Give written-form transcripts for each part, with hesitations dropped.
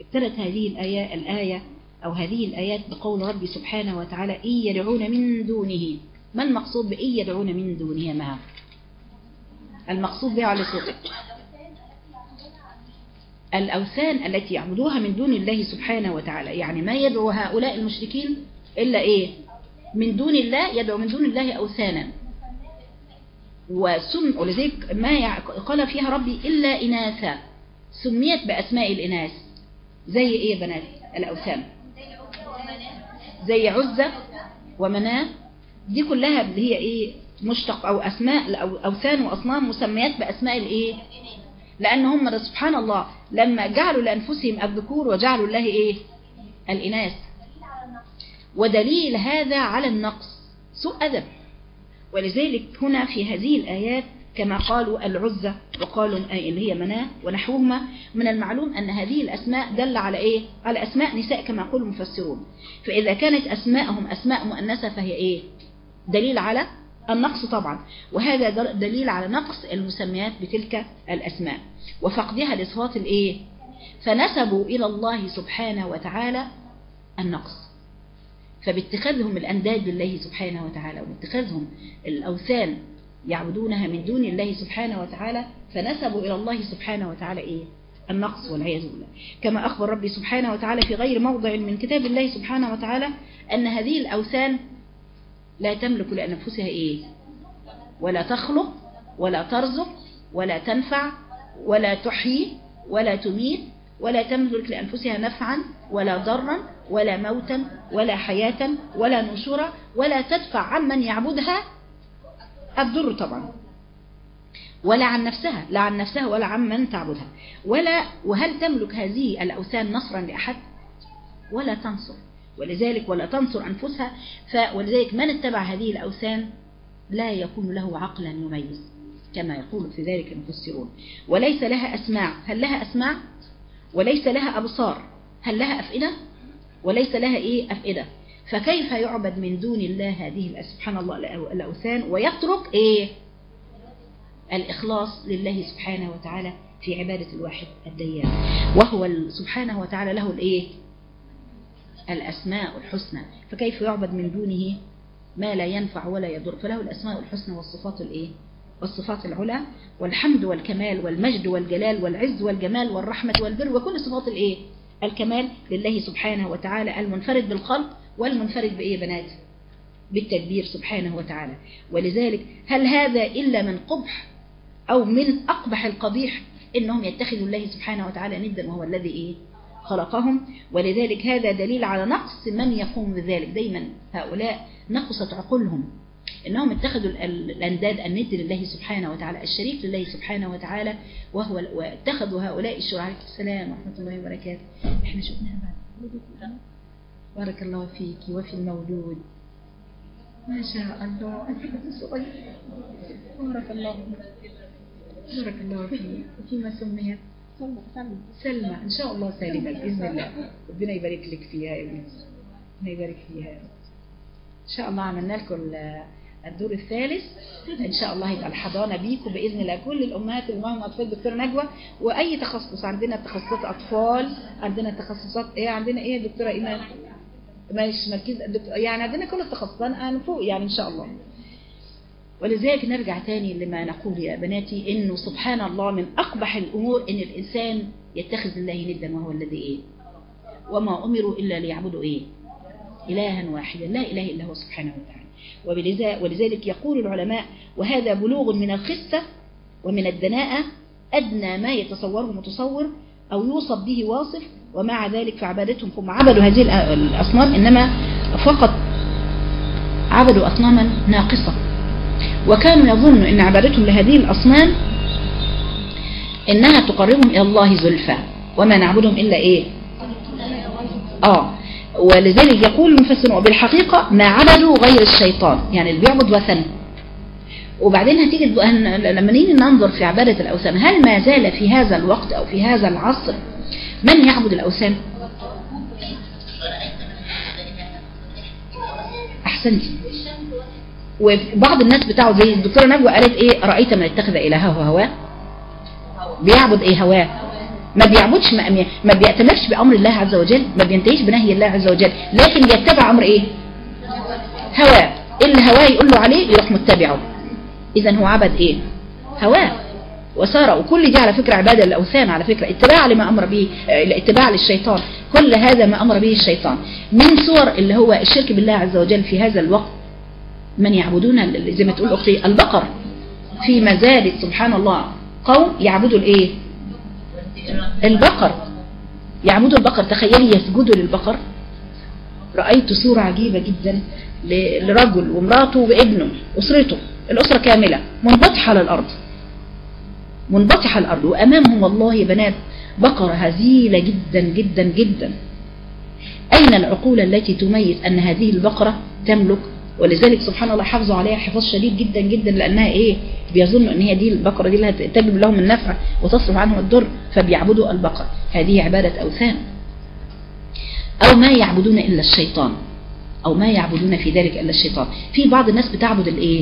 ابتدت هذه الآية أو هذه الآيات بقول ربي سبحانه وتعالى إن يدعون من دونه. ما المقصود بإن يدعون من دونه معه؟ المقصود بها على صوتك الأوثان التي يعبدوها من دون الله سبحانه وتعالى. يعني ما يدعو هؤلاء المشركين إلا إيه؟ من دون الله، يدعو من دون الله أوثانا. ولذلك ما قال فيها ربي إلا إناثا، سميت بأسماء الإناث. زي إيه بنات الأوثان؟ زي عزة ومناة، دي كلها اللي هي إيه؟ مشتق أو أسماء أوثان وأصنام مسميات بأسماء الإيه؟ لأن هم سبحان الله لما جعلوا لأنفسهم الذكور وجعلوا الله إيه؟ الإناث. ودليل هذا على النقص سوء أدب. ولذلك هنا في هذه الآيات كما قالوا العزة وقالوا اللي هي مناة ونحوهما، من المعلوم أن هذه الأسماء دل على إيه؟ على أسماء نساء كما يقول المفسرون. فإذا كانت أسماءهم أسماء مؤنثة فهي إيه؟ دليل على النقص طبعا، وهذا دليل على نقص المسميات بتلك الأسماء وفقدها لصفات الإيه؟ فنسبوا إلى الله سبحانه وتعالى النقص. فباتخاذهم الأنداد لله سبحانه وتعالى وباتخاذهم الأوثان يعبدونها من دون الله سبحانه وتعالى فنسبوا إلى الله سبحانه وتعالى إيه؟ النقص والعياذ بالله. كما أخبر ربي سبحانه وتعالى في غير موضع من كتاب الله سبحانه وتعالى أن هذه الأوثان لا تملك لأنفسها إيه؟ ولا تخلق ولا ترزق ولا تنفع ولا تحيي ولا تميت ولا تملك لأنفسها نفعا ولا ضرا ولا موتا ولا حياة ولا نشورا ولا تدفع عمن يعبدها الضر طبعا، ولا عن نفسها، لا عن نفسها ولا عن من تعبدها، وهل تملك هذه الأوثان نصرا لأحد؟ ولا تنصر. ولذلك ولا تنصر أنفسها. ولذلك من اتبع هذه الأوثان لا يكون له عقلا يميز كما يقول في ذلك المفسرون. وليس لها أسماع، هل لها أسماع؟ وليس لها أبصار، هل لها أفئدة؟ وليس لها إيه؟ أفئدة. فكيف يعبد من دون الله هذه سبحان الله الأوثان ويترك إيه؟ الإخلاص لله سبحانه وتعالى في عبادة الواحد الديان، وهو سبحانه وتعالى له الإيه؟ الأسماء الحسنى. فكيف يعبد من دونه ما لا ينفع ولا يضر؟ فله الأسماء الحسنى والصفات الإيه؟ والصفات العلى والحمد والكمال والمجد والجلال والعز والجمال والرحمة والبر وكل صفات الإيه؟ الكمال لله سبحانه وتعالى المنفرد بالخلق والمنفرد بإيه بنات؟ بالتدبير سبحانه وتعالى. ولذلك هل هذا إلا من قبح أو من أقبح القبيح إنهم يتخذوا الله سبحانه وتعالى ندا وهو الذي إيه؟ خلقهم. ولذلك هذا دليل على نقص من يقوم بذلك. دايما هؤلاء نقصت عقولهم إنهم اتخذوا الأنداد الند لله سبحانه وتعالى الشريك لله سبحانه وتعالى واتخذوا هؤلاء الشرعاء. السلام ورحمة الله وبركاته. احنا شفناها بعد. بارك الله فيك وفي المولود ما شاء الله. بارك الله بارك الله فيك. وفيما سميت سلمى إن شاء الله سالمة بإذن الله. ربنا يبارك لك فيها يا ابنتي، ربنا يبارك فيها. إن شاء الله عملنا لكم الدور الثالث إن شاء الله يبقى الحضانة بيكم بإذن الله. كل الأمهات اللي معهم أطفال دكتورة نجوى وأي تخصص عندنا تخصصات أطفال، عندنا تخصصات إيه، عندنا إيه دكتورة إيمان مش مركز يعني عندنا كل التخصصات فوق يعني إن شاء الله. ولذلك نرجع تاني لما نقول يا بناتي إنه سبحان الله من أقبح الأمور إن الإنسان يتخذ الله ندا وهو الذي إيه؟ وما أمروا إلا ليعبدوا إيه؟ إلها واحدا لا إله إلا هو سبحانه وتعالى. ولذلك يقول العلماء وهذا بلوغ من الخسة ومن الدناءة أدنى ما يتصوره متصور أو يوصف به واصف. ومع ذلك فعبادتهم هم عبدوا هذه الأصنام إنما فقط عبدوا أصناما ناقصة، وكانوا يظنوا أن عبادتهم لهذه الأصنام إنها تقربهم إلى الله زلفى وما نعبدهم إلا إيه؟ ولذلك يقول المفسرون وبالحقيقة ما عبدوا غير الشيطان، يعني اللي بيعبد وثن. وبعدين هتيجي لما نيجي ننظر في عبادة الأوثان هل ما زال في هذا الوقت أو في هذا العصر من يعبد الأوثان؟ أحسنتي. وبعض الناس بتاعه زي الدكتورة نجوى قالت إيه؟ رأيت من اتخذ إلهه هواه، بيعبد إيه؟ هواه. ما بيعبدش، ما بيأتمرش بأمر الله عز وجل، ما بينتهيش بنهي الله عز وجل، لكن يتبع أمر إيه؟ هواه. اللي هواه يقول له عليه يروح متبعه. إذا هو عبد إيه؟ هواه وسار. وكل دي على فكرة عبادة الأوثان، على فكرة اتباع لما أمر به، اتباع للشيطان. كل هذا ما أمر به الشيطان. من صور اللي هو الشرك بالله عز وجل في هذا الوقت من يعبدون زي ما تقول أختي البقر. في مزاد سبحان الله قوم يعبدوا الإيه؟ البقر. يعبدوا البقر. تخيلي يسجدوا للبقر. رأيت صورة عجيبة جدا لرجل ومراته وابنه، أسرته، الأسرة كاملة منبطحة للأرض، منبطحة الأرض، وأمامهم والله يا بنات بقرة هزيلة جدا جدا جدا. أين العقول التي تميز أن هذه البقرة تملك؟ ولذلك سبحان الله حافظوا عليها حفاظ شديد جدا جدا، لأنها إيه؟ بيظنوا أن هي دي البقرة دي اللي تجلب لهم النفع وتصرف عنهم الضر، فبيعبدوا البقر. هذه عبادة أوثان. أو ما يعبدون إلا الشيطان، أو ما يعبدون في ذلك إلا الشيطان. في بعض الناس بتعبد الإيه؟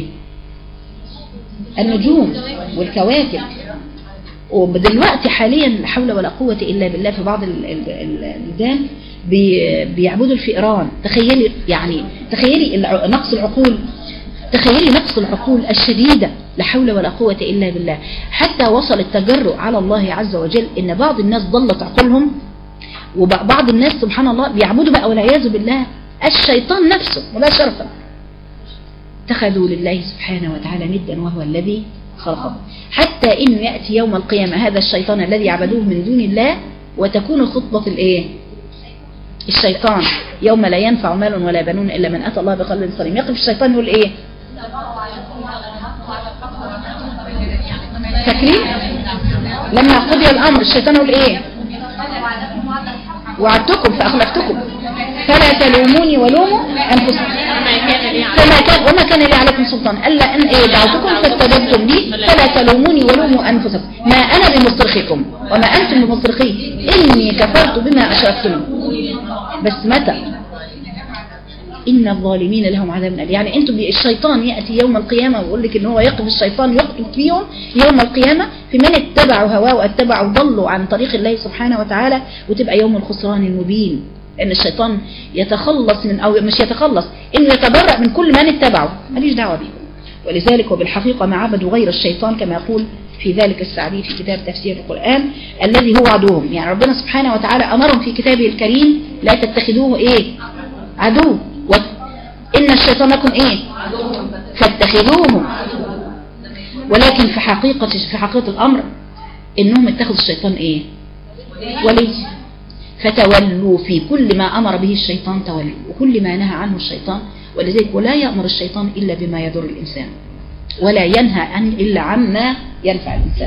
النجوم والكواكب. ودلوقتي حاليا لا حول ولا قوة إلا بالله في بعض البلدان بيعبدوا الفئران. تخيلي يعني، تخيلي نقص العقول، تخيلي نقص العقول الشديدة، لا حول ولا قوة إلا بالله. حتى وصل التجرؤ على الله عز وجل إن بعض الناس ضلت عقولهم، وبعض الناس سبحان الله بيعبدوا بقى والعياذ بالله الشيطان نفسه مباشرة. اتخذوا لله سبحانه وتعالى ندا وهو الذي خلقهم. حتى إنه يأتي يوم القيامة هذا الشيطان الذي عبدوه من دون الله، وتكون خطبة الإيه؟ الشيطان يوم لا ينفع مال ولا بنون إلا من أتى الله بقلب سليم. يقف الشيطان يقول إيه؟ فاكرين لما قضي الأمر الشيطان يقول إيه؟ وعدتكم فأخلفتكم فلا تلوموني ولوموا أنفسكم وما كان لي عليكم سلطان ألا أن دعوتكم فاستجبتم لي فلا تلوموني ولوموا أنفسكم ما أنا بمصرخكم وما أنتم بمصرخي إني كفرت بما أشركتم. بس متى؟ إن الظالمين لهم عذاب أليم. يعني أنتم الشيطان يأتي يوم القيامة ويقول لك إن هو يقف الشيطان يقف فيهم يوم القيامة في من اتبعوا هواه واتبعوا ضلوا عن طريق الله سبحانه وتعالى، وتبقى يوم الخسران المبين. إن الشيطان يتخلص من، أو مش يتخلص، إنه يتبرأ من كل من اتبعه، ماليش دعوة به. ولذلك وبالحقيقة ما عبدوا غير الشيطان كما يقول في ذلك السعدي في كتاب تفسير القرآن الذي هو عدوهم. يعني ربنا سبحانه وتعالى أمرهم في كتابه الكريم لا تتخذوه إيه؟ عدو. إن الشيطان لكم إيه؟ فاتخذوهم. ولكن في حقيقة الأمر إنهم اتخذوا الشيطان إيه؟ ولي. فتولوا في كل ما أمر به الشيطان تولوا، وكل ما نهى عنه الشيطان. ولذلك ولا يأمر الشيطان إلا بما يضر الإنسان، ولا ينهى إلا عما ينفع الإنسان.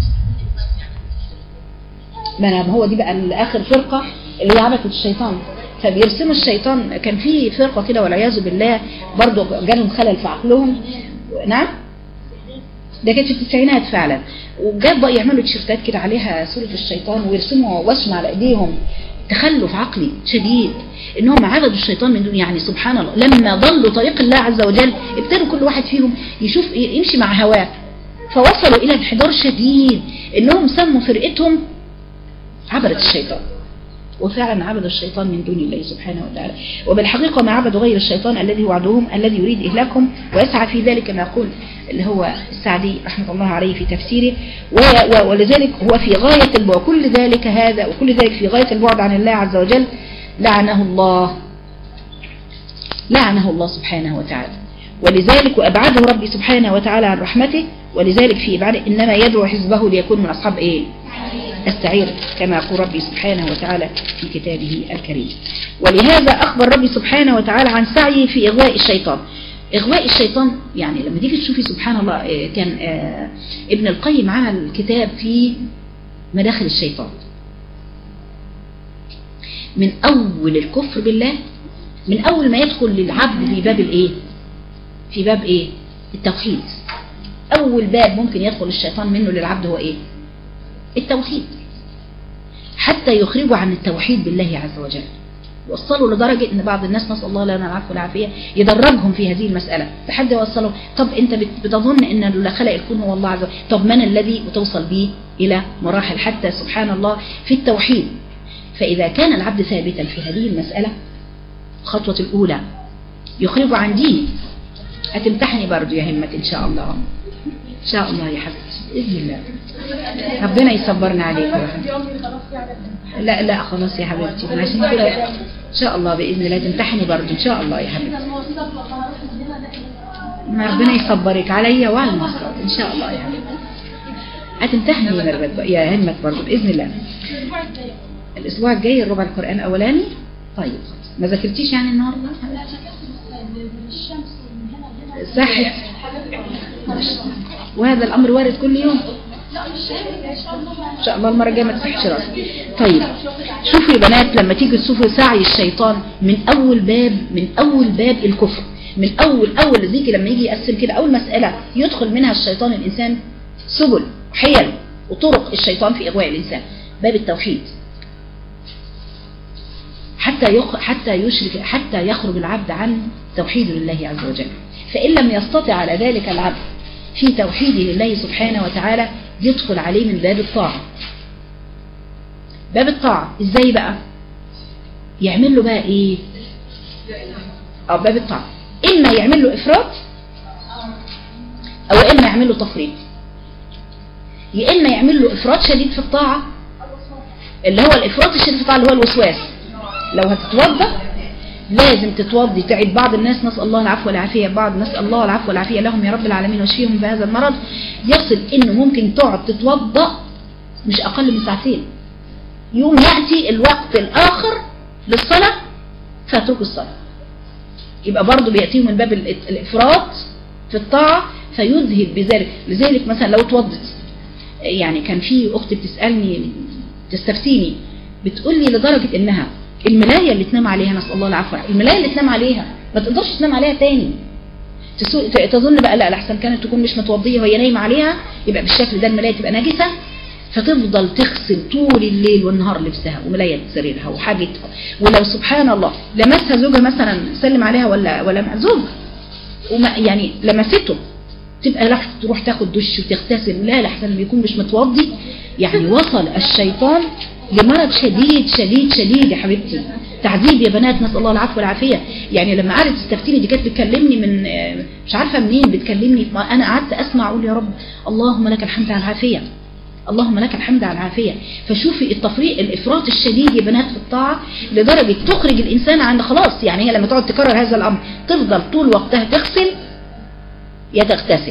ما هو دي بقى آخر فرقة اللي هي عبدة الشيطان. فبيرسموا الشيطان. كان في فرقة كده والعياذ بالله برضو جالهم خلل في عقلهم. نعم ده كانت في التسعينات فعلا. وجاب بقى يعملوا تيشيرتات كده عليها صورة الشيطان ويرسموا وشم على ايديهم. تخلف عقلي شديد انهم عبدوا الشيطان من دون. يعني سبحان الله لما ضلوا طريق الله عز وجل ابتدوا كل واحد فيهم يشوف يمشي مع هواه، فوصلوا الى انحدار شديد انهم سموا فرقتهم عبدة الشيطان. وفعلا عبد الشيطان من دون الله سبحانه وتعالى. وبالحقيقة ما عبدوا غير الشيطان الذي هو عدوهم الذي يريد إهلاكهم ويسعى في ذلك كما يقول اللي هو السعدي رحمة الله عليه في تفسيره. ولذلك هو في غاية البعد. كل ذلك هذا وكل ذلك في غاية البعد عن الله عز وجل. لعنه الله سبحانه وتعالى. ولذلك وأبعده ربي سبحانه وتعالى عن رحمته. ولذلك في إبعاده إنما يدعو حزبه ليكون من أصحاب إيه؟ السعير كما يقول ربي سبحانه وتعالى في كتابه الكريم. ولهذا أخبر ربي سبحانه وتعالى عن سعيه في إغواء الشيطان. إغواء الشيطان يعني لما تيجي تشوفي سبحان الله كان ابن القيم عمل كتاب في مداخل الشيطان من أول الكفر بالله، من أول ما يدخل للعبد في باب الإيه؟ في باب إيه؟ التوحيد. أول باب ممكن يدخل الشيطان منه للعبد هو إيه؟ التوحيد، حتى يخرجوا عن التوحيد بالله عز وجل. وصلوا لدرجة ان بعض الناس نسأل الله لنا العفو والعافية يدرجهم في هذه المسألة لحد يوصلوا. طب انت بتظن ان اللي خلق الكون هو الله عز وجل، طب من الذي وتوصل به الى مراحل حتى سبحان الله في التوحيد. فاذا كان العبد ثابتا في هذه المسألة الخطوة الاولى يخرج عن دينه. هتمتحني برضو يا همة ان شاء الله، ان شاء الله يا حبيبتي باذن الله، ربنا يصبرنا عليك يا حبيبتي. لا خلاص يا حبيبتي، عشان كده ان شاء الله باذن الله تمتحني برضو ان شاء الله يا حبيبتي. ما ربنا يصبرك عليا وعلى المصطفى ان شاء الله يا حبيبتي. هتمتحني يا همة برضو باذن الله. الاسبوع الجاي الربع القرآن الاولاني. طيب خلاص ما ذاكرتيش يعني النهارده حبيبتي؟ صحت. وهذا الامر وارد كل يوم ان شاء الله. المره الجايه ما تفتحش راسك. طيب شوفوا يا بنات لما تيجي تشوفوا سعي الشيطان من اول باب الكفر، من اول ذيك لما يجي يقسم كده اول مساله يدخل منها الشيطان الانسان سبل حيل وطرق الشيطان في اغواء الانسان. باب التوحيد حتى يخرج العبد عن توحيده لله عز وجل. فإن لم يستطع على ذلك العبد في توحيده لله سبحانه وتعالى يدخل عليه من باب الطاعة. باب الطاعة ازاي بقى؟ يعمل له بقى ايه؟ باب الطاعة اما يعمل له افراط او اما يعمل له تفريط. يا اما يعمل له افراط شديد في الطاعة اللي هو الافراط الشديد في الطاعة اللي هو الوسواس. لو هتتوضى لازم تتوضي. تعب بعض الناس نسأل الله العفو والعافية، نسأل الله العفو والعافية لهم يا رب العالمين واشفيهم بهذا المرض، يصل انه ممكن تقعد تتوضى مش اقل من ساعتين، يوم يأتي الوقت الاخر للصلاة فاترك الصلاة. يبقى برضو بيأتيه من باب الافراط في الطاعة فيذهب بذلك. لذلك مثلا لو توضت، يعني كان في اخت بتسألني تستفتيني بتقول لي لدرجة انها الملاية اللي تنام عليها نسأل الله العفو، الملاية اللي تنام عليها ما تقدرش تنام عليها تاني. تظن بقى لا احسن كانت تكون مش متوضية وهي نايمة عليها يبقى بالشكل ده الملاية تبقى نجسة، فتفضل تغسل طول الليل والنهار لبسها وملاية سريرها وحاجتها. ولو سبحان الله لمسها زوجها مثلا سلم عليها ولا زوجها يعني لمسته تبقى لك تروح تاخد دش وتغتسل. لا احسن بيكون مش متوضي. يعني وصل الشيطان لمرض شديد شديد شديد يا حبيبتي. تعذيب يا بنات نسأل الله العفو والعافية. يعني لما قعدت تستفتيني دي كانت بتكلمني من مش عارفة منين بتكلمني، ما انا قعدت اسمع اقول يا رب اللهم لك الحمد على العافية، اللهم لك الحمد على العافية. فشوفي التفريق الافراط الشديد يا بنات في الطاعة لدرجة تخرج الانسان عند خلاص. يعني هي لما تقعد تكرر هذا الامر تفضل طول وقتها تغسل يا تغتسل.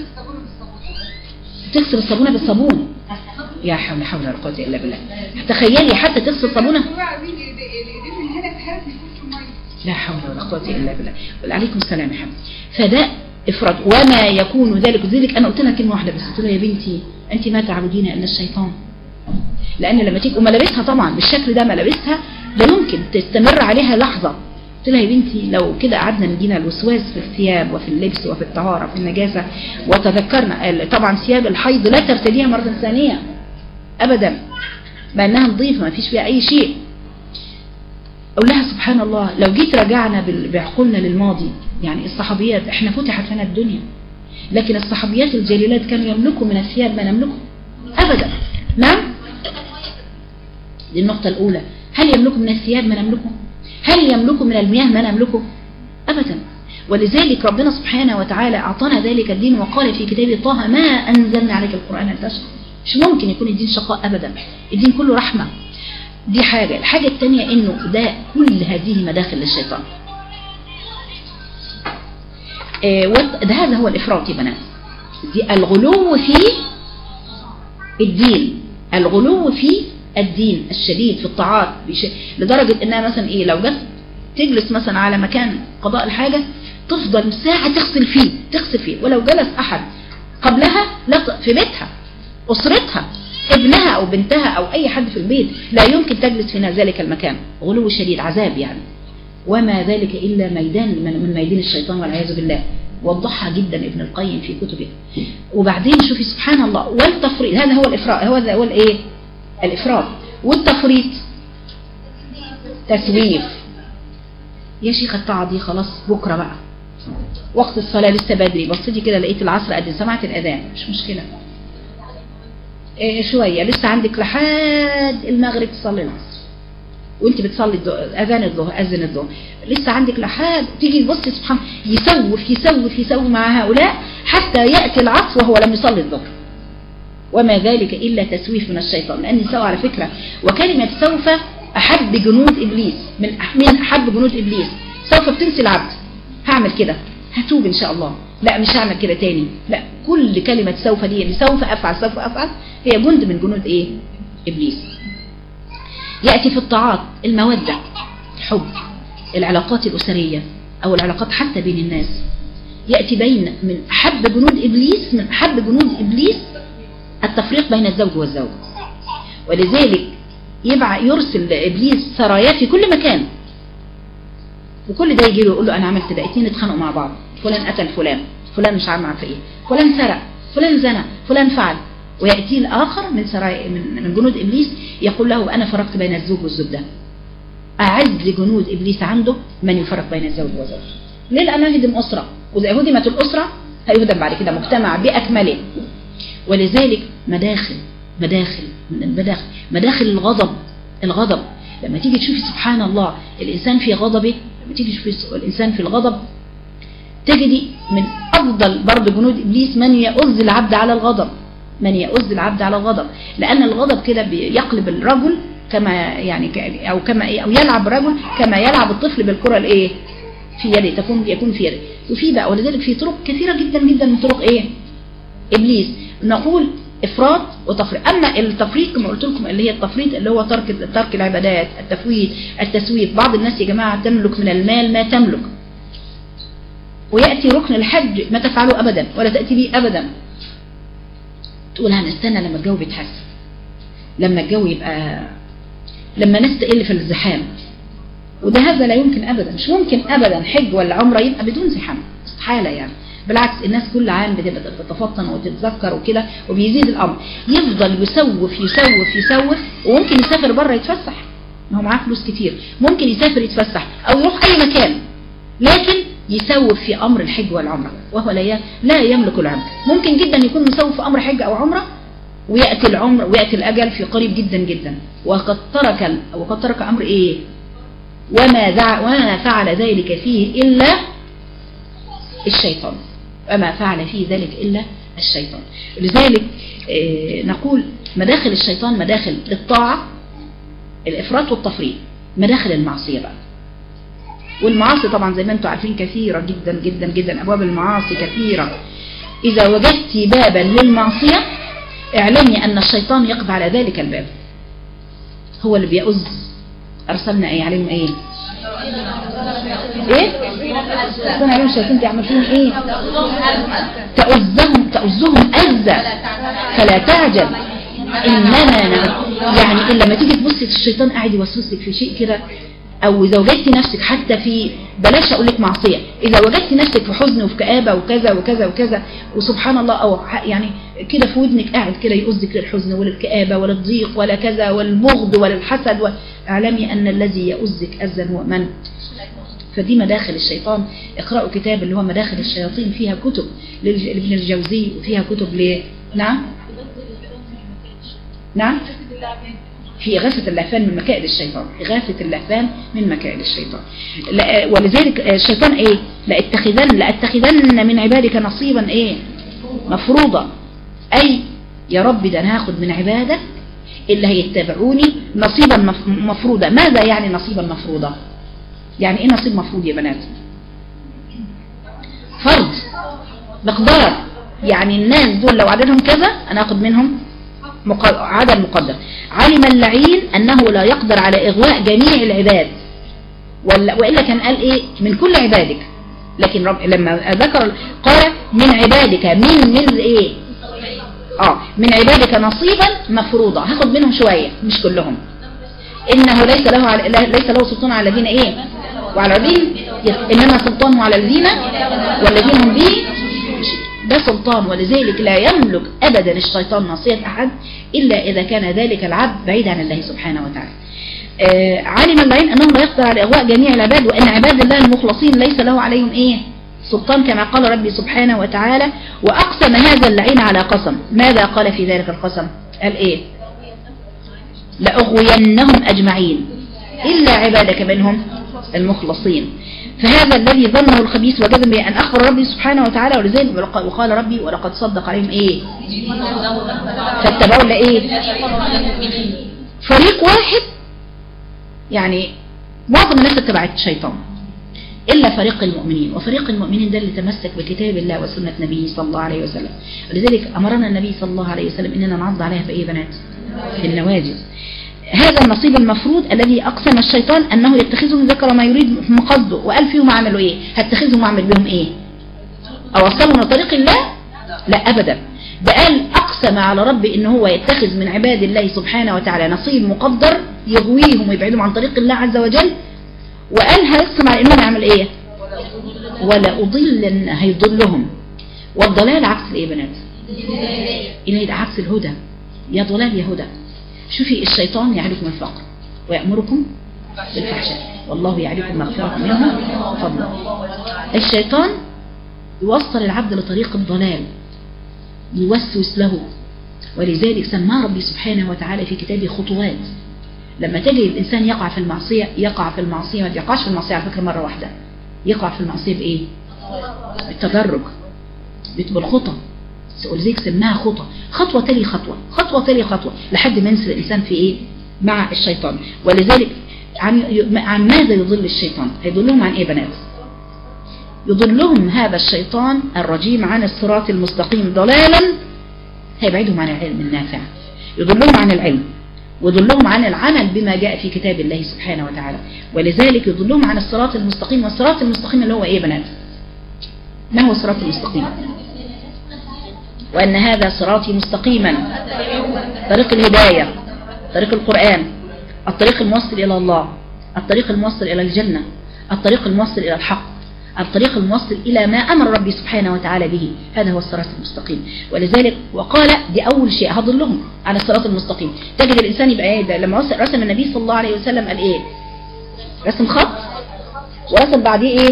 تغسل الصابونة بالصابون يا حول ولا قوة الا بالله. تخيلي حتى تغسل صابونة لا حول ولا قوة الا بالله. وعليكم السلام يا حبيبي. فده افراط وما يكون ذلك انا قلت لها كلمه واحده بس، قلت لها يا بنتي انت ما تعبدين الا الشيطان. لان لما تيجي وملابسها طبعا بالشكل ده ملابسها لا يمكن تستمر عليها لحظه. قلت لها يا بنتي لو كده قعدنا ندينا الوسواس في الثياب وفي اللبس وفي الطهاره في النجاسه وتذكرنا طبعا ثياب الحيض لا ترتديها مره ثانيه ابدا بانها نظيفه ما فيش فيها اي شيء. اقول لها سبحان الله لو جيت رجعنا بعقولنا للماضي، يعني الصحابيات احنا فتحت لنا الدنيا لكن الصحابيات الجليلات كانوا يملكوا من الثياب ما نملكه ابدا. نعم دي النقطة الاولى. هل يملكوا من الثياب ما نملكه؟ هل يملكوا من المياه ما نملكه؟ ابدا. ولذلك ربنا سبحانه وتعالى اعطانا ذلك الدين وقال في كتابه طه ما انزلنا عليك القرآن لتشقى. مش ممكن يكون الدين شقاء ابدا، الدين كله رحمة. دي حاجة. الحاجة الثانية انه ده كل هذه مداخل للشيطان. هذا هو الافراط يا بنات. دي الغلو في الدين، الغلو في الدين الشديد في الطاعات لدرجة انها مثلا ايه لو جت تجلس مثلا على مكان قضاء الحاجة تفضل ساعة تغسل فيه ولو جلس احد قبلها في بيتها اسرتها ابنها او بنتها او اي حد في البيت لا يمكن تجلس في ذلك المكان. غلو شديد عذاب يعني. وما ذلك الا ميدان من ميدان الشيطان والعياذ بالله. وضحها جدا ابن القيم في كتبه. وبعدين شوفي سبحان الله والتفريط هذا هو الافراط. هذا هو الايه الافراط. والتفريط تسويف. يا شيخ الطاعة دي خلاص بكرة بقى، وقت الصلاة لسه بدري، بصيتي كده لقيت العصر أذن، سمعت الأذان، مش مشكلة شوية، لسه عندك لحد المغرب تصلي العصر وانت بتصلي أذان الظهر، أذن الظهر، لسه عندك لحد تيجي تبصي سبحان يسوف مع هؤلاء حتى يأتي العصر وهو لم يصلي الظهر، وما ذلك إلا تسويف من الشيطان. لأن سوى على فكرة، وكلمة سوف أحب جنود إبليس، من أحب جنود إبليس. سوف بتنسي العبد، هعمل كده، هتوب إن شاء الله، لا مش هعمل كده تاني، لا، كل كلمة سوف دي يعني سوف أفعل هي جند من جنود إيه؟ إبليس. يأتي في الطاعات المودة، الحب، العلاقات الأسرية أو العلاقات حتى بين الناس، يأتي من أحب جنود إبليس التفريق بين الزوج والزوج. ولذلك يرسل إبليس سرايات في كل مكان، وكل ده يجي له يقول له أنا عملت ده، اتنين اتخانقوا مع بعض، فلان قتل فلان مش عارف ايه، فلان سرق، فلان زنى، فلان فعل، ويأتي الآخر من سرايا من جنود إبليس يقول له أنا فرقت بين الزوج والزوج. ده أعز جنود إبليس عنده من يفرق بين الزوج والزوج. ليه؟ لأنه هدم أسرة، وإذا هدمت الأسرة هيهدم بعد كده مجتمع بأكمله. ولذلك مداخل الغضب لما تيجي تشوفي سبحان الله الإنسان في غضبه، لما تيجي تشوفي الإنسان في الغضب تجدي من أفضل برضه جنود إبليس من يؤذ العبد على الغضب، لأن الغضب كده بيقلب الرجل كما يعني أو يلعب الرجل كما يلعب الطفل بالكرة الإيه في يده، يكون في يده. وفي بقى ولذلك في طرق كثيرة جدا جدا من طرق إيه إبليس، نقول إفراط وتفريط. أما التفريط كما قلت لكم اللي هي التفريط اللي هو ترك العبادات، التسويف. بعض الناس يا جماعة تملك من المال ما تملك، ويأتي ركن الحج ما تفعله أبدا ولا تأتي به أبدا، تقول هنستنى لما الجو بيتحسن، لما الجو يبقى، لما ناس تقل في الزحام. وده هذا لا يمكن أبدا، مش ممكن أبدا حج ولا عمرة يبقى بدون زحام، استحالة يعني. بالعكس الناس كل عام بتبقى تتفطن وتتذكر وكده، وبيزيد الأمر. يفضل يسوف وممكن يسافر بره يتفسح، ما هو معاه فلوس كتير، ممكن يسافر يتفسح أو يروح أي مكان، لكن يسوف في أمر الحج والعمرة وهو لا يملك العمر. ممكن جدا يكون مسوف في أمر حج أو عمرة ويأتي العمر ويأتي الأجل في قريب جدا جدا، وقد ترك أمر إيه؟ وما فعل ذلك فيه إلا الشيطان، وما فعل فيه ذلك إلا الشيطان. لذلك نقول مداخل الشيطان مداخل للطاعة الإفراط والتفريط، مداخل المعصية بقى. والمعاصي طبعا زي ما انتم عارفين كثيرة جدا جدا جدا، أبواب المعاصي كثيرة. إذا وجدت بابا للمعصية اعلمي أن الشيطان يقف على ذلك الباب، هو اللي بيؤذ. أرسلنا إيه عليهم إيه؟ أرسلنا عليهم الشيطان تعمل فيهم إيه؟ تؤذهم أذى فلا تعجل، إنما يعني إلا ما تيجي تبصي الشيطان قاعد يوسوسك في شيء كده، أو إذا وجدت نفسك حتى في، بلاش أقول لك معصية، إذا وجدت نفسك في حزن وفي كآبة وكذا وكذا وكذا، وسبحان الله أو يعني كده في ودنك قاعد كده يؤذك للحزن وللكآبة وللضيق ولا كذا والبغض وللحسد، اعلمي أن الذي يؤذك أذى هو من؟ فدي مداخل الشيطان. اقرأوا كتاب اللي هو مداخل الشياطين، فيها كتب لابن الجوزي وفيها كتب نعم في إغاثة اللهفان من مكائد الشيطان، إغاثة اللهفان من مكائد الشيطان. ولذلك الشيطان إيه؟ لأتخذن من عبادك نصيبا إيه؟ مفروضة، أي يا رب ده أنا هاخد من عبادك اللي هيتبعوني نصيبا مفروضة. ماذا يعني نصيبا مفروضة؟ يعني إيه نصيب مفروض يا بنات؟ فرض، مقدار، يعني الناس دول لو عددهم كذا أنا هاخد منهم عدد مقدر. علم اللعين أنه لا يقدر على إغواء جميع العباد، وإلا كان قال إيه؟ من كل عبادك. لكن لما ذكر قال من عبادك من إيه؟ من عبادك نصيبا مفروضا، هاخد منهم شوية مش كلهم. إنه ليس له سلطان على الذين إيه؟ وعلى الذين إنما سلطانه على الذين والذين هم به ده سلطان. ولذلك لا يملك أبدا الشيطان نصية أحد إلا إذا كان ذلك العبد بعيد عن الله سبحانه وتعالى. علم اللعين أنه لا يقدر على إغواء جميع العباد، وأن عباد الله المخلصين ليس له عليهم سلطان، كما قال ربي سبحانه وتعالى. وأقسم هذا اللعين على قسم، ماذا قال في ذلك القسم؟ قال لأغوينهم أجمعين إلا عبادك منهم المخلصين. فهذا الذي ظنه الخبيث وجزم به أن أخبر ربي سبحانه وتعالى، ولذلك وقال ربي ولقد صدق عليهم فاتبعوا فريق واحد، يعني معظم الناس اتبعت الشيطان إلا فريق المؤمنين. وفريق المؤمنين ده اللي تمسك بكتاب الله وسنة نبيه صلى الله عليه وسلم. ولذلك أمرنا النبي صلى الله عليه وسلم إننا نعض عليها في بنات في النواجذ. هذا النصيب المفروض الذي أقسم الشيطان أنه يتخذهم ذكر ما يريد مقصده، وقال فيهم عملوا هتخذهم أعمل بهم أوصلهم لطريق الله؟ لا أبدا. ده قال أقسم على ربي إن هو يتخذ من عباد الله سبحانه وتعالى نصيب مقدر يغويهم ويبعدهم عن طريق الله عز وجل، وقال هيقسم على إنهم يعمل ولا أضلن، هيضلهم. والضلال عكس بنات؟ إليه عكس الهدى. يا ضلال يا هدى. شوفي الشيطان يعدكم الفقر ويأمركم بالفحشاء والله يعدكم مغفرة منه فضلا. الشيطان يوصل العبد لطريق الضلال، يوسوس له، ولذلك سماه ربي سبحانه وتعالى في كتابه خطوات. لما تجد الإنسان يقع في المعصية ما بيقعش في المعصية على فكرة مرة واحدة، يقع في المعصية بالتدرج، بالخطى. ولذلك سماها خطوة تلي خطوة، خطوة تلي خطوة، لحد ما ينسى الإنسان في مع الشيطان. ولذلك عن ماذا يضل الشيطان؟ هيضلهم عن بنات؟ يضلهم هذا الشيطان الرجيم عن الصراط المستقيم ضلالا، هيبعدهم عن العلم النافع، يضلهم عن العلم، ويضلهم عن العمل بما جاء في كتاب الله سبحانه وتعالى. ولذلك يضلهم عن الصراط المستقيم. والصراط المستقيم اللي هو بنات؟ ما هو الصراط المستقيم؟ وأن هذا صراطي مستقيما، طريق الهداية، طريق القرآن، الطريق الموصل إلى الله، الطريق الموصل إلى الجنة، الطريق الموصل إلى الحق، الطريق الموصل إلى ما أمر ربي سبحانه وتعالى به. هذا هو الصراط المستقيم. ولذلك وقال دي أول شيء هضلهم على الصراط المستقيم. تجد الإنسان يبقى لما رسم النبي صلى الله عليه وسلم قال رسم خط، ورسم بعديه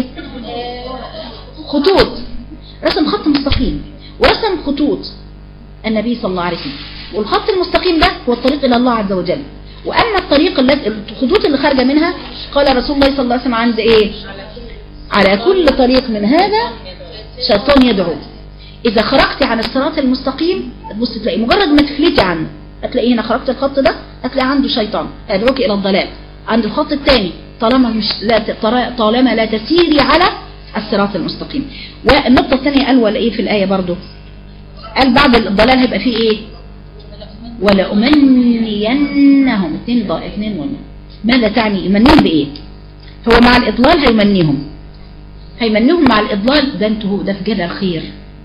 خطوط، رسم خط مستقيم ورسم خطوط النبي صلى الله عليه وسلم. والخط المستقيم ده هو الطريق إلى الله عز وجل. وأما الطريق الخطوط اللي خارجة منها قال رسول الله صلى الله عليه وسلم عند على كل طريق من هذا شيطان يدعو. إذا خرجت عن الصراط المستقيم تبص تلاقي مجرد ما تفلتي عنه هتلاقي هنا خرجت الخط ده هتلاقي عنده شيطان يدعوك إلى الضلال. عند الخط الثاني طالما لا تسيري على الصراط المستقيم. والنقطة الثانية قال ولا في الآية برضو قال بعد الضلال هيبقى فيه ولا أمنينهم اثنين ماذا تعني يمنيهم بإيه؟ هو مع الإضلال هيمنيهم مع الإضلال. ده في جدل الخير.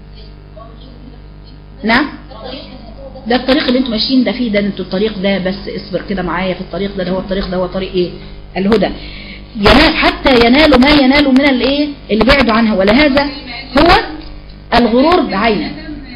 نعم ده الطريق اللي انتم ماشيين ده فيه، ده انتوا الطريق ده بس اصبر كده معايا في الطريق ده هو الطريق ده هو طريق الهدى. حتى ينالوا ما ينالوا من اللي بعدوا عنها. ولهذا هو الغرور بعينه.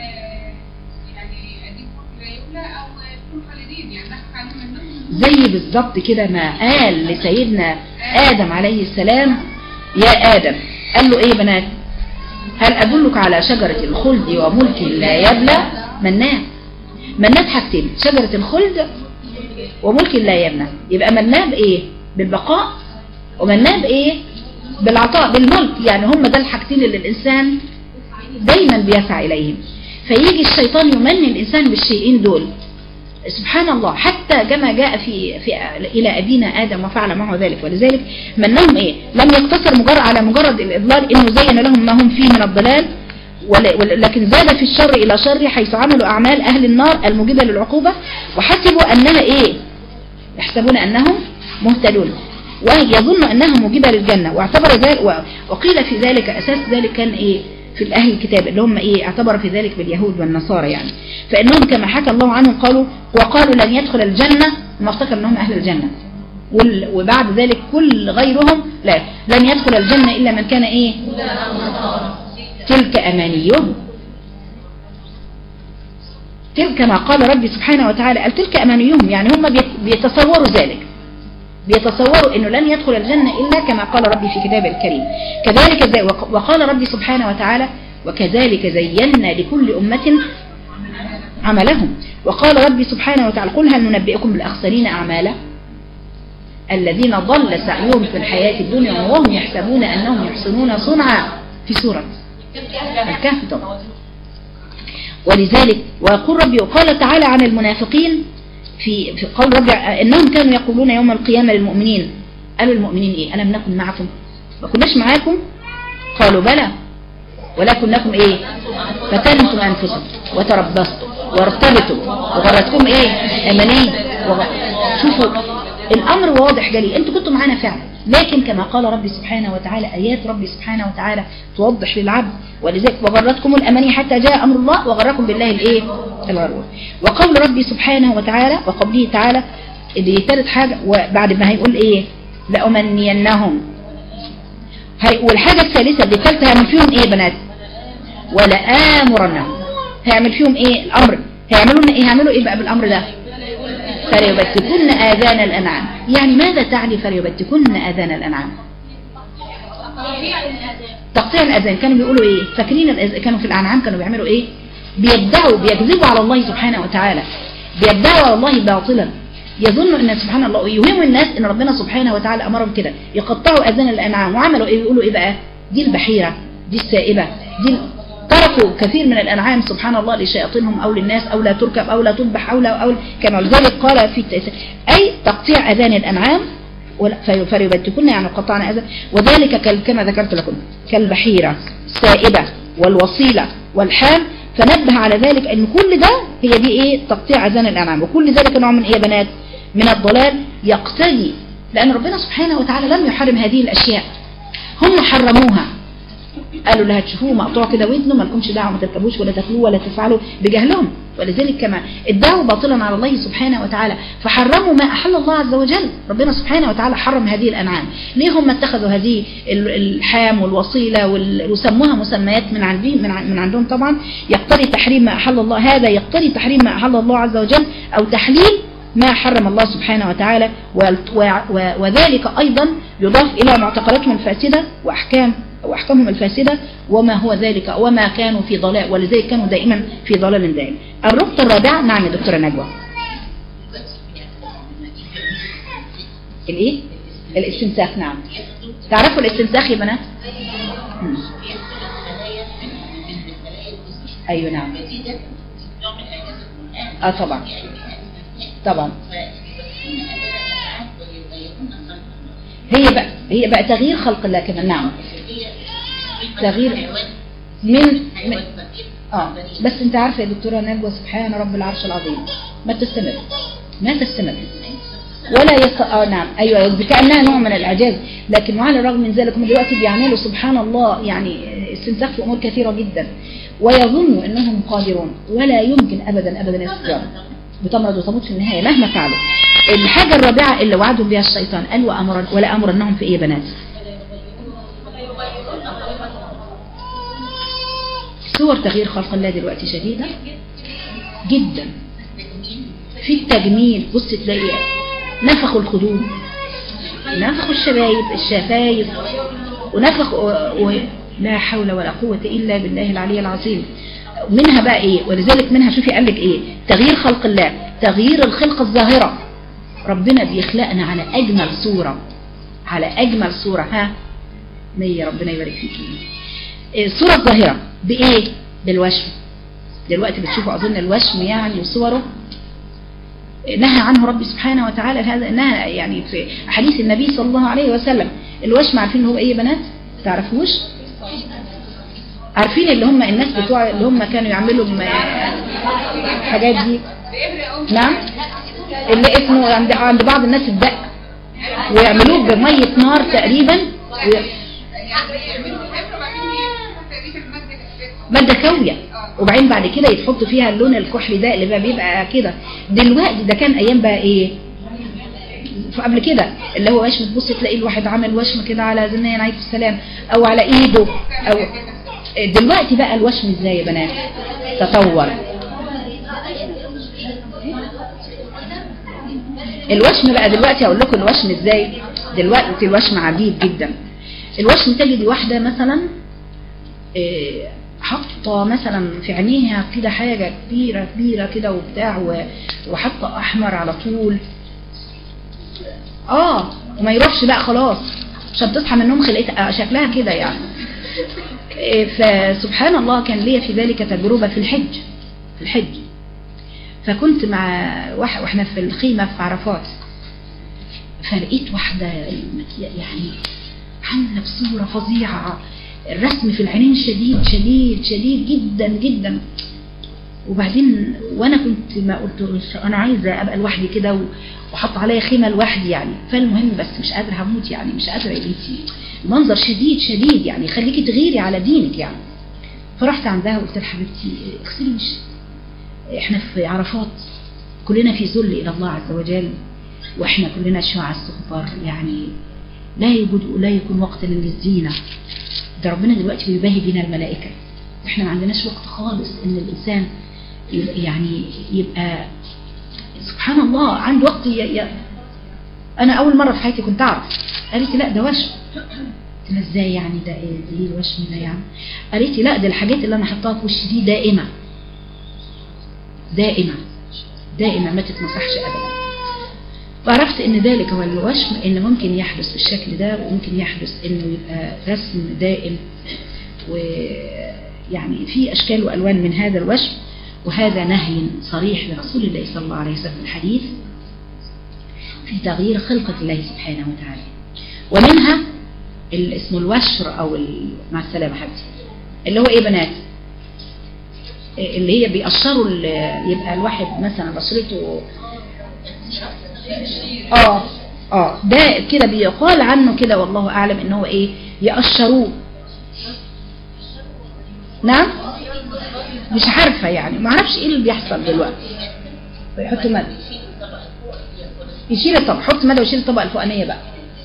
زي بالضبط كده ما قال لسيدنا آدم عليه السلام يا آدم، قال له بنات هل أدلك على شجرة الخلد وملك لا يبلى؟ مناه حاجتين، شجرة الخلد وملك لا يبلى. يبقى مناه بالبقاء، ومناه بالعطاء، بالملك. يعني هم ده الحاجتين اللي الإنسان دايما بيسعى إليهم. فيجي الشيطان يمني الإنسان بالشيئين دول سبحان الله، حتى كما جاء إلى أبينا آدم وفعل معه ذلك. ولذلك منهم لم يقتصر على مجرد الإضلال إنه زين لهم ما هم فيه من الضلال، لكن زاد في الشر إلى شر، حيث عملوا أعمال أهل النار الموجبة للعقوبة وحسبوا أنها يحسبون أنهم مهتدون ويظن أنها موجبة للجنة. واعتبر ذلك وقيل في ذلك أساس ذلك كان في الأهل الكتاب اللي هم اعتبر في ذلك باليهود والنصارى يعني. فإنهم كما حكى الله عنهم وقالوا لن يدخل الجنة، ما افتكر أنهم أهل الجنة. وبعد ذلك كل غيرهم لن يدخل الجنة إلا من كان تلك أمانيهم. تلك ما قال ربي سبحانه وتعالى قال تلك أمانيهم، يعني هم بيتصوروا ذلك. بيتصوروا انه لن يدخل الجنة الا كما قال ربي في كتابه الكريم. كذلك وقال ربي سبحانه وتعالى وكذلك زينا لكل أمة عملهم. وقال ربي سبحانه وتعالى قل هل ننبئكم بالأخسرين أعمالا الذين ضل سعيهم في الحياة الدنيا وهم يحسبون أنهم يحسنون صنعا في سورة الكهف طبعا. ولذلك ويقول ربي وقال تعالى عن المنافقين في قول ربي إنهم كانوا يقولون يوم القيامة للمؤمنين قالوا المؤمنين إيه ألم نكن معكم ما كناش معاكم قالوا بلى ولكنكم إيه فتنتم أنفسكم وتربصتم وارتبتم وغرتكم إيه أماني شوفوا الأمر واضح جلي أنتوا كنتوا معانا فعلا لكن كما قال ربي سبحانه وتعالى آيات ربي سبحانه وتعالى توضح للعبد ولذلك وغرتكم الأماني حتى جاء أمر الله وغركم بالله الإيه الغرور. وقول ربي سبحانه وتعالى وقوله تعالى اللي ثالث حاجة وبعد ما هيقول إيه لأمنينهم والحاجة الثالثة اللي الثالثة هيعمل فيهم إيه بنات ولا آمرنهم هيعمل فيهم إيه الأمر هيعملوا إيه بقى بالأمر ده فليبتكن آذان الأنعام. يعني ماذا تعني فليبتكن آذان الأنعام تقطيع الأذان. كانوا بيقولوا إيه فاكرين كانوا في الأنعام كانوا بيعملوا إيه بيكذبوا على الله سبحانه وتعالى بيدعوا على الله باطلا يظنوا ان سبحان الله يوهموا الناس ان ربنا سبحانه وتعالى امرهم كده يقطعوا اذان الانعام وعملوا ايه يقولوا ايه بقى دي البحيرة دي السائبة دي تركوا كثير من الانعام سبحان الله لشياطينهم او للناس او لا تركب او لا تذبح او كما لذلك قال في التأسيس اي تقطيع اذان الانعام فليبتكن يعني قطعنا اذان وذلك كما ذكرت لكم كالبحيرة السائبة والوصيلة والحام فنبه على ذلك ان كل ده هي دي ايه تقطيع اذان الانعام وكل ذلك نوع من ايه بنات من الضلال يقتدي لان ربنا سبحانه وتعالى لم يحرم هذه الاشياء هم حرموها قالوا لا هتشوفوه مقطوع كده ودنه ما لكمش دعوه ما تركبوش ولا تاكلوه ولا تفعلوا بجهلهم ولذلك كما ادعوا باطلا على الله سبحانه وتعالى فحرموا ما احل الله عز وجل. ربنا سبحانه وتعالى حرم هذه الانعام ليه هم اتخذوا هذه الحام والوصيله وسموها مسميات من عندهم طبعا يقتضي تحريم ما احل الله هذا يقتضي تحريم ما احل الله عز وجل او تحليل ما حرم الله سبحانه وتعالى وذلك أيضا يضاف إلى معتقداتهم الفاسدة وأحكامهم الفاسدة وما هو ذلك وما كانوا في ضلال ولذلك كانوا دائما في ضلال دائم. النقطة الرابعة نعم يا دكتورة نجوى الايه الاستنساخ. نعم تعرفوا الاستنساخ يا بنات ايوه نعم طبعا هي بقى تغيير خلق الله كمان. نعم تغيير من بس انت عارفه يا دكتوره نجوى سبحان رب العرش العظيم ما تستمر ولا نعم ايوه كانها نوع من الاعجاز لكن وعلى الرغم من ذلك هم دلوقتي بيعملوا سبحان الله يعني استنساخ في امور كثيره جدا ويظنوا انهم قادرون ولا يمكن ابدا استقرار بتمرض وتموت في النهاية مهما فعلوا. الحاجة الرابعة اللي وعدهم بها الشيطان قال ولا أمرنهم في إيه بنات صور تغيير خلق الله دلوقتي شديدة جدا في التجميل. بص تلاقي نفخوا الخدود نفخوا الشفايف ونفخوا لا حول ولا قوة إلا بالله العلي العظيم. منها بقى ايه ولذلك منها شوفي قال لك ايه تغيير خلق الله تغيير الخلقة الظاهرة. ربنا بيخلقنا على اجمل صورة نية ربنا يبارك فيك. الصورة الظاهرة بايه بالوشم. دلوقتي بتشوفوا اظن الوشم يعني وصوره نهى عنه ربي سبحانه وتعالى هذا نهى يعني في حديث النبي صلى الله عليه وسلم. الوشم عارفين هو ايه بنات تعرفوش عارفين اللي هم الناس بتوع اللي هم كانوا يعملوا الحاجات دي. نعم اللي اسمه عند بعض الناس الدق ويعملوه بمية نار تقريبا مادة كاوية وبعدين بعد كده يتحطوا فيها اللون الكحلي ده اللي بيبقى كده. دلوقتي ده كان ايام بقى ايه قبل كده اللي هو وشم تبص تلاقي الواحد عمل وشم كده على زنان عليه السلام او على ايده او دلوقتي بقى الوشم ازاي يا بنات تطور الوشم بقى دلوقتي اقول لكم الوشم ازاي. دلوقتي الوشم عجيب جدا. الوشم تجد واحدة مثلا حاطه مثلا في عينيها كده حاجة كبيرة كبيرة كده وبتاع، وحاطه احمر على طول، وما يروحش بقى خلاص عشان تصحى من النوم خلقتها شكلها كده يعني. فسبحان الله كان لي في ذلك تجربة في الحج. فكنت مع واحنا في الخيمة في عرفات، فلقيت واحدة يعني عاملة بصورة فظيعة، الرسم في العينين شديد شديد شديد جدا جدا. وبعدين وانا كنت ما قلت انا عايزة ابقى لوحدي كده وحط عليا خيمة لوحدي يعني. فالمهم بس مش قادرة هموت يعني، مش قادرة يا بنتي، المنظر شديد شديد يعني يخليكي تغيري على دينك يعني. فرحت عندها وقلت لها حبيبتي اغسلي وشك، احنا في عرفات كلنا في ذل الى الله عز وجل، واحنا كلنا شعاع الصغبر يعني، لا يكون وقت للزينة. ده ربنا دلوقتي بيباهي بينا الملائكة، واحنا ما عندناش وقت خالص ان الانسان يعني يبقى سبحان الله عنده وقت. انا اول مرة في حياتي كنت اعرف. قالت لا ده وشم. قلت لها ازاي يعني؟ ده ايه الوشم ده يعني؟ قالت لي لا ده الحاجات اللي انا حطاها في وشي دي دائمة دائمة دائمة ما تتمسحش ابدا. وعرفت ان ذلك هو الوشم، ان ممكن يحدث بالشكل ده، وممكن يحدث انه يبقى رسم دائم، ويعني في اشكال والوان من هذا الوشم. وهذا نهي صريح لرسول الله صلى الله عليه وسلم الحديث في تغيير خلقة الله سبحانه وتعالى. ومنها اسمه الوشر او مع السلامة حبيبتي، اللي هو ايه بنات، اللي هي بيقشروا يبقى الواحد مثلا بشرته ده كده بيقال عنه كده والله اعلم ان هو ايه، يقشروه. نعم مش عارفة يعني، ما اعرفش ايه اللي بيحصل دلوقتي. يحطوا مادة، يشيل الطبق، حط مادة ويشيل الطبقة الفوقانية بقى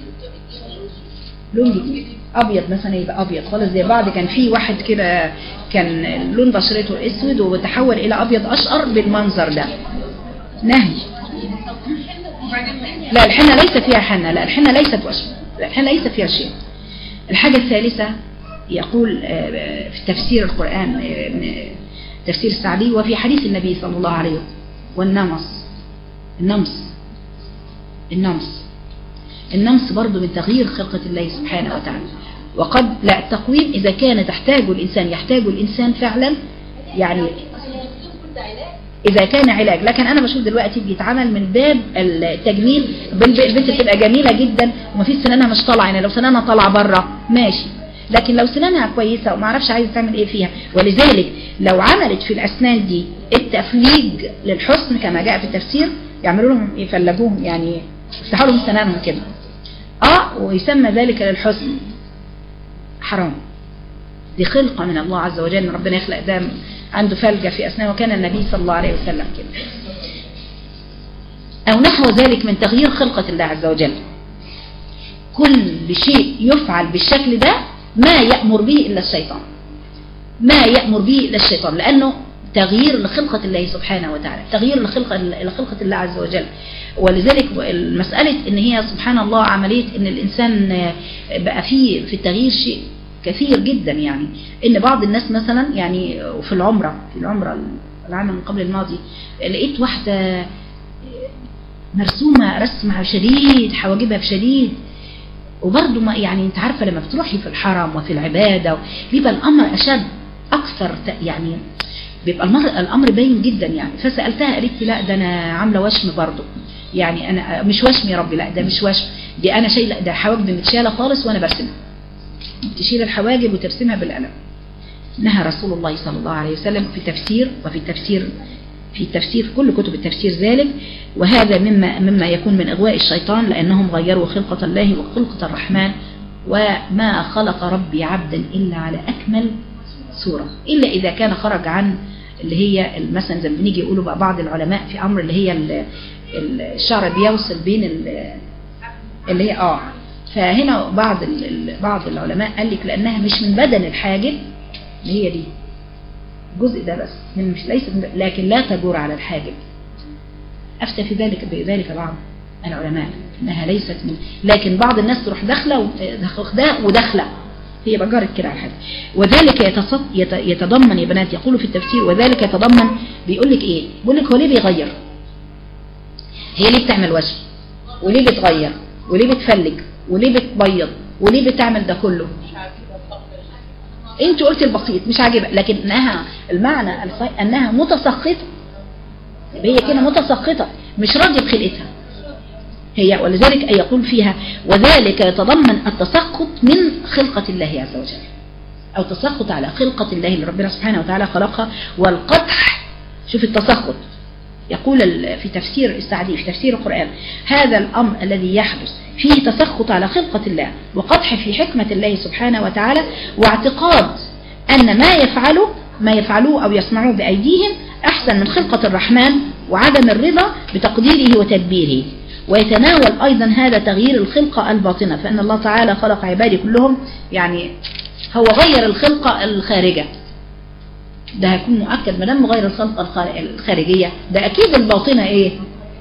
لون جديد ابيض مثلا، يبقى ابيض خالص زي بعض. كان في واحد كده كان لون بشرته اسود وتحول الى ابيض اشقر بالمنظر ده. نهي. لا الحنة ليس فيها حنة، لا الحنة ليست وشم، لا الحنة ليس فيها شيء. الحاجة الثالثة يقول في تفسير القرآن تفسير السعدي وفي حديث النبي صلى الله عليه وسلم، والنمس النمس برضو من تغيير خلقة الله سبحانه وتعالى. وقد لا التقويم إذا كان يحتاج الإنسان فعلا يعني، إذا كان علاج. لكن أنا بشوف دلوقتي بيتعمل من باب التجميل، البنت تبقى جميلة جدا وما فيش سنانها مش طالعة، يعني لو سنانها طالعة بره ماشي، لكن لو سنانها كويسة وما عرفش عايزة تعمل إيه فيها. ولذلك لو عملت في الأسنان دي التفليج للحسن كما جاء في التفسير، يعملوا لهم يفلجوهم يعني يفتحوا لهم سنانهم كده ويسمى ذلك للحسن. حرام، دي خلقة من الله عز وجل، ربنا يخلق دم عنده فلجة في أسنانه، وكان النبي صلى الله عليه وسلم كده. أو نحو ذلك من تغيير خلقة الله عز وجل. كل شيء يفعل بالشكل ده ما يأمر به إلا الشيطان، لأنه تغيير لخلقة الله سبحانه وتعالى، تغيير لخلقة الله عز وجل. ولذلك المسألة ان هي سبحان الله عملية ان الانسان بقى في التغيير شيء كثير جدا يعني. ان بعض الناس مثلا يعني في العمرة العام من قبل الماضي لقيت واحدة مرسومة رسمها شديد، حواجبها بشديد، وبرضه ما يعني انت عارفة لما بتروحي في الحرم وفي العبادة بيبقى الامر اشد اكثر يعني، بيبقى الامر باين جدا يعني. فسألتها قالت لي لا ده انا عاملة وشم برضه يعني، انا مش وشم يا ربي، لا ده مش وشم، دي انا شايله، ده حواجبي متشاله خالص وانا برسمها. تشيل الحواجب وترسمها بالقلم. نهى رسول الله صلى الله عليه وسلم في تفسير كل كتب التفسير ذلك. وهذا مما يكون من اغواء الشيطان، لانهم غيروا خلقة الله وخلقة الرحمن. وما خلق ربي عبدا الا على اكمل صورة، الا اذا كان خرج عن اللي هي مثلا زي ما بنيجي يقولوا بقى بعض العلماء في امر اللي هي الشعر بيوصل بين اللي هي فهنا بعض العلماء قال لك لانها مش من بدن الحاجب، اللي هي دي الجزء ده بس مش ليس لكن لا تجور على الحاجب. افتى في ذلك بعض العلماء انها ليست من، لكن بعض الناس تروح داخله وداخله هي بجارة كده على حاجه. وذلك يتضمن يا بنات، يقولوا في التفسير وذلك يتضمن، بيقول لك ايه؟ بيقول لك هو ليه بيغير؟ هي ليه بتعمل وجه؟ وليه بتغير؟ وليه بتفلج؟ وليه بتبيض؟ وليه بتعمل ده كله؟ انت قلت البسيط مش عاجبك، لكن انها المعنى انها متسخطه، هي كده متسخطه مش راضيه بخلقتها هي. ولذلك يقول فيها وذلك يتضمن التسخط من خلقة الله عز وجل، أو تسخط على خلقة الله اللي ربنا سبحانه وتعالى خلقها، والقدح. شوف التسخط، يقول في تفسير السعدي في تفسير القرآن هذا الأمر الذي يحدث فيه تسخط على خلقة الله وقدح في حكمة الله سبحانه وتعالى، واعتقاد أن ما يفعلوه أو يصنعوه بأيديهم أحسن من خلقة الرحمن، وعدم الرضا بتقديره وتدبيره. ويتناول أيضا هذا تغيير الخلقة الباطنة، فإن الله تعالى خلق عبادي كلهم، يعني هو غير الخلقة الخارجة، ده هيكون مؤكد ما دام غير الخلقة الخارجية، ده أكيد الباطنة إيه؟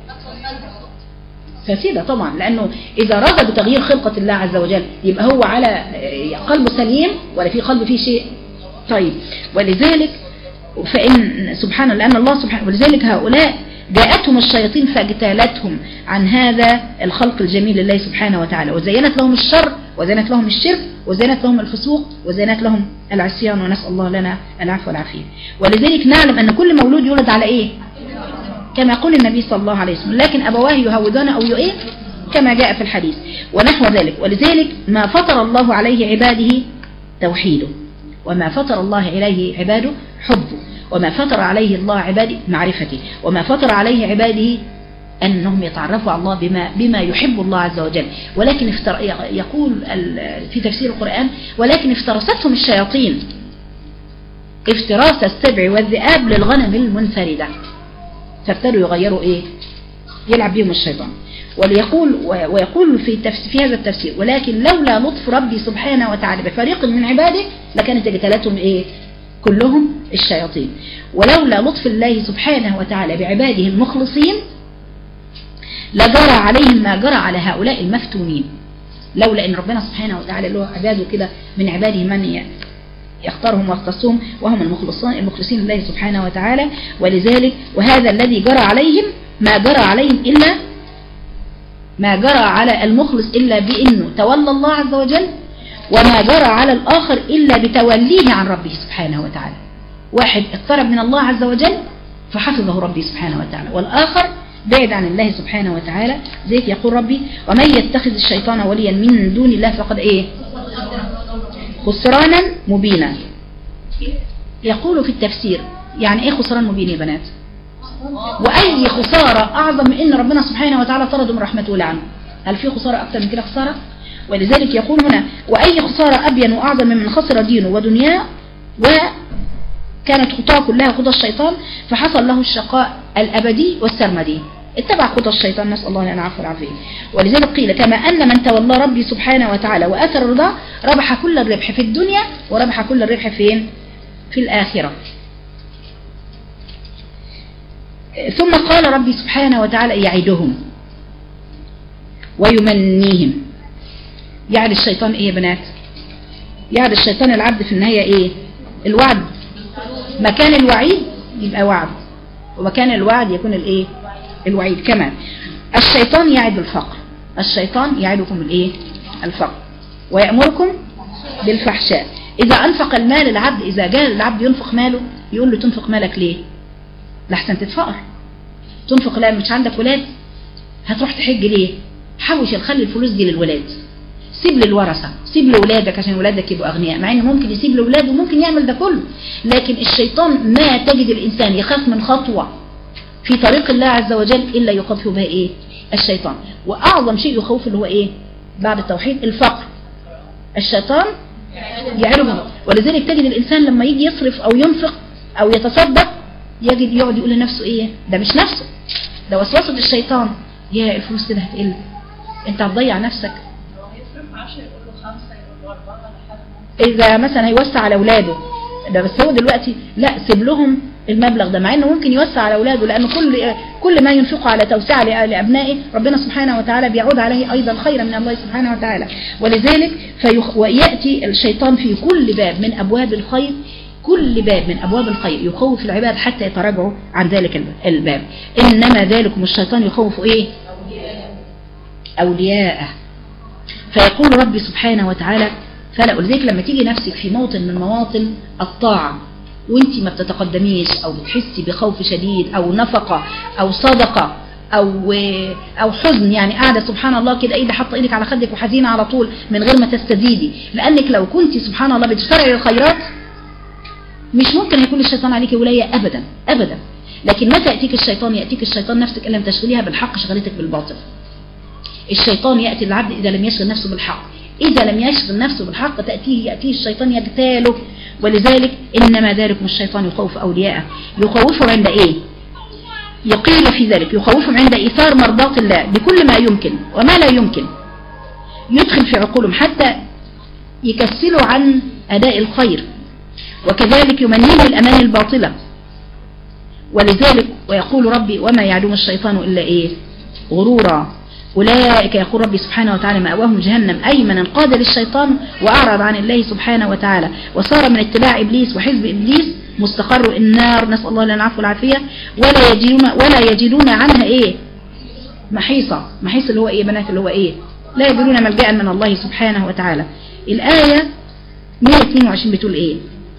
فاسدة طبعا، لأنه إذا رغب بتغيير خلقة الله عز وجل يبقى هو على قلبه سليم ولا في قلبه فيه شيء؟ طيب، ولذلك فإن سبحانه، لأن الله سبحانه، ولذلك هؤلاء جاءتهم الشياطين فاجتالتهم عن هذا الخلق الجميل لله سبحانه وتعالى، وزينت لهم الشر، وزينت لهم الشرك، وزينت لهم الفسوق، وزينت لهم العصيان، ونسأل الله لنا العفو والعافية. ولذلك نعلم أن كل مولود يولد على إيه؟ كما يقول النبي صلى الله عليه وسلم، لكن أبواه يهودان أو يؤيه كما جاء في الحديث ونحو ذلك. ولذلك ما فطر الله عليه عباده توحيده، وما فطر الله عليه عباده حبه، وما فطر عليه الله عباده معرفته، وما فطر عليه عباده أنهم يتعرفوا على الله بما يحب الله عز وجل. ولكن يقول في تفسير القرآن ولكن افترستهم الشياطين افتراس السبع والذئاب للغنم المنفردة، فابتدوا يغيروا إيه؟ يلعب بهم الشيطان. ويقول في هذا التفسير ولكن لولا لطف ربي سبحانه وتعالى بفريق من عباده لكانت اجتالتهم إيه؟ كلهم الشياطين. ولولا لطف الله سبحانه وتعالى بعباده المخلصين لجرى عليهم ما جرى على هؤلاء المفتونين، لولا ان ربنا سبحانه وتعالى له عباده كده من عباده من يختارهم ويختصهم وهم المخلصين لله سبحانه وتعالى. ولذلك وهذا الذي جرى عليهم ما جرى عليهم إلا ما جرى على المخلص إلا بأنه تولى الله عز وجل، وما جرى على الآخر إلا بتوليه عن ربه سبحانه وتعالى. واحد اقترب من الله عز وجل فحفظه ربي سبحانه وتعالى، والآخر بعد عن الله سبحانه وتعالى. ذلك يقول ربي ومن يتخذ الشيطان وليا من دون الله فقد ايه؟ خسرانا مبينا. يقول في التفسير يعني ايه خسران مبين يا بنات؟ واي خسارة اعظم من ان ربنا سبحانه وتعالى طرده من رحمته ولعنه؟ هل في خسارة اكثر من كده خسارة؟ ولذلك يقول هنا واي خسارة ابين واعظم من خسر دينه ودنياه وكانت خطاه كلها خطى الشيطان فحصل له الشقاء الابدي والسرمدي، اتبع خطى الشيطان، نسأل الله لنا العفو والعافية. ولذلك قيل كما أن من تولى ربي سبحانه وتعالى وأثر الرضا ربح كل الربح في الدنيا وربح كل الربح فين؟ في الآخرة. ثم قال ربي سبحانه وتعالى يعدهم ويمنيهم. يعد الشيطان ايه يا بنات؟ يعد الشيطان العبد في النهاية ايه؟ الوعد. مكان الوعيد يبقى وعد، ومكان الوعد يكون الايه؟ الوعيد. كمان الشيطان يعد الفقر، الشيطان يعدكم الايه؟ الفقر، ويأمركم بالفحشاء. إذا أنفق المال العبد، إذا جاء العبد ينفق ماله يقول له تنفق مالك ليه؟ لحسن تتفقر. تنفق لا مش عندك ولاد هتروح تحج ليه؟ حوش خلي الفلوس دي للولاد، سيب للورثة، سيب لولادك عشان ولادك يبقوا أغنياء، مع إنه ممكن يسيب لولاده وممكن يعمل ده كله. لكن الشيطان ما تجد الإنسان يخاف من خطوة في طريق الله عز وجل إلا يقذف بها إيه؟ الشيطان. وأعظم شيء يخوف اللي هو إيه؟ بعد التوحيد الفقر. الشيطان يعرفه. ولذلك تجد الإنسان لما يجي يصرف أو ينفق أو يتصدق يجد يقعد يقول لنفسه إيه؟ ده مش نفسه، ده وسوسة الشيطان. يا الفلوس كده هتقل، أنت هتضيع نفسك. إذا مثلا هيوسع على أولاده ده، بس هو دلوقتي لا، سيب لهم المبلغ ده، مع انه ممكن يوسع على اولاده، لانه كل ما ينفقه على توسعه لابنائه ربنا سبحانه وتعالى بيعود عليه ايضا خيرا من الله سبحانه وتعالى. ولذلك وياتي الشيطان في كل باب من ابواب الخير، كل باب من ابواب الخير يخوف العباد حتى يتراجعوا عن ذلك الباب. انما ذلكم الشيطان يخوف ايه؟ اولياءه. فيقول ربي سبحانه وتعالى فلا. ولذلك لما تيجي نفسك في موطن من مواطن الطاعة وانت ما بتتقدميش او بتحسي بخوف شديد او نفقة او صدقة او حزن، يعني قاعدة سبحان الله كده ايدي حاطه ايدك على خدك وحزينة على طول من غير ما تستزيدي، لانك لو كنت سبحان الله بتشترعي الخيرات مش ممكن يكون الشيطان عليك ولاية ابدا ابدا. لكن متى يأتيك الشيطان نفسك ان لم تشغليها بالحق شغلتك بالباطل. الشيطان يأتي العبد إذا لم يشغل نفسه بالحق، إذا لم يشغل نفسه بالحق يأتيه الشيطان يجتاله. ولذلك إنما ذلكم الشيطان يخوف أولياءه. يخوفهم عند إيه؟ يقيل في ذلك يخوفهم عند إيثار مرضات الله بكل ما يمكن وما لا يمكن، يدخل في عقولهم حتى يكسلوا عن أداء الخير، وكذلك يمنيهم الأمان الباطلة. ولذلك ويقول ربي وما يعدهم الشيطان إلا إيه؟ غرورا. أولئك يقول ربي سبحانه وتعالى مأواهم جهنم، أي من انقاد للشيطان وأعرض عن الله سبحانه وتعالى وصار من اتباع إبليس وحزب إبليس مستقر النار، نسأل الله لنا العفو والعافية. ولا يجدون عنها إيه؟ محيصة. محيص اللي هو إيه بنات؟ اللي هو إيه؟ لا يجدون ملجأ من الله سبحانه وتعالى. الآية 122 بتقول إيه؟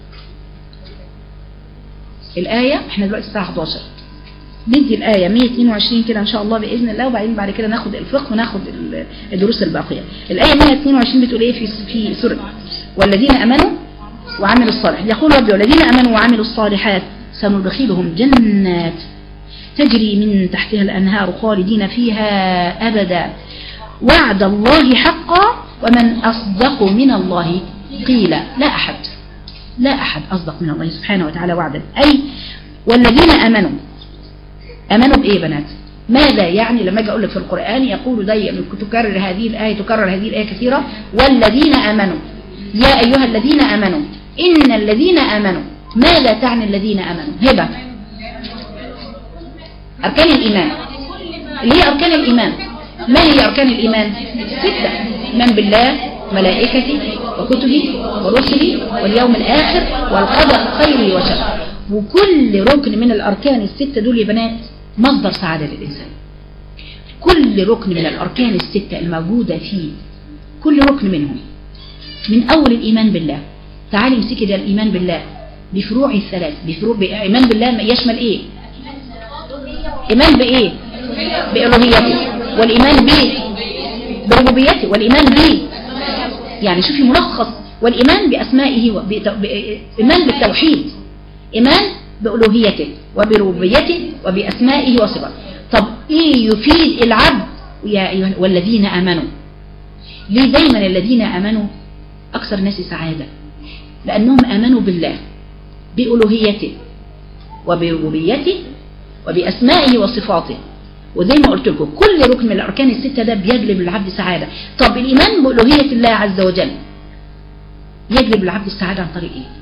الآية احنا دلوقتي الساعة 11 ندي الآية 122 كده إن شاء الله بإذن الله، وبعدين بعد كده ناخد الفقه وناخد الدروس الباقية. الآية 122 بتقول إيه في سورة والذين أمنوا وعملوا الصالحات؟ يقول ربي والذين أمنوا وعملوا الصالحات سندخلهم جنات تجري من تحتها الأنهار خالدين فيها أبدا وعد الله حقا ومن أصدق من الله قيلا. لا أحد أصدق من الله سبحانه وتعالى وعدا. أي والذين أمنوا بإيه بنات؟ ماذا يعني لما أجي أقول لك في القرآن يقول دايما تكرر هذه الآية كثيرة والذين أمنوا، يا أيها الذين أمنوا، إن الذين أمنوا. ماذا تعني الذين أمنوا؟ هبة أركان الإيمان، اللي هي أركان الإيمان. ما هي أركان الإيمان؟ 6: إيمان بالله ملائكته وكتبه ورسله واليوم الآخر والقدر خيره وشره. وكل ركن من الأركان ال6 دول يا بنات مصدر سعادة للإنسان. كل ركن من الأركان ال6 الموجودة فيه، كل ركن منهم، من أول الإيمان بالله. تعالي امسكي ده الإيمان بالله بفروعه الثلاث. إيمان بالله يشمل إيه؟ إيمان بإيه؟ بألوهيته، والإيمان بربوبيته، والإيمان يعني شوفي ملخص، والإيمان بأسمائه إيمان بالتوحيد، إيمان بألوهيته وبربوبيته وبأسمائه وصفاته. طب إيه يفيد العبد؟ يا أيها والذين آمنوا. ليه دايما الذين آمنوا أكثر الناس سعادة؟ لأنهم آمنوا بالله بألوهيته وبربوبيته وبأسمائه وصفاته. وزي ما قلت لكم كل ركن من الأركان ال6 ده بيجلب للعبد سعادة. طب الإيمان بألوهية الله عز وجل يجلب للعبد السعادة عن طريق إيه؟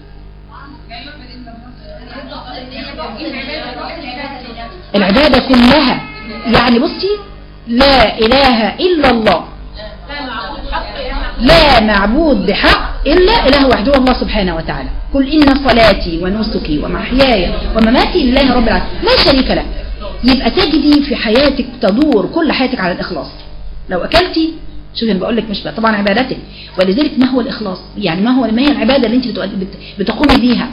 العبادة كلها. يعني بصي لا إله إلا الله، لا معبود بحق إلا إله وحده الله سبحانه وتعالى. قل إن صلاتي ونسكي ومحياي ومماتي لله رب العالمين لا شريك له. يبقى تجدي في حياتك تدور كل حياتك على الإخلاص. لو أكلتي شوفي بقول لك مش طبعا عبادتك. ولذلك ما هو الإخلاص؟ يعني ما هي العبادة اللي انت بتقومي بيها؟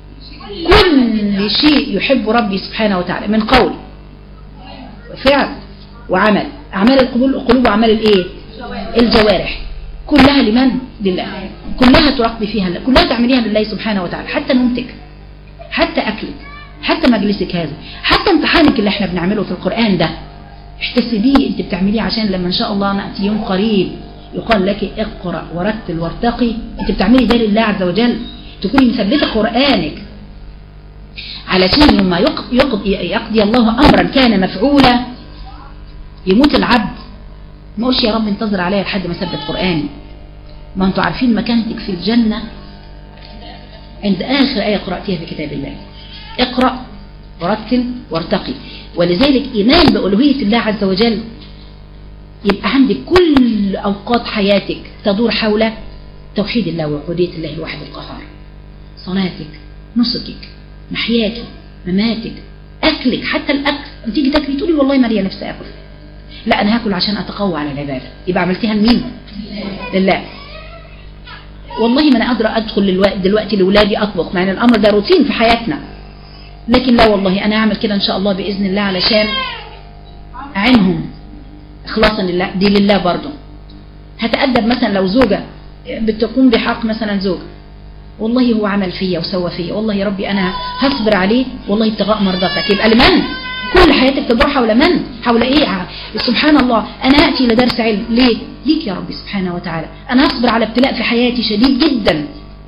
كل شيء يحب ربي سبحانه وتعالى من قول وفعل وعمل. أعمال القلوب وأعمال الإيه؟ الجوارح كلها لمن؟ لله. كلها تراقبي فيها، كلها تعمليها لله سبحانه وتعالى. حتى نومتك، حتى أكلك، حتى مجلسك هذا، حتى امتحانك اللي احنا بنعمله في القرآن ده احتسبيه انت بتعمليه عشان لما ان شاء الله نأتي يوم قريب يقال لك اقرأ ورتل وارتقي. انت بتعملي ده لله عز وجل، تكوني مثبته قرآنك علشان لما يقضي الله امرا كان مفعولا يموت العبد ما قولش يا رب انتظر عليا لحد ما ثبت قرآني. ما انتوا عارفين مكانتك في الجنة عند آخر آية قرأتيها في كتاب الله. اقرأ ورتل وارتقي. ولذلك إيمان بألوهية الله عز وجل يبقى عندك كل أوقات حياتك تدور حول توحيد الله وعبودية الله الواحد القهار. صلاتك، نسكك، محياك، مماتك، أكلك، حتى الأكل لما تيجي تاكلي تقولي والله ما ليا نفسي أكل، لا أنا هاكل عشان أتقوى على العبادة، يبقى عملتيها لمين؟ لله. والله ما أنا قادرة أدخل دلوقتي لأولادي أطبخ، مع أن الأمر ده روتين في حياتنا، لكن لا والله أنا أعمل كده إن شاء الله بإذن الله علشان أعينهم إخلاصا لله، دي لله برضه. هتأدب مثلا لو زوجة بتقوم بحق مثلا زوج، والله هو عمل فيا وسوى فيا، والله يا ربي أنا هصبر عليه والله ابتغاء مرضاتك، يبقى لمن؟ كل حياتك تدور حول من؟ حول إيه؟ سبحان الله أنا أتي لدرس علم ليه؟ ليك يا ربي سبحانه وتعالى. أنا هصبر على ابتلاء في حياتي شديد جدا،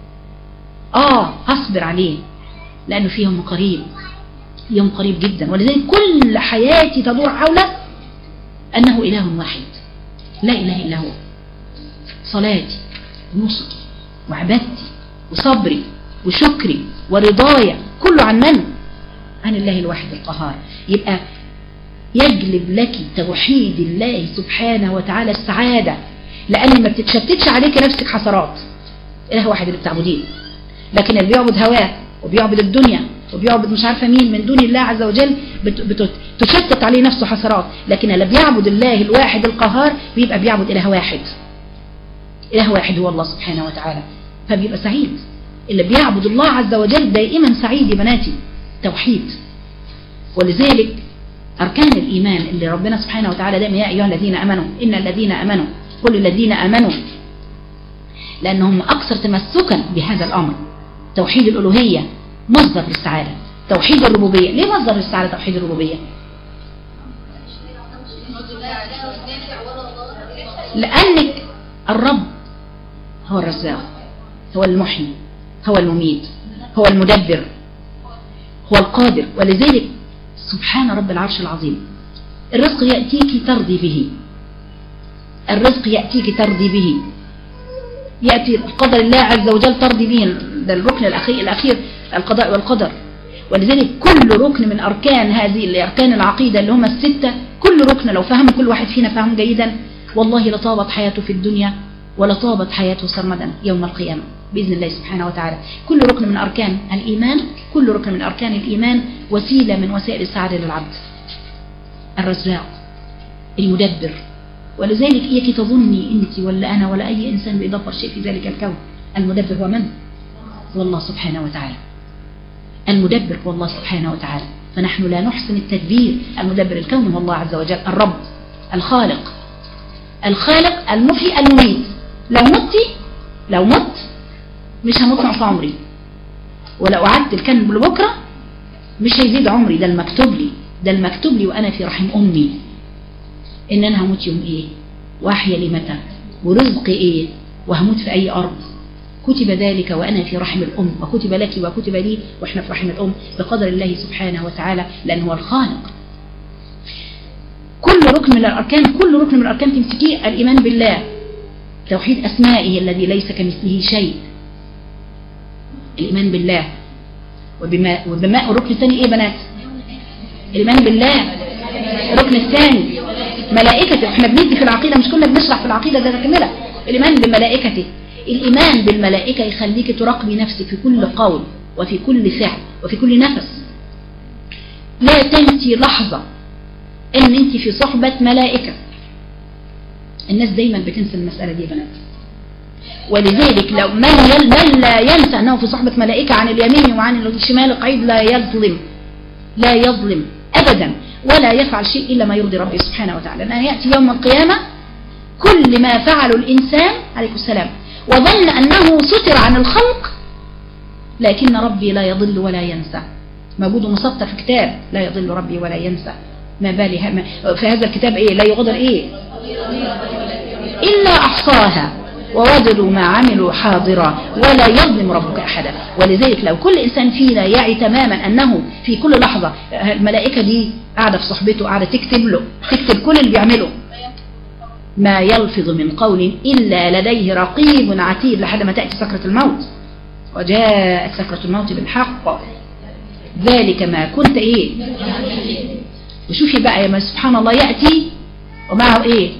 هصبر عليه لأنه في يوم قريب، يوم قريب جدا. ولذلك كل حياتي تدور حول أنه إله واحد لا إله إلا هو. صلاتي ونسكي وعبادتي وصبري وشكري ورضايا كله عن من؟ عن الله الواحد القهار. يبقى يجلب لك توحيد الله سبحانه وتعالى السعادة، لأن ما بتتشتتش عليك نفسك حسرات. إله واحد اللي بتعبديه، لكن اللي بيعبد هواه وبيعبد الدنيا وبيعبد مش عارفة مين من دون الله عز وجل تشتت عليه نفسه حسرات. لكن اللي بيعبد الله الواحد القهار بيبقى بيعبد إله واحد، إله واحد هو الله سبحانه وتعالى، فبيبقى سعيد. اللي بيعبد الله عز وجل دائما سعيد يا بناتي، توحيد. ولذلك أركان الإيمان اللي ربنا سبحانه وتعالى دائما يا أيها الذين أمنوا إن الذين أمنوا كل الذين أمنوا، لأنهم أكثر تمسكا بهذا الأمر. توحيد الألوهية مصدر للسعادة. توحيد الربوبية ليه مصدر للسعادة؟ توحيد الربوبية لأنك الرب هو الرزاق، هو المحيي، هو المميت، هو المدبر، هو القادر. ولذلك سبحان رب العرش العظيم الرزق يأتيك ترضي به، الرزق يأتيك ترضي به، يأتي قدر الله عز وجل ترضي به. ده الركن الأخير القضاء والقدر. ولذلك كل ركن من أركان هذه الأركان العقيدة اللي هم الستة، كل ركن لو فهم كل واحد فينا فهم جيدا والله لطابت حياته في الدنيا ولطابت حياته سرمدا يوم القيامة بإذن الله سبحانه وتعالى. كل ركن من أركان الإيمان، كل ركن من أركان الإيمان وسيلة من وسائل السعادة للعبد. الرزاق، المدبر. ولذلك إياك تظني أنت ولا أنا ولا أي إنسان بيدبر شيء في ذلك الكون. المدبر هو من؟ هو الله سبحانه وتعالى. المدبر هو الله سبحانه وتعالى، فنحن لا نحسن التدبير. المدبر الكون هو الله عز وجل، الرب، الخالق، الخالق المحيي المميت. لو مت مش هموت نقص عمري، ولو قعدت الكلب لبكره مش هيزيد عمري. ده المكتوب لي وأنا في رحم أمي إن أنا هموت يوم إيه، وأحيا لي متى، ورزقي إيه، وهموت في أي أرض. كتب ذلك وأنا في رحم الأم، وكتب لك وكتب لي وإحنا في رحم الأم بقدر الله سبحانه وتعالى، لأنه هو الخالق. كل ركن من الأركان تمسكيه. الإيمان بالله، توحيد أسمائه الذي ليس كمثله شيء، الإيمان بالله. وبما الركن الثاني إيه بنات؟ الإيمان بالله. الركن الثاني ملائكته. احنا بندي في العقيدة، مش كنا بنشرح في العقيدة ده تكملة. الإيمان بملائكته. الإيمان بالملائكة يخليك تراقبي نفسك في كل قول وفي كل فعل وفي كل نفس. لا تنسي لحظة ان انت في صحبة ملائكة. الناس دايما بتنسى المسألة دي يا بنات. ولذلك لو من لا ينسى انه في صحبة ملائكة عن اليمين وعن الشمال قعيد لا يظلم ابدا، ولا يفعل شيء الا ما يرضي ربه سبحانه وتعالى. لأن يأتي يوم القيامة كل ما فعله الإنسان عليه السلام وظن أنه ستر عن الخلق، لكن ربي لا يضل ولا ينسى. موجود مسطر في كتاب لا يضل ربي ولا ينسى. ما بالي في هذا الكتاب إيه؟ لا يغادر إيه إلا أحصاها ووجدوا ما عملوا حاضرا ولا يظلم ربك أحدا. ولذلك لو كل إنسان فينا يعي تماما أنه في كل لحظة الملائكة دي قاعدة في صحبته، قاعدة تكتب كل اللي بيعمله، ما يلفظ من قول إلا لديه رقيب عتيد، لحد ما تأتي سكرة الموت. وجاءت سكرة الموت بالحق ذلك ما كنت ايه. وشوفي بقى يا سبحان الله، يأتي ومعه ايه؟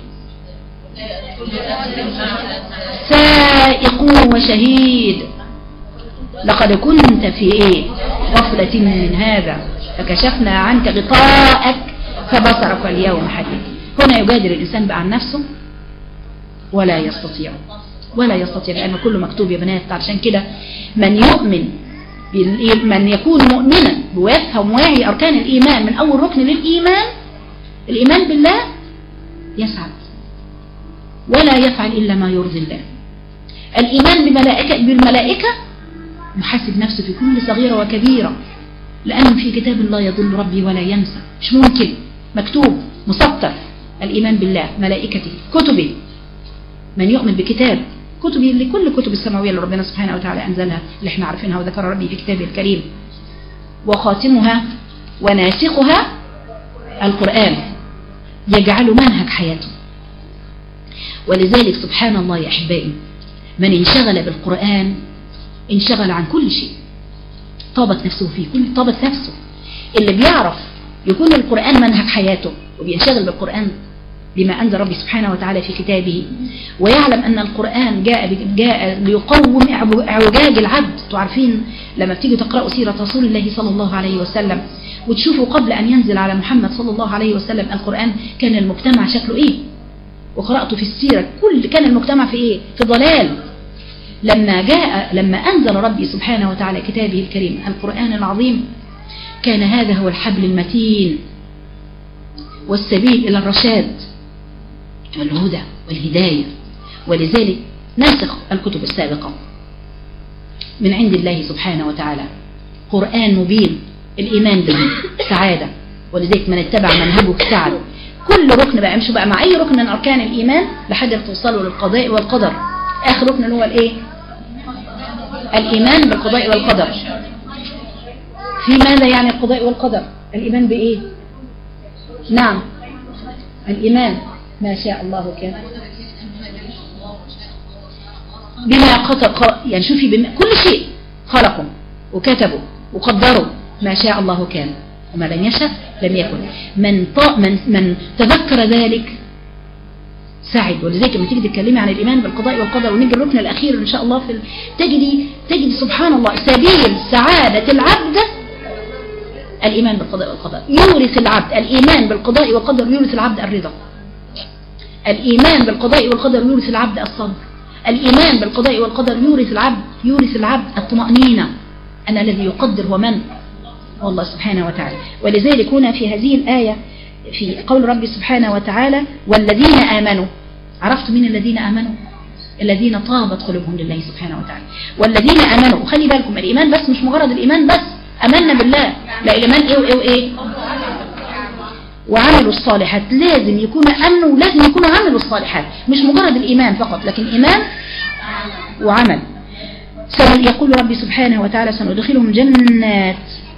سائق وشهيد. لقد كنت في ايه؟ غفلة من هذا فكشفنا عنك غطاءك فبصرك اليوم حديد. هنا يجادل الإنسان بقى عن نفسه ولا يستطيع لأنه كله مكتوب يا بنات. عشان كده من يؤمن من يكون مؤمنا ويفهم واعي أركان الإيمان من أول ركن للإيمان، الإيمان بالله، يسعد ولا يفعل إلا ما يرضي الله. الإيمان بالملائكة يحاسب نفسه في كل صغيرة وكبيرة، لأنه في كتاب الله يضل ربي ولا ينسى، مش ممكن، مكتوب مسطر. الإيمان بالله، ملائكته، كتبه، من يؤمن بكتاب كتبه لكل كتب السماوية اللي ربنا سبحانه وتعالى أنزلها اللي احنا عارفينها وذكر ربي في كتابه الكريم، وخاتمها وناسخها القرآن يجعل منهج حياته. ولذلك سبحان الله يا أحبائي، من انشغل بالقرآن انشغل عن كل شيء، طابت نفسه فيه، كل طابت نفسه. اللي بيعرف يكون القرآن منهج حياته وبينشغل بالقرآن بما أنزل ربي سبحانه وتعالى في كتابه، ويعلم أن القرآن جاء ليقوم اعوجاج العبد. تعرفين لما بتيجي تقرأوا سيرة رسول الله صلى الله عليه وسلم وتشوفوا قبل أن ينزل على محمد صلى الله عليه وسلم القرآن كان المجتمع شكله إيه، وقرأته في السيرة كان المجتمع في إيه؟ في ضلال. لما أنزل ربي سبحانه وتعالى كتابه الكريم القرآن العظيم كان هذا هو الحبل المتين والسبيل إلى الرشاد والهدى والهداية. ولذلك نسخ الكتب السابقة من عند الله سبحانه وتعالى قرآن مبين، الإيمان به سعادة، ولذلك من اتبع منهجه سعد. كل ركن بقى امشوا بقى مع أي ركن من أركان الإيمان لحد ما توصلوا للقضاء والقدر. آخر ركن اللي هو الإيه؟ الإيمان بالقضاء والقدر. في ماذا يعني القضاء والقدر؟ الإيمان بإيه؟ نعم، الإيمان ما شاء الله كان بما قدر، يعني شوفي كل شيء خلقه وكتبه وقدره، ما شاء الله كان وما لم يشاء لم يكن. من تذكر ذلك سعد. ولذلك لما تيجي تتكلمي عن الإيمان بالقضاء والقدر ونيجي الركن الأخير إن شاء الله تجدي سبحان الله سبيل سعادة العبد الإيمان بالقضاء والقدر. يورث العبد الإيمان بالقضاء والقدر، يورث العبد الرضا. الإيمان بالقضاء والقدر يورث العبد الصبر. الإيمان بالقضاء والقدر يورث العبد الطمأنينة أن الذي يقدر هو من؟ والله سبحانه وتعالى. ولذلك هنا في هذه الآية في قول ربي سبحانه وتعالى والذين آمنوا. عرفتوا مين الذين آمنوا؟ الذين طابت قلوبهم لله سبحانه وتعالى. والذين آمنوا، وخلي بالكم الإيمان بس مش مجرد الإيمان بس أمنا بالله، لا، الإيمان إيه وإيه وإيه وعملوا الصالحات. لازم يكونوا أمنوا ولازم يكونوا عملوا الصالحات، مش مجرد الإيمان فقط لكن إيمان وعمل. يقول ربي سبحانه وتعالى سندخلهم جنات.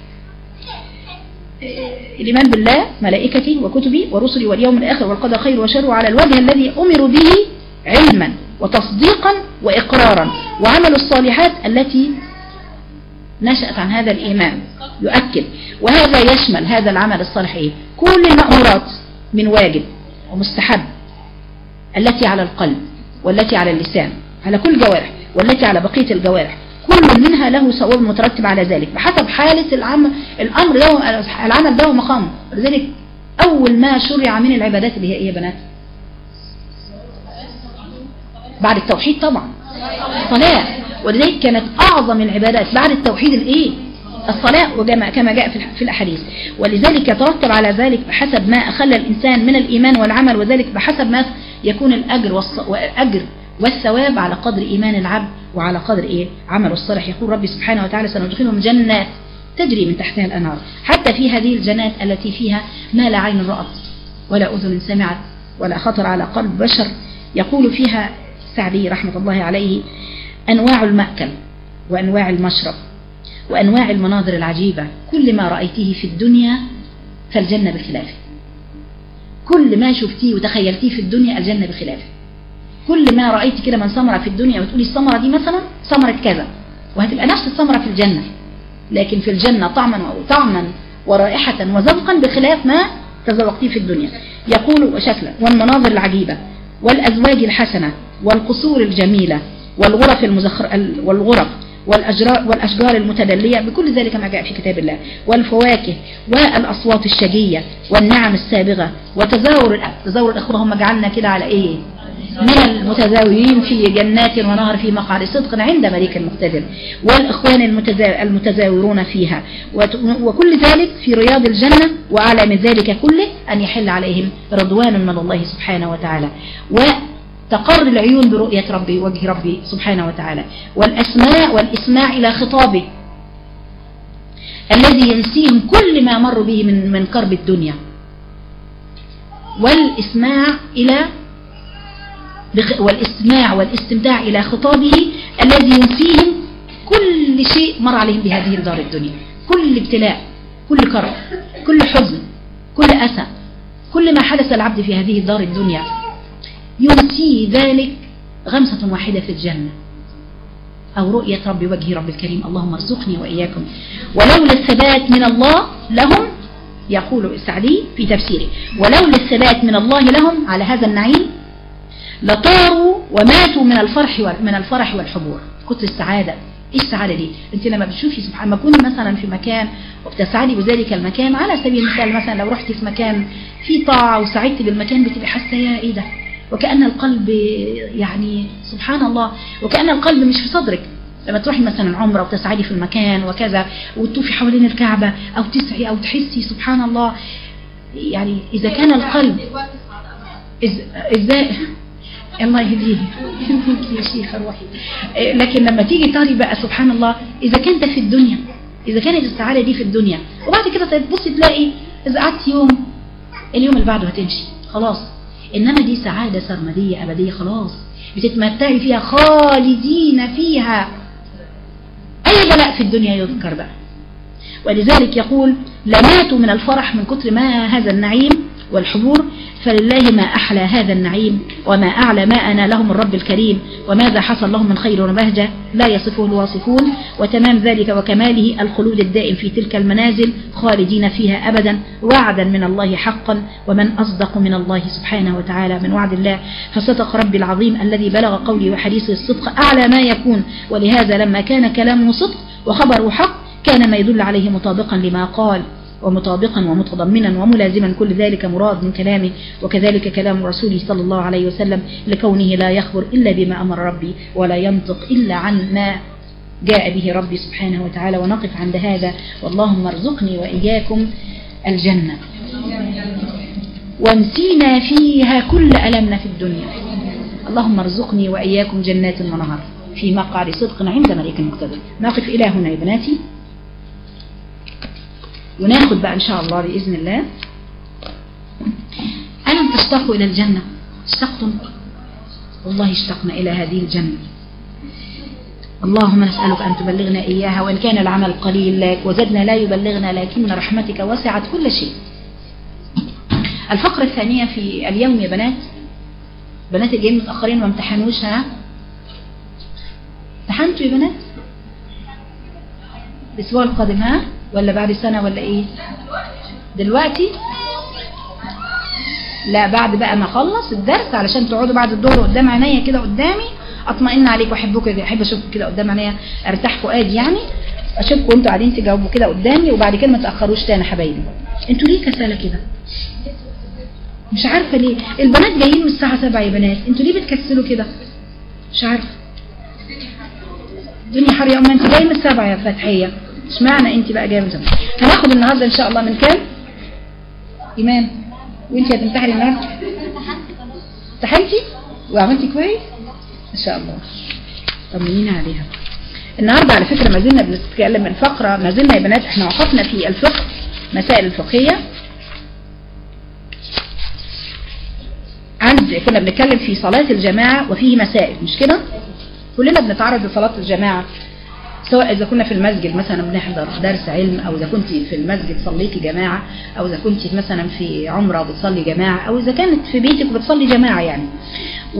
الإيمان بالله ملائكتي وكتبي ورسلي واليوم الآخر والقدر خير وشر على الوجه الذي أمروا به علما وتصديقا وإقرارا، وعملوا الصالحات التي نشأت عن هذا الإيمان يؤكد. وهذا يشمل هذا العمل الصالح إيه؟ كل المأمورات من واجب ومستحب التي على القلب والتي على اللسان على كل جوارح والتي على بقية الجوارح، كل منها له ثواب مترتب على ذلك بحسب حالة الأمر له العمل له مقام. ولذلك أول ما شرع من العبادات اللي هي إيه يا بنات؟ بعد التوحيد طبعا الصلاة. ولذلك كانت أعظم العبادات بعد التوحيد الإيه؟ الصلاة، كما جاء في الأحاديث. ولذلك يترتب على ذلك بحسب ما أخل الإنسان من الإيمان والعمل، وذلك بحسب ما يكون الأجر والثواب على قدر إيمان العبد وعلى قدر إيه؟ عمل الصالح. يقول ربي سبحانه وتعالى سندخلهم جنات تجري من تحتها الأنهار. حتى في هذه الجنات التي فيها ما لا عين رأت ولا أذن سمعت ولا خطر على قلب بشر. يقول فيها سعدي رحمة الله عليه أنواع المأكل وأنواع المشرب وأنواع المناظر العجيبة، كل ما رأيته في الدنيا فالجنة بخلافه. كل ما شفتيه وتخيلتيه في الدنيا الجنة بخلافه. كل ما رأيت كده من ثمرة في الدنيا وتقولي الثمرة دي مثلا ثمرة كذا، وهتبقى نفس الثمرة في الجنة. لكن في الجنة طعما ورائحة وذوقا بخلاف ما تذوقتيه في الدنيا. يقول شكلا والمناظر العجيبة والأزواج الحسنة والقصور الجميلة والغرف والأشجار المتدلية بكل ذلك ما جاء في كتاب الله، والفواكه والأصوات الشجية والنعم السابغة وتزاور الأخوة. هم جعلنا كده على إيه؟ من المتزاورين في جنات ونهر في مقعد صدق عند مليك المقتدر، والإخوان المتزاورون فيها، وكل ذلك في رياض الجنة. وأعلى من ذلك كله أن يحل عليهم رضوان من الله سبحانه وتعالى، وتقر العيون برؤية ربي وجه ربي سبحانه وتعالى، والإسماع إلى خطابه الذي ينسيهم كل ما مر به من كرب الدنيا، والاستمتاع إلى خطابه الذي ينسيهم كل شيء مر عليهم بهذه الدار الدنيا، كل ابتلاء، كل كرب، كل حزن، كل أسى، كل ما حدث العبد في هذه الدار الدنيا ينسي ذلك غمسة واحدة في الجنة أو رؤية رب وجه رب الكريم. اللهم ارزقني وإياكم. ولولا الثبات من الله لهم، يقول السعدي في تفسيره، ولولا الثبات من الله لهم على هذا النعيم لطاروا وماتوا من الفرح والحبور. كتر السعادة. ايش السعادة دي؟ انت لما بتشوفي سبحان ما تكوني مثلا في مكان وبتسعدي بذلك المكان، على سبيل المثال مثلا لو رحتي في مكان في طاعة وسعدتي بالمكان بتبقي حاسة يا ايه ده، وكأن القلب يعني سبحان الله، وكأن القلب مش في صدرك. لما تروحي مثلا عمرة وتسعدي في المكان وكذا وتطوفي حوالين الكعبة او تسعي او تحسي سبحان الله، يعني اذا كان القلب ازاي الله يهديه يا شيخ روحي. لكن لما تيجي تاري بقى سبحان الله، إذا كانت في الدنيا، إذا كانت السعادة دي في الدنيا، وبعد كده تبصي تلاقي إذا قعدت يوم اليوم اللي بعده هتمشي خلاص. إنما دي سعادة سرمدية أبدية خلاص، بتتمتعي فيها خالدين فيها. أي بلاء في الدنيا يذكر بقى. ولذلك يقول لماتوا من الفرح من كتر ما هذا النعيم والحبور. فلله ما أحلى هذا النعيم وما أعلى ما أنا لهم الرب الكريم، وماذا حصل لهم من خير وبهجة لا يصفه الواصفون. وتمام ذلك وكماله الخلود الدائم في تلك المنازل خالدين فيها أبدا، وعدا من الله حقا، ومن أصدق من الله سبحانه وتعالى من وعد الله. فصدق ربي العظيم الذي بلغ قولي وحديثه الصدق أعلى ما يكون. ولهذا لما كان كلامه صدق وخبره حق كان ما يدل عليه مطابقا لما قال، ومطابقا ومتضمنا وملازما كل ذلك مراد من كلامه. وكذلك كلام رسوله صلى الله عليه وسلم لكونه لا يخبر إلا بما أمر ربي ولا ينطق إلا عن ما جاء به ربي سبحانه وتعالى. ونقف عند هذا، واللهم ارزقني وإياكم الجنة وانسينا فيها كل ألمنا في الدنيا. اللهم ارزقني وإياكم جنات ونهر في مقعد صدق عند مليك مقتدر. نقف إلى هنا يا بناتي، وناخد بقى إن شاء الله بإذن الله. ألم تشتاقوا إلى الجنة؟ اشتقتم؟ والله اشتقنا إلى هذه الجنة. اللهم نسألك أن تبلغنا إياها، وإن كان العمل قليل لك وزدنا لا يبلغنا، لكن رحمتك وسعت كل شيء. الفقرة الثانية في اليوم يا بنات اللي جايين متأخرين وما امتحنوش، ها امتحنتوا يا بنات الأسبوع القادم ها ولا بعد سنة ولا ايه؟ دلوقتي؟ لا بعد بقى ما اخلص الدرس، علشان تقعدوا بعد الظهر قدام عينيا كده قدامي، اطمئن عليك واحبكم، احب اشوفكم كده قدام عينيا، ارتاح فؤادي يعني، اشوفكم انتوا قاعدين تجاوبوا كده قدامي، وبعد كده ما تاخروش تاني حبايبي. انتوا ليه كسالة كده؟ مش عارفه ليه البنات جايين من الساعه 7 يا بنات، انتوا ليه بتكسلوا كده؟ مش عارفه. الدنيا حر يا انت جاي من 7 يا فتحيه، اشمعنى انت بقى جايه من 7؟ هناخد النهارده ان شاء الله من كام؟ ايمان، وانت هتمتحني النهارده؟ امتحنتي وعملتي كويس ان شاء الله، طمنينا عليها. النهارده على فكره ما زلنا بنتكلم الفقره، ما زلنا يا بنات احنا وقفنا في الفقه، مسائل الفقهيه. كنا بنتكلم في صلاه الجماعه وفيه مسائل، مش كده؟ كلنا بنتعرض لصلاه الجماعه، سواء إذا كنا في المسجد مثلا بنحضر درس علم، أو إذا كنت في المسجد صليتي جماعة، أو إذا كنت مثلا في عمرة وبتصلي جماعة، أو إذا كانت في بيتك وبتصلي جماعة يعني.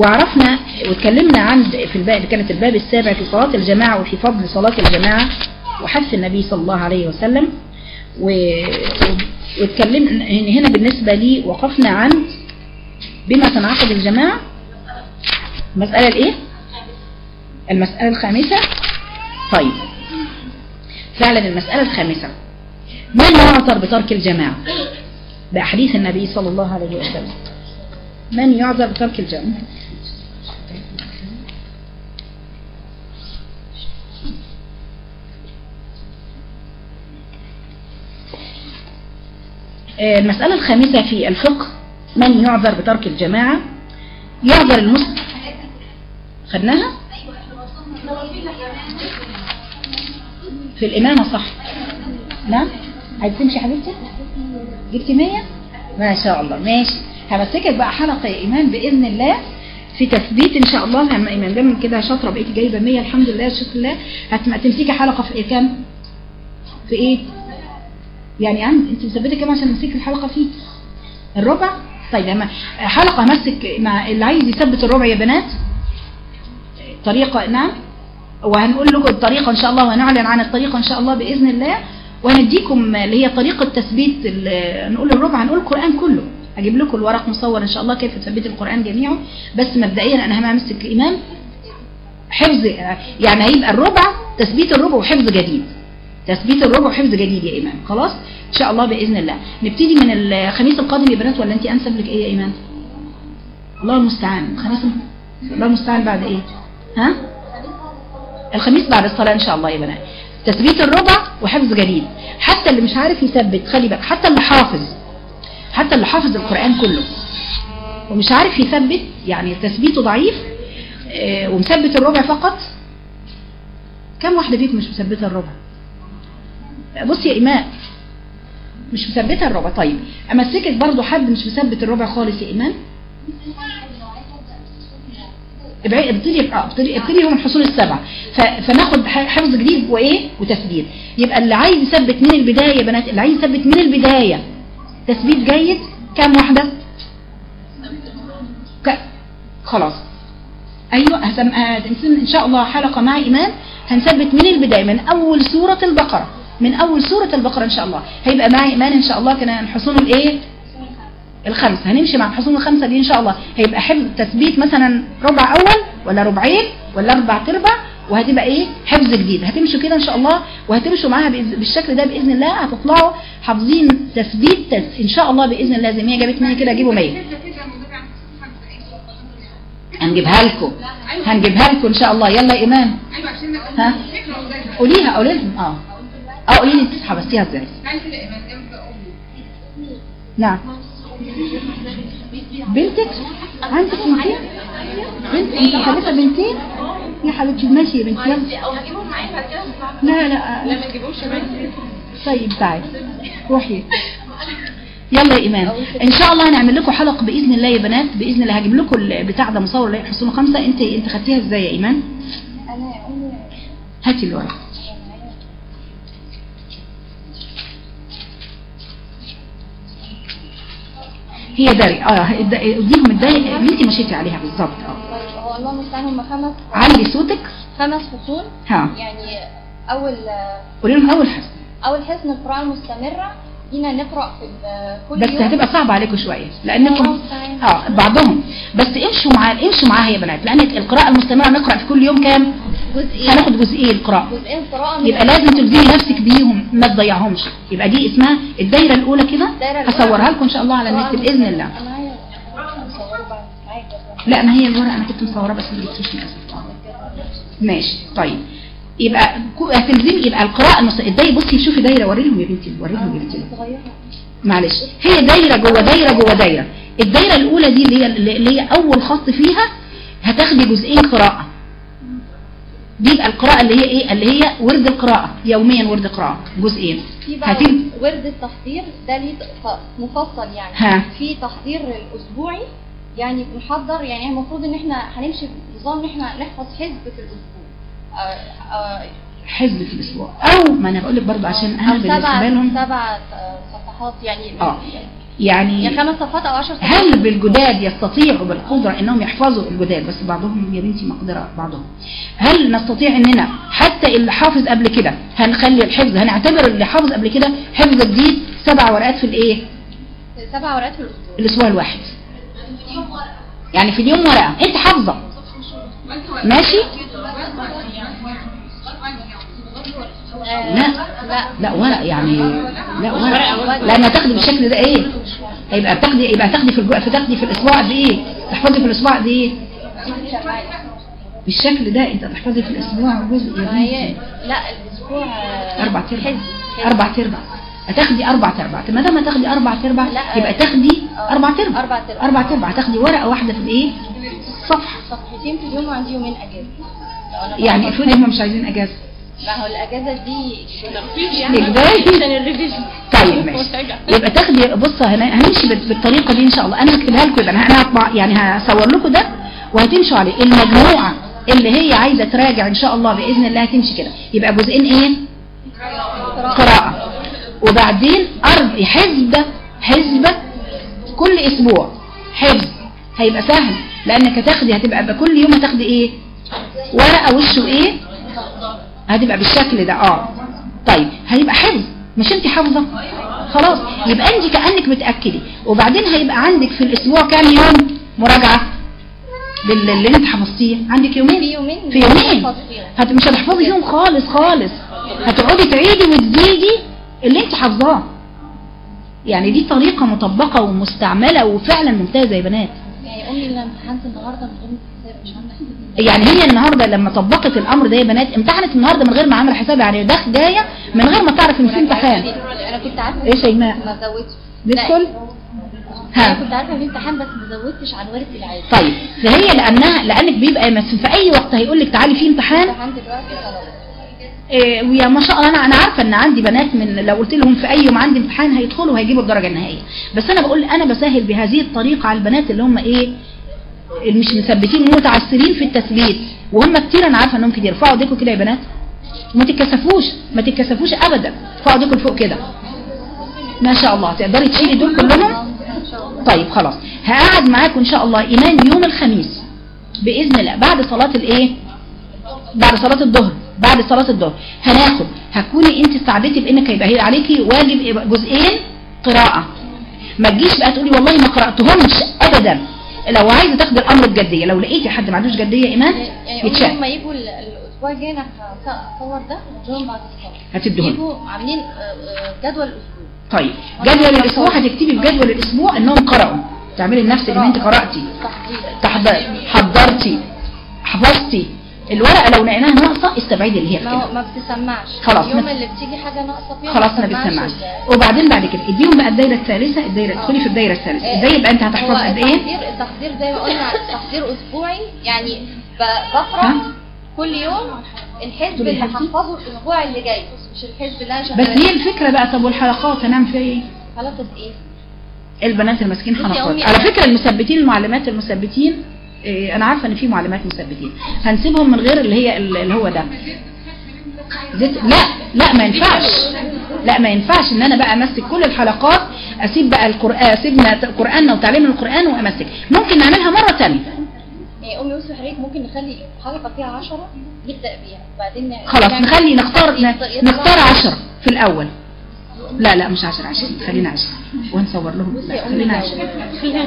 وعرفنا واتكلمنا عن في الباب، كانت الباب السابع في صلاة الجماعة وفي فضل صلاة الجماعة. وحث النبي صلى الله عليه وسلم. واتكلمنا هنا بالنسبة لي وقفنا عند بما تنعقد الجماعة. المسألة الايه؟ المسألة الخامسة. طيب فعلا المسألة الخامسة، من يعذر بترك الجماعة بأحاديث النبي صلى الله عليه وسلم؟ من يعذر بترك الجماعة؟ المسألة الخامسة في الفقه، من يعذر بترك الجماعة؟ يعذر المسلم. خدناها في الإمامة صح؟ نعم. عايز تمشي حبيبتي؟ جبتي 100؟ ما شاء الله. ماشي، همسكك بقى حلقة يا إيمان بإذن الله في تثبيت إن شاء الله. لما إيمان دايما كده شاطرة بقيتي جايبة 100 الحمد لله شكر الله. هتمسكي حلقة في إيه كام؟ في إيه؟ يعني أنت مثبتة كام عشان نمسك الحلقة فيه؟ الربع؟ طيب لما حلقة همسك مع اللي عايز يثبت الربع يا بنات طريقة. نعم، وهنقول لكم الطريقة إن شاء الله، وهنعلن عن الطريقة إن شاء الله بإذن الله، وهنديكم اللي هي طريقة تثبيت. نقول الربع، هنقول القرآن كله. هجيب لكم الورق مصور إن شاء الله كيف تثبت القرآن جميعه. بس مبدئيا أنا همسك الإمام حفظ، يعني هيبقى الربع تثبيت الربع وحفظ جديد. تثبيت الربع وحفظ جديد يا إمام. خلاص إن شاء الله بإذن الله. نبتدي من الخميس القادم يا بنات، ولا أنت أنسب لك إيه يا إيمان؟ الله المستعان. الله المستعان بعد إيه؟ ها؟ الخميس بعد الصلاة إن شاء الله يا بنات. تثبيت الربع وحفظ جديد. حتى اللي مش عارف يثبت، خلي بالك، حتى اللي حافظ القرآن كله ومش عارف يثبت، يعني تثبيته ضعيف ومثبت الربع فقط. كم واحدة فيكم مش مثبتة الربع؟ بصي يا إيمان، مش مثبتة الربع. طيب أمسكك برضو حد مش مثبت الربع خالص يا إيمان. ابتدي هو من حصول السبع. فناخد حفظ جديد وايه وتثبيت. يبقى اللي عايز يثبت من البداية يا بنات، اللي عايز يثبت من البداية تثبيت جيد، كم واحدة؟ خلاص ايوه. ان شاء الله حلقة مع ايمان هنثبت من البداية، من اول سورة البقرة، ان شاء الله هيبقى مع ايمان ان شاء الله. كان الحصول الايه الخمسة، هنمشي مع الحصول الخمسة دي ان شاء الله. هيبقى حفظ تثبيت مثلا ربع اول ولا ربعين ولا 4/4، وهتبقى ايه حفظ جديد. هتمشوا كده ان شاء الله، وهتمشوا معاها بالشكل ده باذن الله. هتطلعوا حافظين تثبيت ان شاء الله باذن الله. زي ما هي جابت 100 كده جيبوا 100. هنجيبها لكم ان شاء الله. يلا يا ايمان، ها قوليها لهم. قولي لي انت حفظتيها ازاي. نعم. بنتك عندك بنتين؟ انت حبيبه بنتين يا حبيبتي؟ ماشي يا بنتي يلا. لا ما تجيبوش. طيب تعالي روحي يلا يا ايمان. ان شاء الله هنعمل لكم حلقه باذن الله يا بنات، باذن الله. هجيب لكم البتاع ده مصور اللي حصول 5. انت خدتيها ازاي يا ايمان؟ هاتي الورق. هي داري اديهم الدايره اللي انت مشيتي عليها بالظبط. هو الله المستعان هم 5. علي صوتك. 5 فصول. يعني قولي لهم اول حصن القراءه المستمره جينا نقرا في كل بس يوم. هتبقى صعبه عليكم شويه لانكم بعضهم. بس امشوا معاها يا بنات، لان القراءه المستمره نقرا في كل يوم كام؟ جزئين. هناخد جزئين قراءه. يبقى لازم تلزمي نفسك بيهم، ما تضيعهمش. يبقى دي اسمها الدايره الاولى كده. هصورها لكم ان شاء الله على النت باذن الله. لا ما هي الورقه انا كنت مصوره بس ما جبتوش للاسف. ماشي طيب. يبقى هتلزمي. يبقى القراءه الدايره. بصي شوفي دايره، وريهم يا بنتي معلش. هي دايره جوه دايره. الدايره الاولى دي اللي هي اول خط فيها هتاخدي جزئين قراءه. دي يبقى القراءه اللي هي ايه؟ اللي هي ورد القراءه يوميا، ورد قراءه جزئين. ورد التحضير ده ليه مفصل يعني. في تحضير الاسبوعي، يعني بنحضر، يعني المفروض ان احنا هنمشي بنظام ان احنا نحفظ حزب في الاسبوع. حزب في الاسبوع، او ما انا بقول لك برضه عشان اهم بالنسبه لهم 7 صفحات يعني. يعني 5 صفحات او 10 صفحات. هل بالجداد يستطيعوا بالقدرة انهم يحفظوا الجداد؟ بس بعضهم يا بنتي مقدرة بعضهم. هل نستطيع اننا حتى اللي حافظ قبل كده هنخلي الحفظ، هنعتبر اللي حافظ قبل كده حفظ جديد 7 ورقات في الايه؟ 7 ورقات في الاسبوع الواحد. يعني في اليوم ورقة انت حافظة ماشي؟ لا ورق يعني، لا ورق لما تاخدي بالشكل ده ايه؟ يبقى تاخدي في الاسبوع قد ايه؟ تحفظي في الاسبوع قد ايه؟ بالشكل ده انت تحفظي في الاسبوع جزء يا بنتي. لا الاسبوع 4/4 هتاخدي 4/4. ما دام هتاخدي 4/4 يبقى تاخدي 4/4 هتاخدي ورقه واحده في الايه؟ صفحتين في اليوم، وعندي يومين اجازه. يعني افرضي هم مش عايزين اجازه، ما هو الاجازه دي عشان الريفيجن. طيب ماشي، يبقى تاخدي بص هنمشي بالطريقه دي ان شاء الله. انا هكتبها لكم، انا هطبع يعني هصور لكم ده وهتمشوا عليه. المجموعه اللي هي عايزه تراجع ان شاء الله باذن الله هتمشي كده، يبقى جزئين ايه؟ قراءه، وبعدين حسبه كل اسبوع حفظ. هيبقى سهل لانك هتبقى كل يوم هتاخدي ايه؟ ورقه وشه ايه؟ هتبقى بالشكل ده. طيب هيبقى حفظ، مش انت حافظه خلاص، يبقى انت كأنك بتأكدي. وبعدين هيبقى عندك في الاسبوع كام يوم مراجعة اللي انت حفظتيه؟ عندك يومين في يومين مش هتحفظي فيهم خالص، هتقعدي تعيدي وتزيدي اللي انت حافظاه. يعني دي طريقة مطبقة ومستعملة وفعلا ممتازة يا بنات. يعني امي اللي امتحنت النهارده من غير حساب، مش عامله حساب. يعني هي النهارده لما طبقت الامر ده يا بنات امتحنت النهارده من غير ما عامله حساب، يعني ده جايه من غير ما تعرف ان في امتحان. انا كنت عارفه ايه شيماء ما زودتش ندخل. انا كنت عارفه ان في امتحان بس ما زودتش عن ورقه العادي. طيب فهي لانك بيبقى مثلا في اي وقت هيقول لك تعالي في امتحان دلوقتي خلاص. ويا ما شاء الله انا عارفه ان عندي بنات من لو قلت لهم في اي يوم عندي امتحان هيدخلوا وهيجيبوا الدرجه النهائيه. بس انا بقول انا بسهل بهذه الطريقه على البنات اللي هم ايه مش مثبتين متعسرين في التثبيت، وهم كتير انا عارفه انهم كتير. ارفعوا ايديكم كده يا بنات وما تتكسفوش ابدا. ارفعوا ايديكم فوق كده ما شاء الله. تقدري تشيلي دول كلهم؟ طيب خلاص هقعد معاكم ان شاء الله ايمان يوم الخميس باذن الله بعد صلاه الايه؟ بعد صلاه الظهر. بعد صلاه الظهر هتكوني انت استعدتي بانك هيبقى عليكي واجب جزئين قراءه. ما تجيش بقى تقولي والله ما قراتهمش ابدا. لو عايزه تاخدي الامر بجديه، لو لقيتي حد ما عندوش جديه ايمان يتشاف. لما يجوا الاسبوع الجاي انا هصور ده واديهم بعد الصلاه. هتديهم يجوا عاملين جدول الاسبوع. طيب جدول الاسبوع هتكتبي في جدول الاسبوع انهم قرأوا، تعملي لنفسك ان انت قرأتي حضرتي حفظتي. الورقه لو لقيناها ناقصه استبعدي اللي هي كده ما بتسمعش خلاص. اليوم اللي بتيجي حاجه ناقصه فيها خلاص ما بتسمعش. وبعدين بعد كده اديهم بقى الدايره الثالثه. ادخلي في الدايره الثالثه. ازاي يبقى انت هتحفظ قد ايه؟ التحضير زي ما قلنا تحضير اسبوعي، يعني بقرا كل يوم الحزب اللي هحفظه الاسبوع اللي جاي، مش الحزب اللي انا شغاله. بس هي الفكره بقى. طب والحلقات هنعمل فيها ايه؟ حلقه ايه؟ البنات المسكين حلقات. على فكره المثبتين المعلمات المثبتين انا عارفه ان في معلمات مثبتين هنسيبهم من غير اللي هو ده. لا ما ينفعش ان انا بقى امسك كل الحلقات، اسيب بقى القران، سيبنا قراننا وتعليم القران وامسك. ممكن نعملها مره ثانيه. يعني امي وصفي حضرتك ممكن نخلي حلقه فيها 10 نبدا بيها وبعدين خلاص نختار 10 في الاول. لا مش 10 خلينا 10 ونصور لهم. لا خلينا 10. في ناس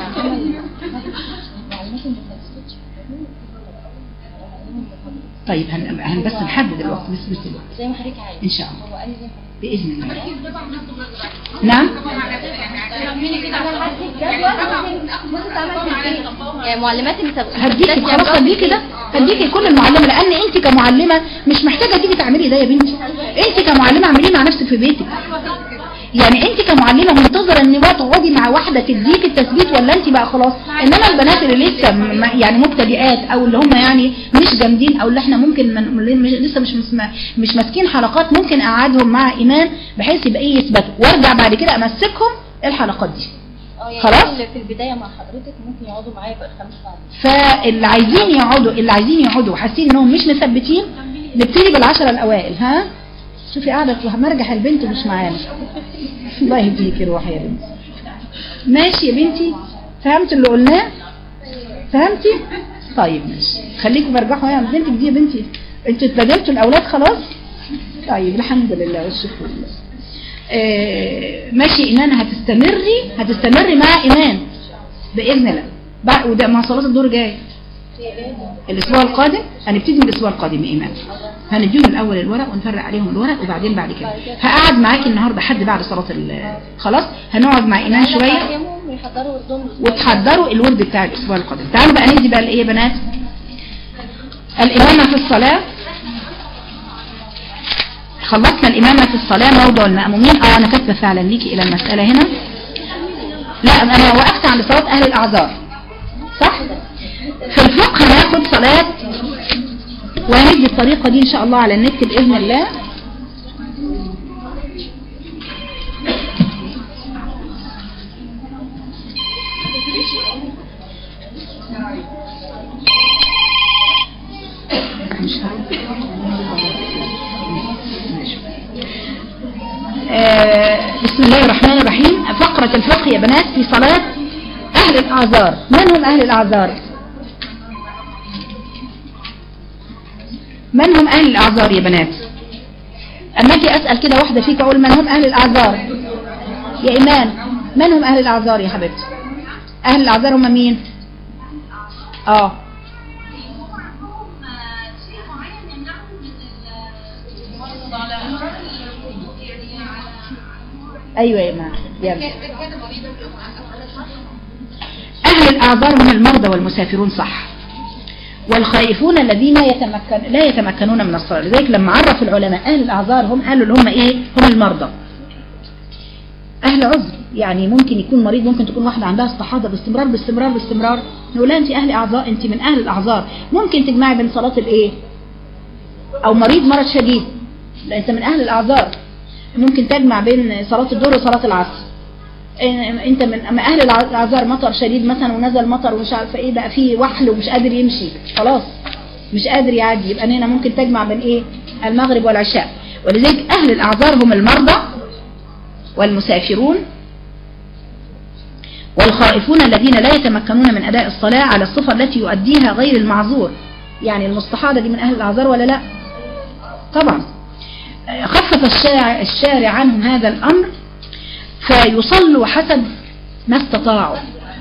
طيب بس نحدد الوقت بس الوقت زي ما حضرتك عايز ان شاء الله هو قال لي باذن الله. نعم معلمات هديكي خلاص. هديكي كل المعلمه، لان انت كمعلمه مش محتاجه تيجي تعملي ده يا بنتي. انت كمعلمه اعمليه مع نفسك في بيتك. يعني انت كمعلمه منتظره ان بقى تقعدي مع واحده تديك التثبيت ولا انت بقى خلاص؟ انما البنات اللي لسه يعني مبتدئات او اللي هم يعني مش جامدين او اللي احنا ممكن لسه مش ماسكين حلقات، ممكن اقعدهم مع ايمان بحيث يبقى ايه يثبتوا وارجع بعد كده امسكهم الحلقات دي. خلاص في البدايه مع حضرتك ممكن يقعدوا معايا بقى 5 ساعات. فاللي عايزين يقعدوا حاسين انهم مش مثبتين نبتدي بال10 الاوائل. ها شوفي قاعده مرجح البنت مش معانا. الله يهديكي روح يا بنت. ماشي يا بنتي، فهمت اللي قلناه؟ فهمتي؟ طيب ماشي، خليكم برجعوا يا بنتك دي يا بنتي، انتوا اتبادلتوا الاولاد خلاص؟ طيب الحمد لله والشكر لله. ماشي ايمان، هتستمري مع ايمان باذن الله بقى، وده مع صلاه الظهر جاي الاسبوع القادم، هنبتدي من الاسبوع القادم يا ايمان، هنديهم الاول الورق ونفرق عليهم الورق، وبعدين بعد كده هقعد معاكي النهارده حد بعد صلاه خلاص هنقعد مع ايمان شويه وتحضروا الورد بتاع الاسبوع القادم. تعالوا بقى ندي بقى الايه يا بنات، الامامه في الصلاه. خلصنا الامامه في الصلاه، موضع المأمومين. انا كاتبه فعلا ليكي الى المساله هنا، لا انا وقفت عند صلاه اهل الاعذار صح. في الفقه هناخد صلاه، وهندي الطريقه دي ان شاء الله على النت باذن الله. بسم الله الرحمن الرحيم. فقرة الفقه يا بنات في صلاة أهل الأعذار. من هم أهل الأعذار؟ من هم أهل الأعذار يا بنات؟ أما أجي أسأل كده واحدة فيك أقول من هم أهل الأعذار يا إيمان؟ من هم أهل الأعذار يا حبيبتي؟ أهل الأعذار هم مين؟ ايوه يا ايمان يلا. اهل الاعذار هم المرضى والمسافرون صح، والخائفون الذين لا يتمكنون من الصلاة. لذلك لما عرف العلماء اهل الاعذار هم قالوا اللي هم ايه؟ هم المرضى. اهل عذر يعني ممكن يكون مريض، ممكن تكون واحدة عندها استحاضة باستمرار نقول لها انت اهل اعذار، انت من اهل الاعذار. ممكن تجمعي بين صلاة الايه او مرض شديد، لا انت من اهل الاعذار. ممكن تجمع بين صلاة الظهر وصلاة العصر، انت من اهل الاعذار. مطر شديد مثلا ونزل مطر ومش عارفه ايه، بقى فيه وحل ومش قادر يمشي خلاص، مش قادر يعدي، يبقى هنا ممكن تجمع بين ايه؟ المغرب والعشاء. ولذلك اهل الاعذار هم المرضى والمسافرون والخائفون الذين لا يتمكنون من اداء الصلاة على الصفة التي يؤديها غير المعذور. يعني المستحاضة دي من اهل الاعذار ولا لا؟ طبعا. خفف الشارع عنهم هذا الأمر فيصلوا حسب ما استطاعوا.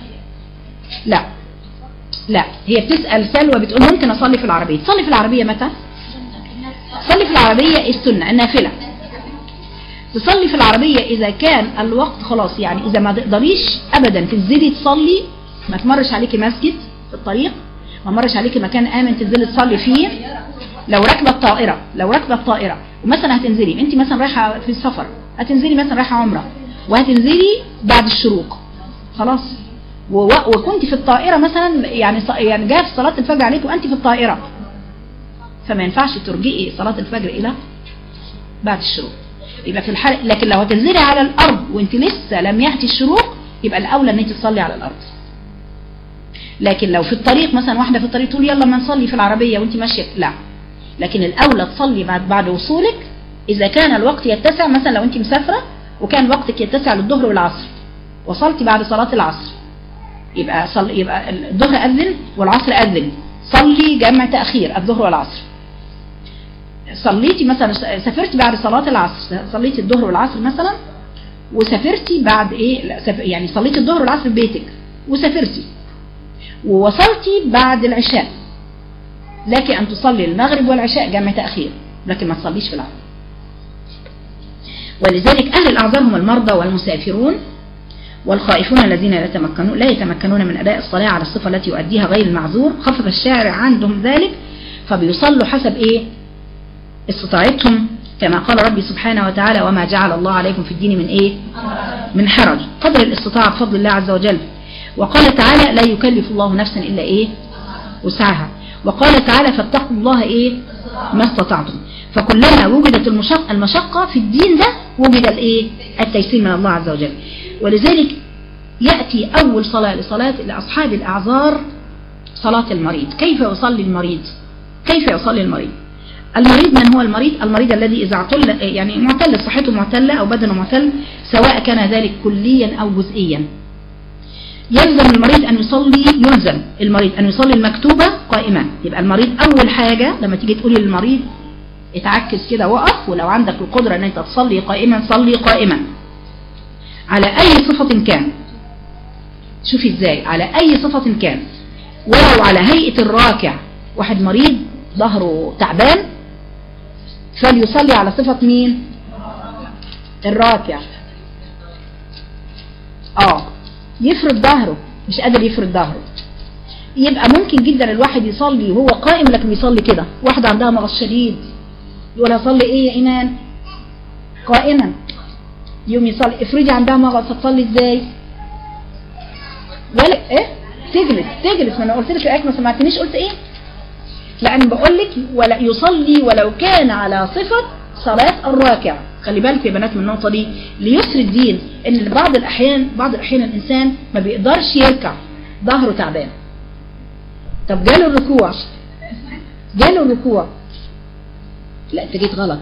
لا هي بتسأل سلوى بتقول ممكن أصلي في العربية. تصلي في العربية متى؟ تصلي في العربية السنة النافلة. تصلي في العربية إذا كان الوقت خلاص، يعني إذا ما تقدريش أبدا تنزلي تصلي، ما تمرش عليكي مسجد في الطريق، ما مرش عليكي مكان آمن تنزلي تصلي فيه. لو راكبه الطائرة ومثلا هتنزلي انت مثلا رايحه في السفر، هتنزلي مثلا رايحه عمره وهتنزلي بعد الشروق خلاص، وكنت في الطائره مثلا يعني جاء في صلاه الفجر عليك وانت في الطائره، فما ينفعش ترجئي صلاه الفجر الى بعد الشروق. يبقى في الحاله، لكن لو هتنزلي على الارض وانت لسه لم ياتي الشروق يبقى الاولى ان انت تصلي على الارض. لكن لو في الطريق مثلا واحده في الطريق تقول يلا ما نصلي في العربيه وانت ماشيه، لا، لكن الأولى تصلي بعد وصولك إذا كان الوقت يتسع. مثلا لو أنت مسافرة وكان وقتك يتسع للظهر والعصر، وصلتي بعد صلاة العصر، يبقى الظهر أذن والعصر أذن، صلي جمع تأخير الظهر والعصر. صليتي مثلا سافرتي بعد صلاة العصر، صليتي الظهر والعصر مثلا وسافرتي بعد يعني صليتي الظهر والعصر في بيتك وسافرتي ووصلتي بعد العشاء، لك أن تصلي المغرب والعشاء جمع تأخير، لكن ما تصليش في العصر. ولذلك أهل الأعذار هم المرضى والمسافرون والخائفون الذين لا يتمكنون من أداء الصلاة على الصفة التي يؤديها غير المعذور. خفف الشارع عندهم ذلك فبيصلوا حسب استطاعتهم، كما قال ربي سبحانه وتعالى وما جعل الله عليكم في الدين من من حرج، قدر الاستطاعة بفضل الله عز وجل. وقال تعالى لا يكلف الله نفسا إلا وسعها. وقال تعالى فاتقوا الله ما استطعتم. فكلما وجدت المشقة في الدين ده وجد التيسير من الله عز وجل. ولذلك يأتي أول صلاة لأصحاب الأعذار صلاة المريض. كيف يصلي المريض؟ المريض من هو المريض؟ المريض الذي إذا معتل، صحته معتلة أو بدنه معتل، سواء كان ذلك كليا أو جزئيا. يلزم المريض أن يصلي، يلزم المريض أن يصلي المكتوبة قائما. يبقى المريض أول حاجة لما تيجي تقولي للمريض اتعكس كده وقف، ولو عندك القدرة أن أنت تصلي قائما صلي قائما على أي صفة كان. شوفي ازاي، على أي صفة كان، ولو على هيئة الراكع. واحد مريض ظهره تعبان فليصلي على صفة مين؟ الراكع. يفرد ظهره، مش قادر يفرد ظهره. يبقى ممكن جدا الواحد يصلي وهو قائم لكن بيصلي كده. واحدة عندها مغص شديد يقول هصلي ايه يا ايمان؟ قائما. يوم يصلي، افرضي عندها مغص هتصلي ازاي؟ ولا ايه؟ تجلس. ما انا قلت لك الايه، ما سمعتنيش قلت ايه؟ لان بقول لك ولا يصلي ولو كان على صفة صلاة الراكع. خلي بالك يا بنات من النقطة دي ليسر الدين، ان بعض الاحيان الانسان ما بيقدرش يركع، ظهره تعبان. طب جاله الركوع، لا انت جيت غلط.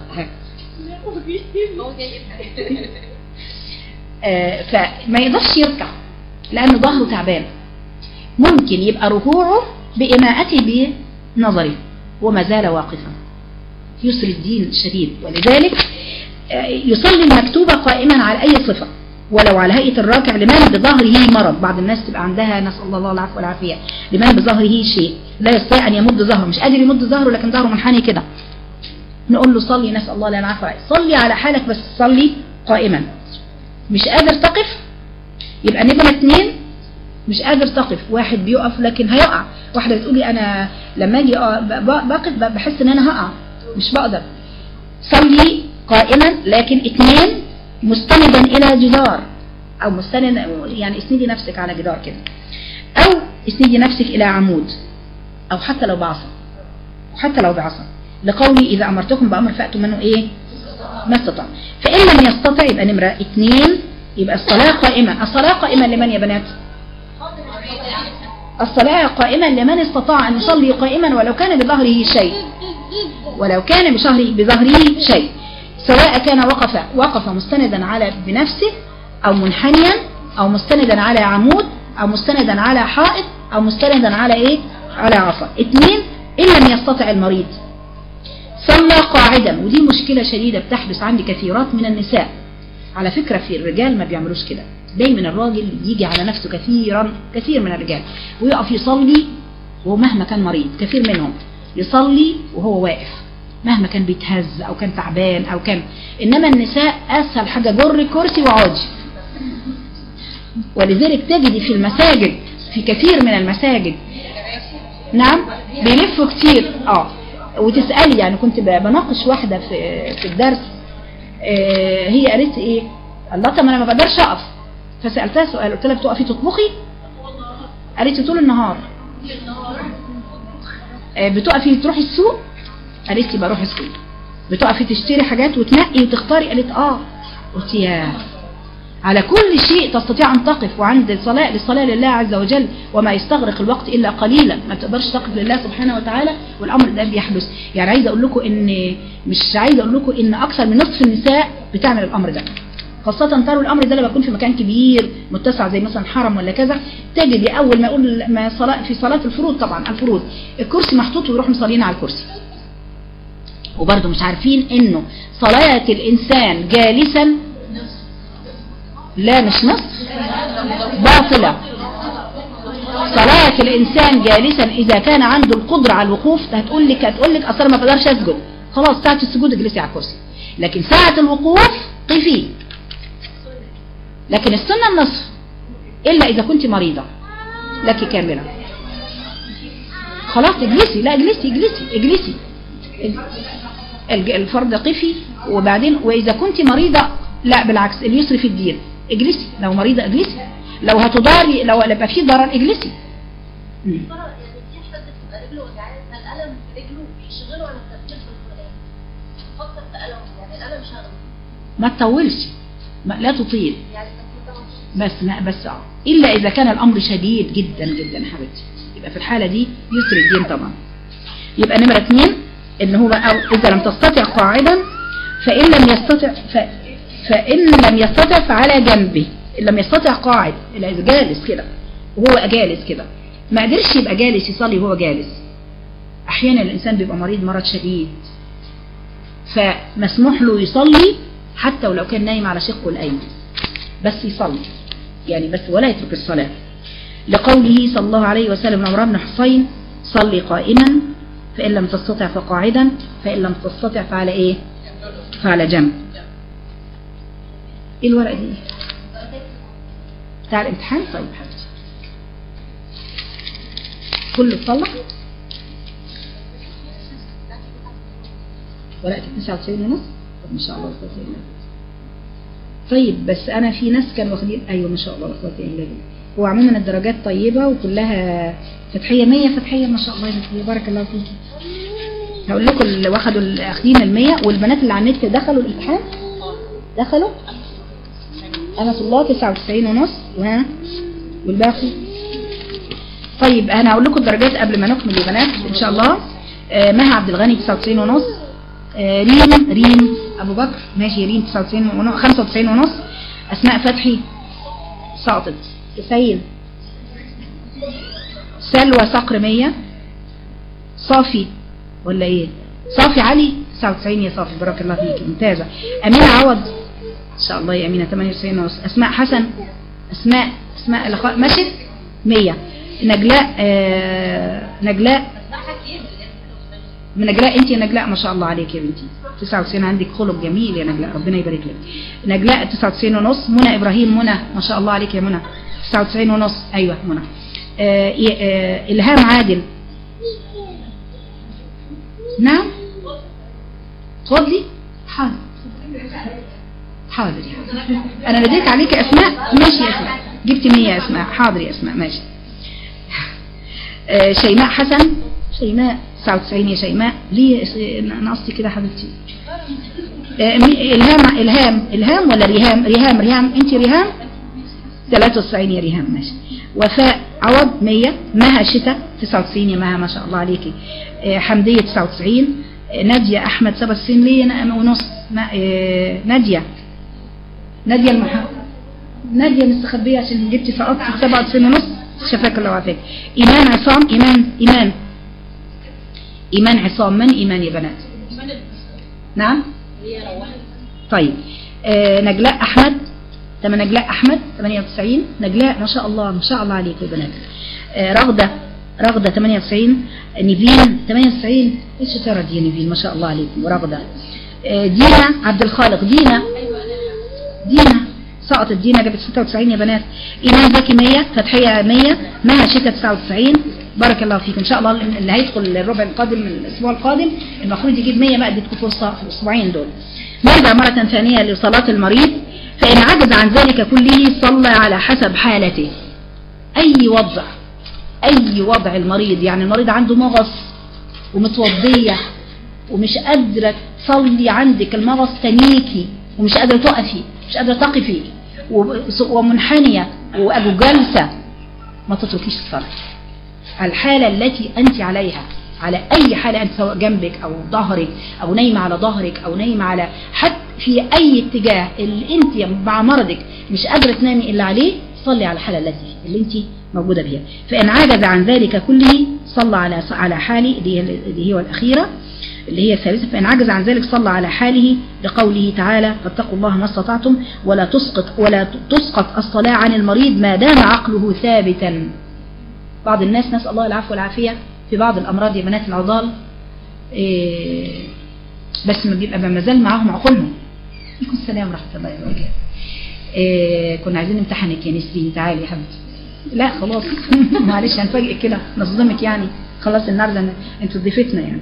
فما يقدرش يركع لأنه ظهره تعبان. ممكن يبقى ركوعه بإماءته بنظره وما زال واقفا. يسر الدين شديد، ولذلك يصلي المكتوبة قائما على أي صفة ولو على هيئة الراكع لمن بظهره مرض. بعض الناس تبقى عندها، نسأل الله العفو والعافية، لمن بظهره شيء لا يستطيع أن يمد ظهره، مش قادر يمد ظهره لكن ظهره منحني كده، نقول له صلي، نسأل الله العفو والعافية، صلي على حالك بس صلي قائما. مش قادر تقف، يبقى نبقى 2 مش قادر تقف. واحد بيقف لكن هيقع. واحدة بتقولي أنا لما أجي بقف بحس إن أنا هقع، مش بقدر. صلي قائما لكن 2 مستندا إلى جدار، أو مستند يعني اسندي نفسك على جدار كده، أو اسندي نفسك إلى عمود، أو حتى لو بعصا، لقولي إذا أمرتكم بأمر فأتوا منه إيه؟ ما استطاع. فإن لم يستطع يبقى نمرة 2 يبقى الصلاة قائمة. الصلاة قائمة لمن يا بنات؟ الصلاة قائمة لمن استطاع أن يصلي قائما ولو كان بظهره شيء، سواء كان وقف مستندا على بنفسه، أو منحنيا، أو مستندا على عمود، أو مستندا على حائط، أو مستندا على إيه؟ على عصا. 2 إن لم يستطع المريض صلى قاعدا. ودي مشكلة شديدة بتحدث عند كثيرات من النساء. على فكرة في الرجال ما بيعملوش كده، دايما الراجل يجي على نفسه كثير من الرجال ويقف يصلي ومهما كان مريض. كثير منهم يصلي وهو واقف مهما كان بيتهز أو كان تعبان أو كان. إنما النساء أسهل حاجة جر كرسي وعاجي. ولذلك تجدي في المساجد، في كثير من المساجد، نعم بيلفوا كتير. وتسألي، يعني كنت بناقش واحدة في الدرس، هي قالت ايه؟ الله، طب انا ما بقدرش اقف. فسألتها سؤال، قلت لها بتقفي تطبخي؟ قالت لي طول النهار. بتقفي تروحي السوق؟ قالت لي بروح السوق. بتقفي تشتري حاجات وتنقي وتختاري؟ قالت قلت يا، على كل شيء تستطيع أن تقف. وعند للصلاة لله عز وجل وما يستغرق الوقت إلا قليلا، ما تقدرش تقف لله سبحانه وتعالى، والأمر ده بيحدث. يعني عايزة أقول لكم إن أكثر من نصف النساء بتعمل الأمر ده، خاصة تروا الأمر ده لما يكون في مكان كبير متسع زي مثلا حرم ولا كذا. تجدي أول ما يقول في صلاة الفروض، طبعا الفروض الكرسي محطوط ويروحوا مصلين على الكرسي، وبرضه مش عارفين إنه صلاة الإنسان جالسا لا مش نصف، باطلة. صلاة الإنسان جالسا إذا كان عنده القدرة على الوقوف. هتقول لك أصلا ما بقدرش أسجد، خلاص ساعة السجود اجلسي على الكرسي، لكن ساعة الوقوف قفي. لكن السنة النصف، إلا إذا كنت مريضة لك كاملة. خلاص اجلسي، لا اجلسي الفرض قفي. وبعدين وإذا كنت مريضة لا بالعكس، اليسر في الدين، اجلسي. لو مريضة اجلسي، لو هتضاري، لو يبقى في ضرر اجلسي. ما تطولش، لا تطيل، بس إلا إذا كان الأمر شديد جدا جدا حبيبتي، يبقى في الحالة دي يسر الدين طبعا. يبقى نمرة 2 إن هو إذا لم تستطع قاعدا، فإن لم يستطع فعلى جنبه. إن لم يستطع قاعد، إلا إذا جالس كده وهو جالس كده، ما قدرش يبقى جالس يصلي وهو جالس. احيانا الانسان بيبقى مريض مرض شديد فمسموح له يصلي حتى ولو كان نايم على شقه الايمن، بس يصلي يعني بس ولا يترك الصلاة، لقوله صلى الله عليه وسلم عمران بن حصين صلي قائما فإن لم تستطع فقاعدا فإن لم تستطع فعلى ايه؟ فعلى جنب. ايه الورقة دي؟ بتاع الامتحان؟ طيب حبيبتي كله اتصلح؟ ورقة 99 ونص؟ طب ما شاء الله. طيب بس انا في ناس كانوا واخدين، ايوه ما شاء الله لا قوه الا بالله. هو عموما الدرجات طيبه وكلها فتحيه 100 فتحيه ما شاء الله يا بارك الله فيك. هقول لكم اللي واخدوا الاخدين ال100 والبنات اللي على النت دخلوا الامتحان دخلوا انا الله 99 ونص والباقي. طيب انا هقول لكم الدرجات قبل ما نكمل يا بنات ان شاء الله. مها عبد الغني 99 ونص، ريم ابو بكر ماشي ريم 95 ونص، اسماء فتحي ساقطت 90، سلوى صقر 100، صافي ولا ايه صافي علي 99 يا صافي بارك الله فيك ممتازه، امينه عوض ان شاء الله يا امينه 98 ونص، اسماء حسن اسماء مشت 100، نجلاء انت يا نجلاء ما شاء الله عليك يا بنتي 99 عندك خلق جميل يا نجلاء ربنا يبارك لك. نجلاء 99 ونص، منى ابراهيم ما شاء الله عليك يا منى 99 ونص ايوه منى. الهام عادل نعم فضلي حاضر انا ناديت عليك اسماء ماشي يا اسماء جبت 100 يا اسماء حاضر يا اسماء ماشي. شيماء حسن 99 يا شيماء ليه نقصتي كده حبيبتي. الهام ولا ريهام انت ريهام 93 يا ريهام ماشي. وفاء عوض 100، مها شتاء 99 يا مها ما شاء الله عليكي. حمدية 99، نادية احمد 97 ليه ونص. نادية مستخبية عشان جبتي سقطت 97 ونص شفاك الله وعافاك. ايمان عصام ايمان عصام من ايمان يا بنات نعم طيب. نجلاء احمد 98، نجلاء ما شاء الله عليك يا بنات. رغدة 98، نيفين 98 ايش ترى دي نيفين ما شاء الله عليك ورغدة. دينا عبد الخالق دينا سقطت دينا جابت 96 يا بنات. ايمان زكي 100، فتحية 100، مها شتاء 99 بارك الله فيك. ان شاء الله اللي هيدخل الربع القادم من الاسبوع القادم المفروض يجيب 100 بقى اديتكم فرصه في الاسبوعين دول. نرجع مره ثانيه لصلاه المريض. فان عجز عن ذلك كله صلى على حسب حالته. اي وضع المريض، يعني المريض عنده مغص ومتوضيه ومش قادره تصلي، عندك المغص تنيكي ومش قادره تقفي مش قادره تقفي ومنحنيه وجالسه ما تتركيش الصلاه. الحالة التي أنت عليها، على أي حالة أنت سواء جنبك أو ظهرك أو نايمة على ظهرك أو نايمة على حتى في أي اتجاه اللي أنت مع مرضك مش قادرة تنامي إلا عليه، صلي على الحالة اللي أنت موجودة بها. فإن عجز عن ذلك كله صلى على حاله اللي هي الأخيرة اللي هي الثالثة. فإن عجز عن ذلك صلى على حاله لقوله تعالى فاتقوا الله ما استطعتم ولا تسقط الصلاة عن المريض ما دام عقله ثابتا. بعض الناس نسأل الله العفو والعافية في بعض الأمراض يا بنات العضال بس ما بيبقى مازال معاهم عقولهم. عليكم السلام ورحمة الله وبركاته. كنا عايزين نمتحنك يا نسرين تعالي يا حبيبتي. لا خلاص معلش هنفاجئك كده نصدمك يعني خلاص النهارده انتوا ضيفتنا يعني.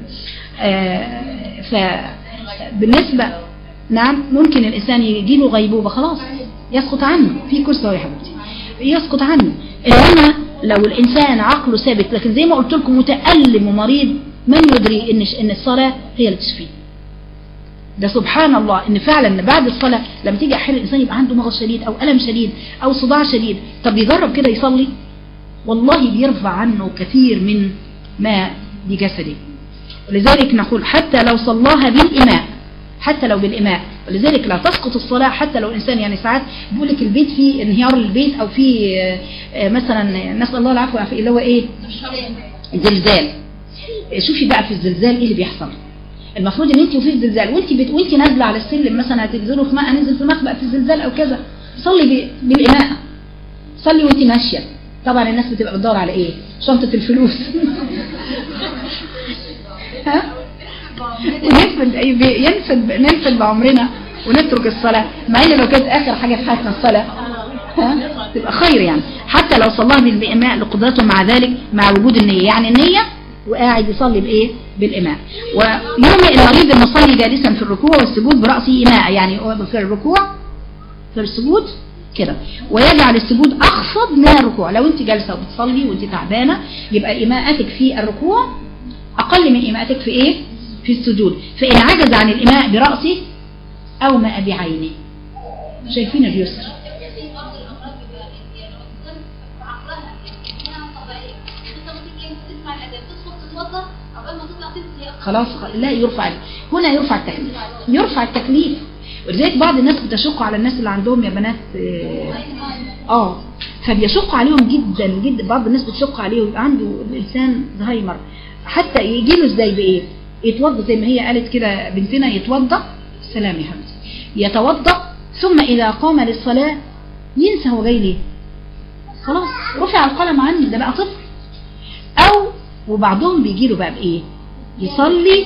فبالنسبة نعم ممكن الإنسان يجيله غيبوبة خلاص يسقط عنه في كرسي يا حبيبتي يسقط عنه. إنما لو الإنسان عقله ثابت لكن زي ما قلت لكم متألم ومريض من يدري إن الصلاة هي اللي تشفيه. ده سبحان الله إن فعلا بعد الصلاة لما تيجي أحيانا الإنسان يبقى عنده مغص شديد أو ألم شديد أو صداع شديد، طب يجرب كده يصلي والله بيرفع عنه كثير من ما بجسده. ولذلك نقول حتى لو صلاها بالإماء حتى لو بالإماء. ولذلك لا تسقط الصلاة حتى لو الإنسان، يعني ساعات بيقول لك البيت فيه انهيار للبيت أو فيه مثلا نسأل الله العفو والعافية اللي هو إيه؟ زلزال. شوفي بقى في الزلزال إيه اللي بيحصل. المفروض ان انت وفي الزلزال وانت نازله على السلم مثلا هتنزلوا في ماء، ننزل في مخبأ في الزلزال او كذا، صلي بالإماءة، صلي وانت ماشيه. طبعا الناس بتبقى بتدور على ايه؟ شنطه الفلوس. ها؟ ننفد بعمرنا ونترك الصلاه، مع ان لو كانت اخر حاجه في حياتنا الصلاه ها تبقى خير يعني، حتى لو صلاها بالإماء لقدرته مع ذلك، مع وجود النيه. يعني النيه وقاعد يصلي بايه؟ بالإماء. ويومئ المريض المصلي جالسا في الركوع والسجود برأسه إماء، يعني في الركوع في السجود كده، ويجعل السجود أخفض من الركوع. لو انت جالسة وبتصلي وانت تعبانة يبقى إماءتك في الركوع أقل من إماءتك في ايه؟ في السجود. فإن عجز عن الإماء برأسه أو ماء بعينه. شايفين اليسر؟ خلاص لا يرفع، هنا يرفع التكليف، يرفع التكليف. ولذلك بعض الناس بتشق على الناس اللي عندهم يا بنات فبيشق عليهم جدا جدا. بعض الناس بتشق عليه ويبقى عنده الانسان زهايمر، حتى يجي له ازاي بايه؟ يتوضا زي ما هي قالت كده بنتنا، يتوضا سلام يا حبيبتي، يتوضا ثم اذا قام للصلاه ينسى هو جاي ليه، خلاص رفع القلم عنه، ده بقى طفل. او وبعضهم بيجي له بقى بايه؟ يصلي.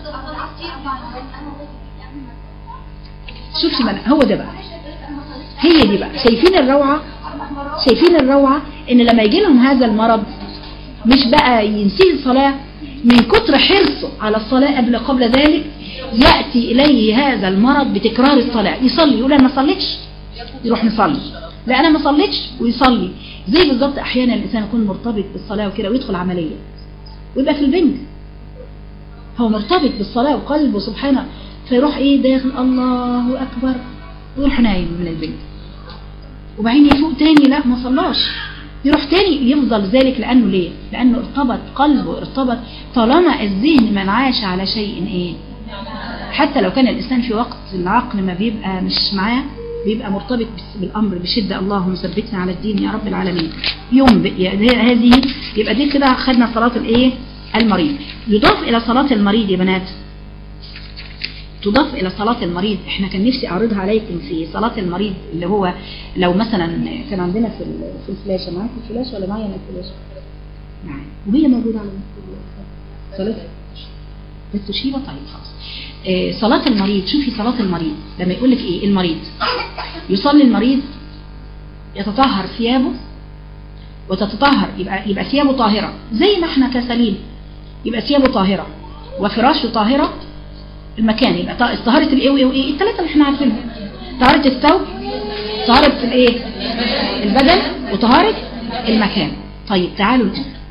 شوفي بقى هو ده بقى، هي دي بقى. شايفين الروعة؟ شايفين الروعة ان لما يجي لهم هذا المرض مش بقى ينسي الصلاة، من كتر حرصه على الصلاة قبل ذلك يأتي إليه هذا المرض بتكرار الصلاة. يصلي يقول أنا ما صليتش، يروح مصلي، لا أنا ما صليتش ويصلي. زي بالظبط أحيانا الإنسان يكون مرتبط بالصلاة وكده ويدخل عملية ويبقى في البنج، هو مرتبط بالصلاة وقلبه سبحانه، فيروح ايه داخل الله أكبر ويروح نايم من البنج، وبعدين يفوق تاني لا ما صلاش، يروح تاني يفضل ذلك. لأنه ليه؟ لأنه ارتبط قلبه، ارتبط. طالما الذهن من عاش على شيء ايه، حتى لو كان الإنسان في وقت العقل ما بيبقى مش معاه، بيبقى مرتبط بالأمر بشدة. اللهم ثبتنا على الدين يا رب العالمين. يوم هذه يبقى دي كده خدنا صلاة الايه؟ المريض. يضاف إلى صلاة المريض يا بنات، تضاف إلى صلاة المريض. احنا كان نفسي أعرضها عليكم في صلاة المريض، اللي هو لو مثلا كان عندنا في الفلاشة، معاكم الفلاشة ولا معايا أنا الفلاشة؟ معايا وهي موجودة على صلاة التشيبة. طيب خلاص. صلاة المريض، شوفي صلاة المريض لما يقول لك ايه؟ المريض يصلي، المريض يتطهر ثيابه وتتطهر، يبقى ثيابه طاهرة زي ما احنا كسليم، يبقى ثيابه طاهرة وفراشه طاهرة. المكان يبقى طهارة الايه وايه؟ الثلاثة اللي احنا عارفينها، طهارة الثوب، طهارة الايه؟ البدن، وطهارة المكان. طيب تعالوا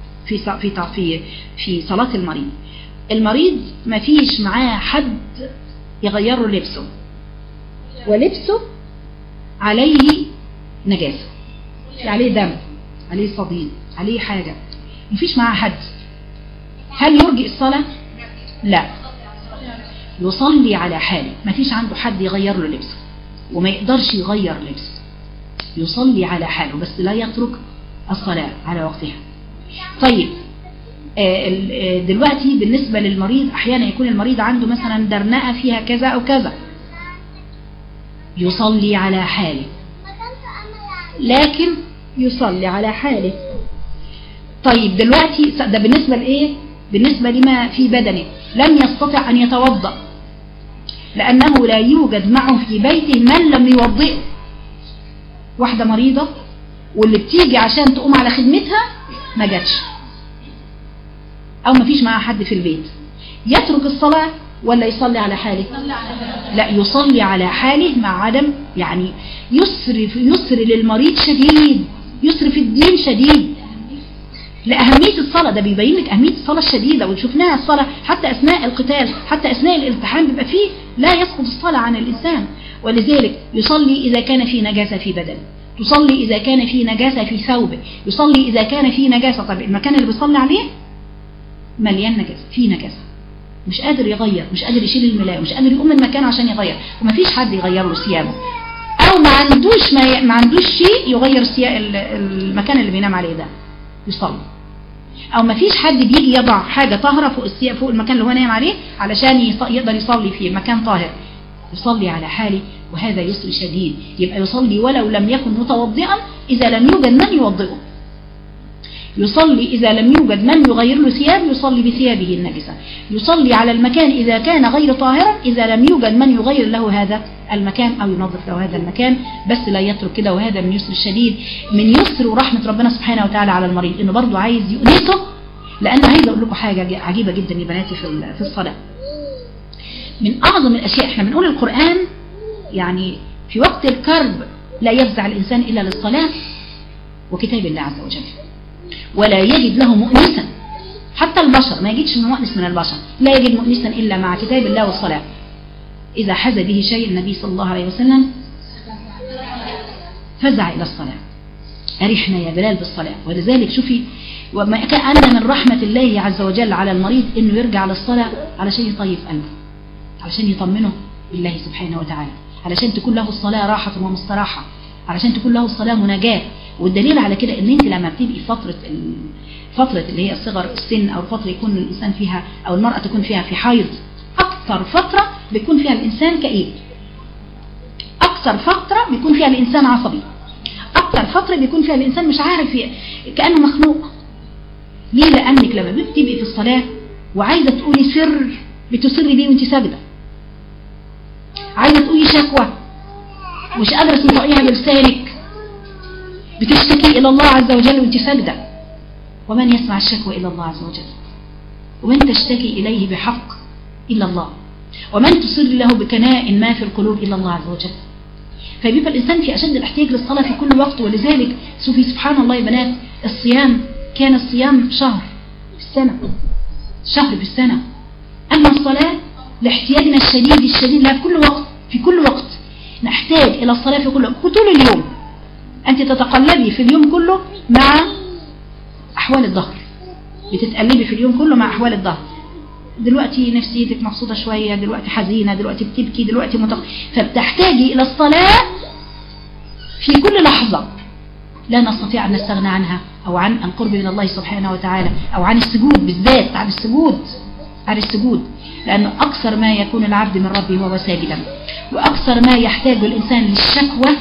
في صلاة المريض. المريض ما فيش معاه حد يغير له لبسه، ولبسه عليه نجاسة، عليه دم، عليه صديد، عليه حاجة، ما فيش معاه حد. هل يرجئ الصلاة؟ لا، يصلي على حاله. ما فيش عنده حد يغير له لبسه وما يقدرش يغير لبسه، يصلي على حاله بس لا يترك الصلاة على وقتها. طيب دلوقتي بالنسبة للمريض أحيانا يكون المريض عنده مثلا درنقة فيها كذا أو كذا، يصلي على حاله، لكن يصلي على حاله. طيب دلوقتي ده بالنسبة لإيه؟ بالنسبة لما في بدنه. لم يستطع أن يتوضأ لأنه لا يوجد معه في بيته من لم يوضئه. واحدة مريضة واللي بتيجي عشان تقوم على خدمتها ما جاتش، أو ما فيش معها حد في البيت، يترك الصلاة ولا يصلي على حاله؟ لا، يصلي على حاله مع عدم، يعني يسر للمريض شديد، يسر في الدين شديد لأهمية الصلاة. ده بيبين لك أهمية الصلاة الشديدة، وشفناها الصلاة حتى أثناء القتال، حتى أثناء الامتحان بيبقى فيه لا يسقط الصلاة عن الإنسان. ولذلك يصلي إذا كان في نجاسة في بدنه، تصلي إذا كان في نجاسة في ثوبه، يصلي إذا كان في نجاسة. طب المكان اللي بيصلي عليه مليان نجاسة، فيه نجاسة، مش قادر يغير، مش قادر يشيل الملاية، مش قادر يقوم من مكانه عشان يغير، ومفيش حد يغير له ثيابه، او ما عندوش شيء يغير المكان اللي بينام عليه ده يصلي، او مفيش حد بيجي يضع حاجة طاهرة فوق المكان اللي هو نايم عليه علشان يقدر يصلي فيه مكان طاهر، يصلي على حاله، وهذا يسر شديد. يبقى يصلي ولو لم يكن متوضئا إذا لم يوجد من يوضئه، يصلي إذا لم يوجد من يغير له ثياب يصلي بثيابه النجسة، يصلي على المكان إذا كان غير طاهرا إذا لم يوجد من يغير له هذا المكان أو ينظف له هذا المكان، بس لا يترك كده. وهذا من يسر الشديد، من يسر ورحمة ربنا سبحانه وتعالى على المريض، إنه برضه عايز يؤنسه. لأنه عايز أقول لكم حاجة عجيبة جدا يا بناتي في الصلاة، من أعظم الأشياء. إحنا بنقول القرآن يعني في وقت الكرب لا يفزع الإنسان إلا للصلاة وكتاب الله عز وجل، ولا يجد له مؤنسا، حتى البشر ما يجدش مؤنس من البشر، لا يجد مؤنسا إلا مع كتاب الله والصلاة. إذا حز به شيء النبي صلى الله عليه وسلم فزع إلى الصلاة، أرحنا يا بلال بالصلاة. ولذلك شوفي، وما كان من رحمة الله عز وجل على المريض إنه يرجع للصلاة علشان يطيب قلبه، علشان يطمنه بالله سبحانه وتعالى، علشان تكون له الصلاة راحة ومستراحة، علشان تكون له الصلاة مناجاة. والدليل على كده ان انت لما بتبقي فترة اللي هي صغر السن، او فترة يكون الانسان فيها او المرأة تكون فيها في حيض، اكثر فترة بيكون فيها الانسان كئيب، اكثر فترة بيكون فيها الانسان عصبي، اكثر فترة بيكون فيها الانسان مش عارف كأنه مخنوق. ليه؟ لانك لما بتبقي في الصلاة وعايزة تقولي سر بتسري بيه وانت ساجدة، عايزة تقولي شكوى مش قادرة تنطقيها بلسانك، بتشتكي إلى الله عز وجل وانت ساجدة، ومن يسمع الشكوى إلى الله عز وجل، ومن تشتكي إليه بحق إلا الله، ومن تصر له بكناء ما في القلوب إلا الله عز وجل. فبيبقى الإنسان في أشد الاحتياج للصلاة في كل وقت. ولذلك شوفي سبحان الله يا بنات، الصيام كان الصيام شهر في السنة، شهر في السنة، أما الصلاة لاحتياجنا الشديد لها في كل وقت نحتاج إلى الصلاة في كل وقت، طول اليوم. أنت تتقلبي في اليوم كله مع أحوال الظهر، بتتقلبي في اليوم كله مع أحوال الظهر. دلوقتي نفسيتك مبسوطة شوية، دلوقتي حزينة، دلوقتي بتبكي، دلوقتي فبتحتاجي إلى الصلاة في كل لحظة. لا نستطيع أن نستغنى عنها، أو عن القرب من الله سبحانه وتعالى، أو عن السجود بالذات، عن السجود، لأنه أكثر ما يكون العبد من ربه وهو ساجدا، وأكثر ما يحتاج الإنسان للشكوى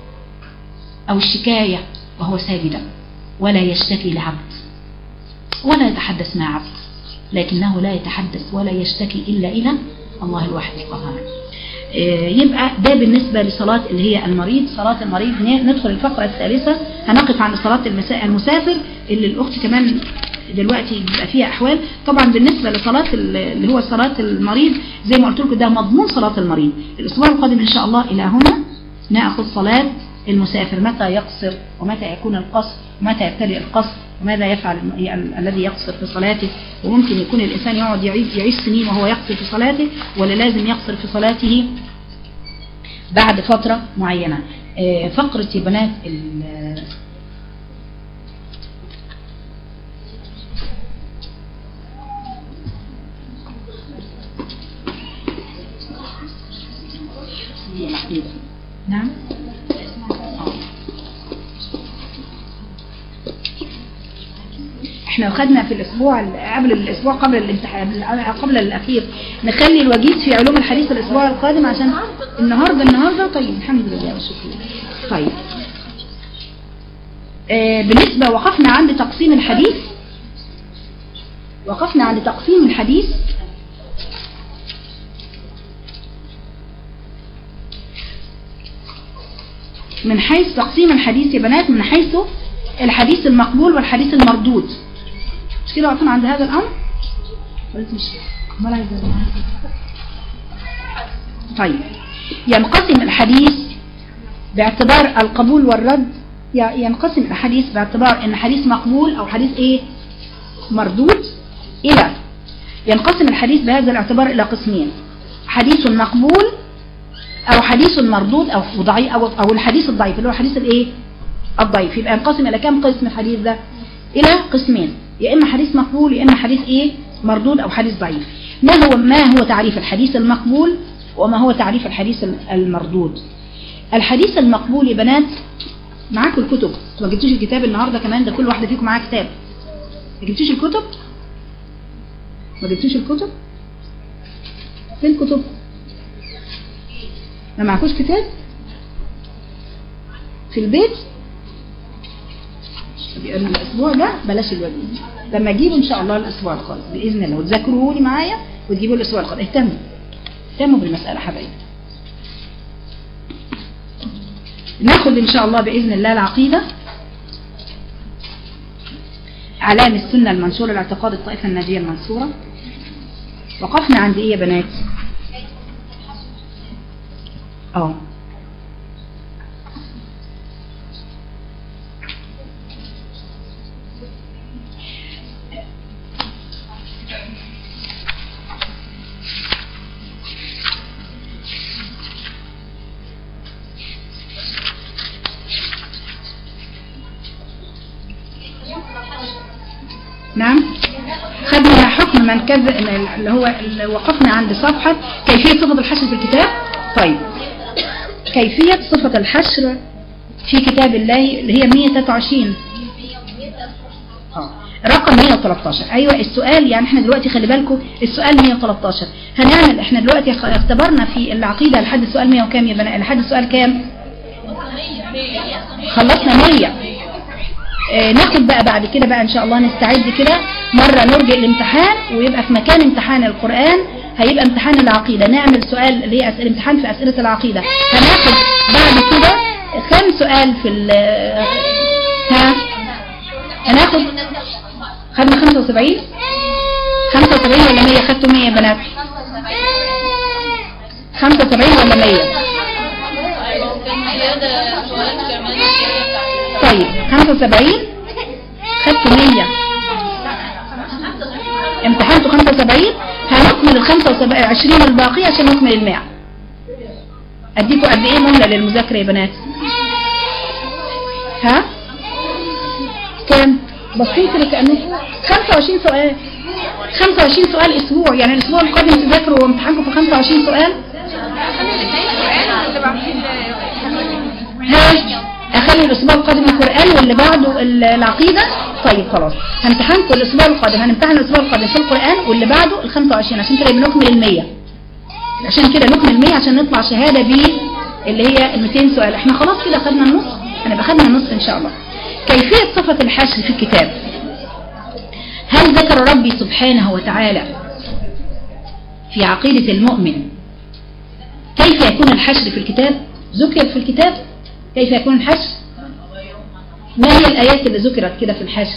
أو الشكاية وهو ساجدا، ولا يشتكي لعبد ولا يتحدث مع عبد، لكنه لا يتحدث ولا يشتكي إلا إلى الله الواحد القهار. يبقى ده بالنسبة لصلاة اللي هي المريض. صلاة المريض ندخل الفقرة الثالثة، هنقف عند صلاة المسافر اللي الأخت كمان دلوقتي بيبقى فيها أحوال. طبعا بالنسبة لصلاة اللي هو صلاة المريض زي ما قلت لكم ده مضمون صلاة المريض. الأسبوع القادم إن شاء الله إلى هنا نأخذ صلاة المسافر، متى يقصر ومتى يكون القصر ومتى يبتدئ القصر وماذا يفعل الذي يقصر في صلاته، وممكن يكون الإنسان يقعد يعيش سنين وهو يقصر في صلاته، ولا لازم يقصر في صلاته بعد فترة معينة. فقرة يا بنات نعم احنا اخذنا في الاسبوع قبل الاسبوع قبل الامتحان قبل الاخير نخلي الوجيز في علوم الحديث الاسبوع القادم عشان النهارده. طيب الحمد لله والشكر. طيب بالنسبه وقفنا عند تقسيم الحديث من حيث تقسيم الحديث يا بنات، من حيث الحديث المقبول والحديث المردود. مش كده واقفين عند هذا الامر؟ طيب ينقسم الحديث باعتبار القبول والرد، ينقسم الحديث باعتبار ان حديث مقبول او حديث مردود ينقسم الحديث بهذا الاعتبار الى قسمين: حديث مقبول او حديث مردود او ضعيف او الحديث الضعيف اللي هو الحديث الضعيف. يبقى ينقسم الى كم قسم الحديث ده؟ الى قسمين: يا اما حديث مقبول يا اما حديث مردود او حديث ضعيف. ما هو تعريف الحديث المقبول وما هو تعريف الحديث المردود؟ الحديث المقبول يا بنات، معاكم الكتب، ما جبتوش الكتاب النهارده كمان؟ ده كل واحده فيكم معاها كتاب. ما جبتوش الكتب؟ ما جبتوش الكتب؟ فين الكتب؟ ما معكوش كتاب في البيت؟ يبقى الاسبوع ده بلاش الواجب، لما اجيبه ان شاء الله الاسبوع القادم باذن الله، وتذاكروه لي معايا وتجيبوا الاسبوع القادم. اهتموا بالمساله حبايبي. ناخد ان شاء الله باذن الله العقيده، علام السنه المنشوره لاعتقاد الطائفه الناجيه المنصوره. وقفنا عند ايه يا بنات؟ نعم، خدنا حكم من كذب اللي هو اللي وقفنا عند صفحة كيفية صفة الحشر في الكتاب. طيب، كيفية صفة الحشر في كتاب الله اللي هي 123 رقم 113. ايوه السؤال، يعني احنا دلوقتي خلي بالكم السؤال 113 هنعمل، احنا دلوقتي اختبرنا في العقيدة لحد السؤال 100 وكام يا بنات؟ لحد السؤال كام؟ خلصنا 100. ناخد بقى بعد كده بقى ان شاء الله نستعد كده مرة نرجع الامتحان، ويبقى في مكان امتحان القرآن هيبقى امتحان العقيدة، نعمل سؤال اللي هي امتحان في اسئلة العقيدة. هناخد بعد كده كم سؤال في هناخد، خدنا 75 ولا 100؟ خدتوا 100 يا بنات؟ 75 ولا 100؟ طيب 75 خدتوا 100 امتحنتوا 75. هنكمل ال 25 الباقية عشان نكمل ال 100. اديكوا قد ايه مهلة للمذاكرة يا بنات؟ ها كام؟ بسيط كده، كأنه 25 سؤال. 25 سؤال اسبوع، يعني الاسبوع القادم تذاكروا وامتحانكم في 25 سؤال. اخلي الاسبوع القادم القرآن واللي بعده العقيدة. طيب خلاص، همتحنكم الاسبوع القادم، هنمتحن الاسبوع القادم في القرآن واللي بعده ال 25، عشان كده بنكمل ال 100. عشان كده نكمل 100 عشان نطلع شهادة ب اللي هي ال 200 سؤال. احنا خلاص كده خدنا النص، هنبقى خدنا النص ان شاء الله. كيفية صفة الحشر في الكتاب، هل ذكر ربي سبحانه وتعالى في عقيدة المؤمن كيف يكون الحشر في الكتاب؟ ذكر في الكتاب كيف يكون الحشر؟ ما هي الآيات اللي ذكرت كده في الحشر؟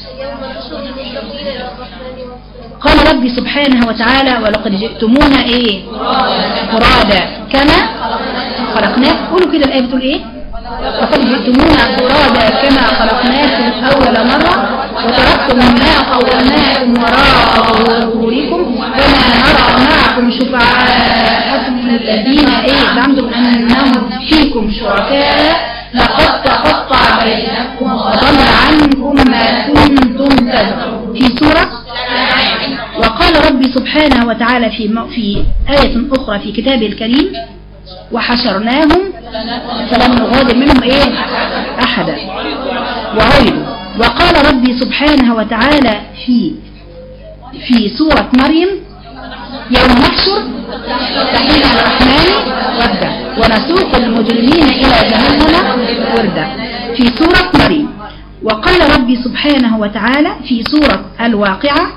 قال ربي سبحانه وتعالى ولقد جئتمونا ايه؟ فرادا كما خلقناكم. قولوا كده الآية بتقول ايه؟ لقد جئتمونا فرادا كما خلقناكم أول مرة وتركتم ما خولناكم وراء ظهوركم وما نرى معكم شفعاءكم الذين زعمتم أنهم فيكم شركاء لقد تقطع بينكم وضل عنكم ما كنتم تزعمون. في سورة وقال ربي سبحانه وتعالى في آية أخرى في كتابه الكريم وحشرناهم فلم نغادر منهم أحدا وعرضوا. وقال ربي سبحانه وتعالى في سورة مريم يوم نحشر تحية الرحمن وفدا ونسوق المجرمين إلى جهنم وردا في سورة مريم. وقال ربي سبحانه وتعالى في سورة الواقعة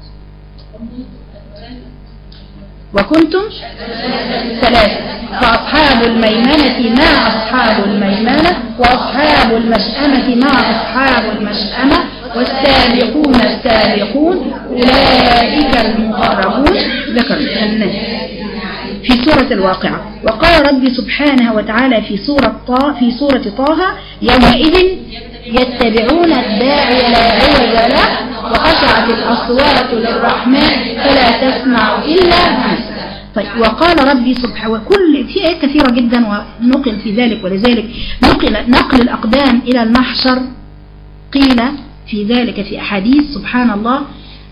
وكنتم ثلاثة فأصحاب الميمنة مع أصحاب الميمنة وأصحاب المشأمة مع أصحاب المشأمة والسابقون السابقون أولئك المقربون. ذكر الناس في سورة الواقعة. وقال ربي سبحانه وتعالى في سورة طه يومئذ يتبعون الداعي لا عوج له وخشعت الأصوات للرحمن فلا تسمع إلا همسا. طيب وقال ربي سبحانه وكل في آيات كثيرة جدا ونقل في ذلك، ولذلك نقل الأقدام إلى المحشر قيل في ذلك في أحاديث سبحان الله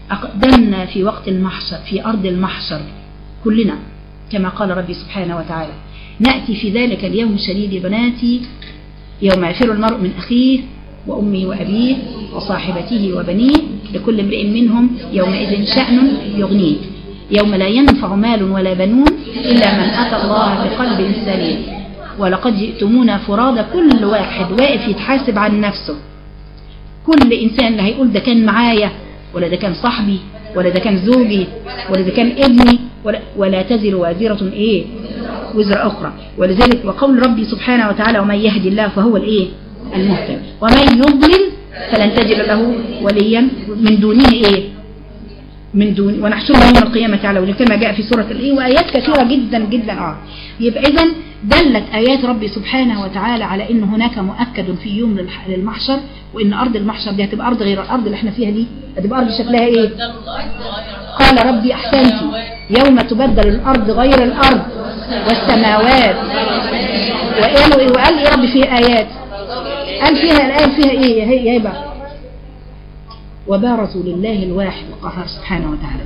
أقدمنا في وقت المحشر في أرض المحشر كلنا كما قال ربي سبحانه وتعالى نأتي في ذلك اليوم الشديد بناتي يوم يفر المرء من أخيه وأمه وأبيه وصاحبته وبنيه لكل امرئ منهم يومئذ شأن يغنيه يوم لا ينفع مال ولا بنون إلا من أتى الله بقلب سليم ولقد جئتمونا فرادى. كل واحد واقف يتحاسب عن نفسه. كل إنسان اللي هيقول ده كان معايا ولا ده كان صاحبي ولا ده كان زوجي ولا ده كان ابني ولا تزر وازرة إيه وزر أخرى. ولذلك وقول ربي سبحانه وتعالى ومن يهدي الله فهو الإيه المهتد ومن يضلل فلن تجد له وليا من دونه إيه من دون ونحشرها يوم القيامة على وجه كما جاء في سورة الإيه وآيات كثيرة جدا جدا. يبقى إذن دلت آيات ربي سبحانه وتعالى على إن هناك مؤكد في يوم للمحشر وإن أرض المحشر دي هتبقى أرض غير الأرض اللي احنا فيها دي هتبقى أرض شكلها إيه. قال ربي أحسنتي يوم تبدل الأرض غير الأرض والسماوات وقال إيه ربي فيها آيات قال فيها الآية فيها إيه هي بقى وبارزوا لله الواحد القهار سبحانه وتعالى.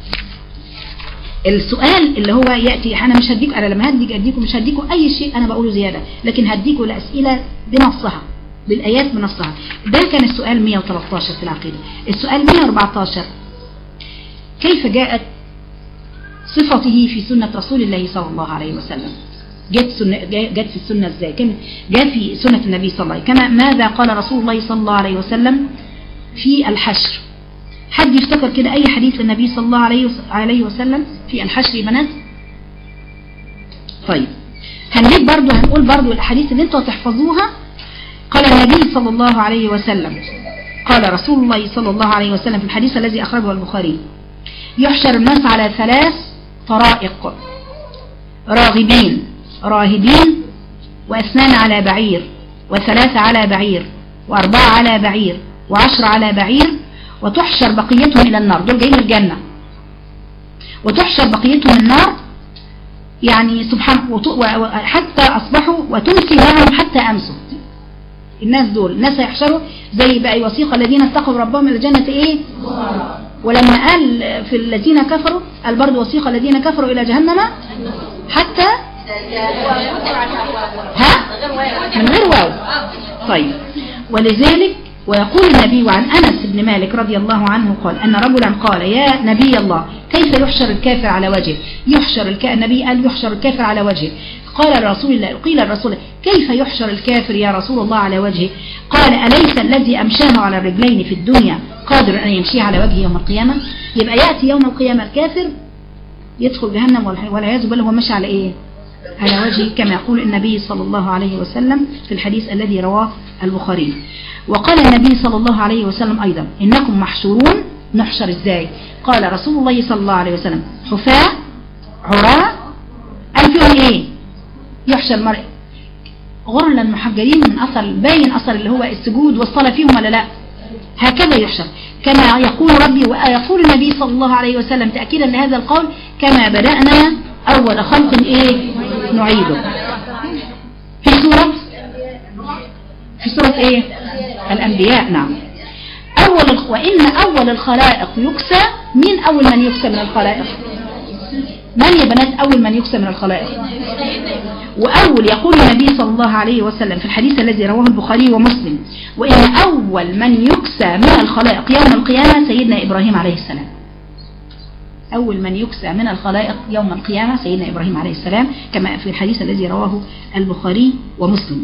السؤال اللي هو يأتي أنا مش هديكم أنا لما هديكم مش هديكم أي شيء أنا بقوله زيادة لكن هديكم الأسئلة بنصها بالآيات بنصها. ده كان السؤال 113 في العقيدة. السؤال 114 كيف جاءت صفته في سنة رسول الله صلى الله عليه وسلم جت في السنة ازاي جاء في سنة النبي صلى الله عليه وسلم كما ماذا قال رسول الله صلى الله عليه وسلم في الحشر. حد يفتكر كده أي حديث للنبي صلى الله عليه وسلم في الحشر يا بنات؟ طيب هنقول برضو الأحاديث اللي انتوا تحفظوها. قال النبي صلى الله عليه وسلم قال رسول الله صلى الله عليه وسلم في الحديث الذي أخرجه البخاري يحشر الناس على 3 طرائق راغبين راهبين و2 على بعير و3 على بعير و4 على بعير و10 على بعير وتحشر بقيتهم إلى النار. دول جايين الجنة وتحشر بقيتهم النار يعني سبحان حتى أصبحوا وتمسي معهم حتى أمسوا. الناس دول الناس هيحشروا زي بقى وثيق الذين اتقوا ربهم إلى الجنة إيه ولما قال في الذين كفروا قال برضه وثيق الذين كفروا إلى جهنم حتى من غير واو. طيب ولذلك ويقول النبي عن أنس بن مالك رضي الله عنه قال أن رجلا قال يا نبي الله كيف يحشر الكافر على وجهه النبي قال يحشر الكافر على وجهه. قال الرسول الله قيل الرسول كيف يحشر الكافر يا رسول الله على وجهه قال أليس الذي أمشاه على الرجلين في الدنيا قادر أن يمشي على وجهه يوم القيامة. يبقى يأتي يوم القيامة الكافر يدخل جهنم والعياذ بالله هو ماشي على إيه على وجهه كما يقول النبي صلى الله عليه وسلم في الحديث الذي رواه البخاري. وقال النبي صلى الله عليه وسلم أيضا إنكم محشورون. نحشر إزاي؟ قال رسول الله صلى الله عليه وسلم حفاة عراة قال فيهم إيه يحشر المرء غرلا محجلين من أثر باين أثر اللي هو السجود والصلاة فيهم ولا لا. هكذا يحشر كما يقول ربي ويقول النبي صلى الله عليه وسلم تأكيدا لهذا القول كما بدأنا أول خلق إيه نعيده في سورة إيه الأنبياء. نعم وإن أول الخلائق يكسى. مين أول من يكسى من الخلائق؟ من يا بنات أول من يكسى من الخلائق؟ وأول يقول النبي صلى الله عليه وسلم في الحديث الذي رواه البخاري ومسلم وإن أول من يكسى من الخلائق يوم القيامة سيدنا إبراهيم عليه السلام. أول من يكسى من الخلائق يوم القيامة سيدنا إبراهيم عليه السلام كما في الحديث الذي رواه البخاري ومسلم.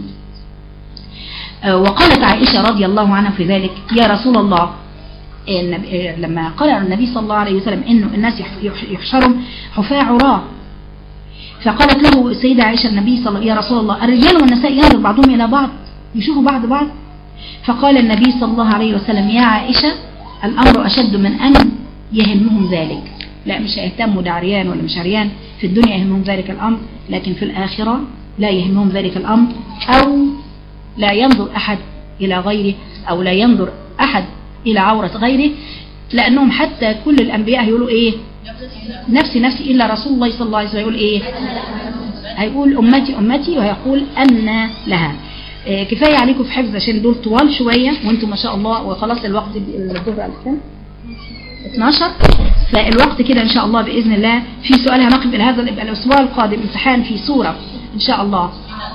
وقالت عائشة رضي الله عنها في ذلك يا رسول الله لما قال النبي صلى الله عليه وسلم إنه الناس يحشرهم حفاة عراة فقالت له السيدة عائشة النبي صلى الله عليه وسلم يا رسول الله الرجال والنساء ينظر بعضهم إلى بعض يشوفوا بعض فقال النبي صلى الله عليه وسلم يا عائشة الأمر أشد من أن يهمهم ذلك. لا مش هيهتموا ده عريان ولا مش عريان في الدنيا يهمهم ذلك الأمر لكن في الآخرة لا يهمهم ذلك الأمر أو لا ينظر أحد إلى غيره أو لا ينظر أحد إلى عورة غيره لأنهم حتى كل الأنبياء يقولوا إيه نفسي إلا رسول الله صلى الله عليه وسلم يقول إيه هيقول أمتي وهيقول أن لها. كفاية عليكم في حفظ عشان دول طوال شوية وانتم ما شاء الله وخلاص الوقت الظهر الكم 12. فالوقت كده ان شاء الله باذن الله. في سؤال هنقف الى هذا الاسبوع القادم امتحان في سوره ان شاء الله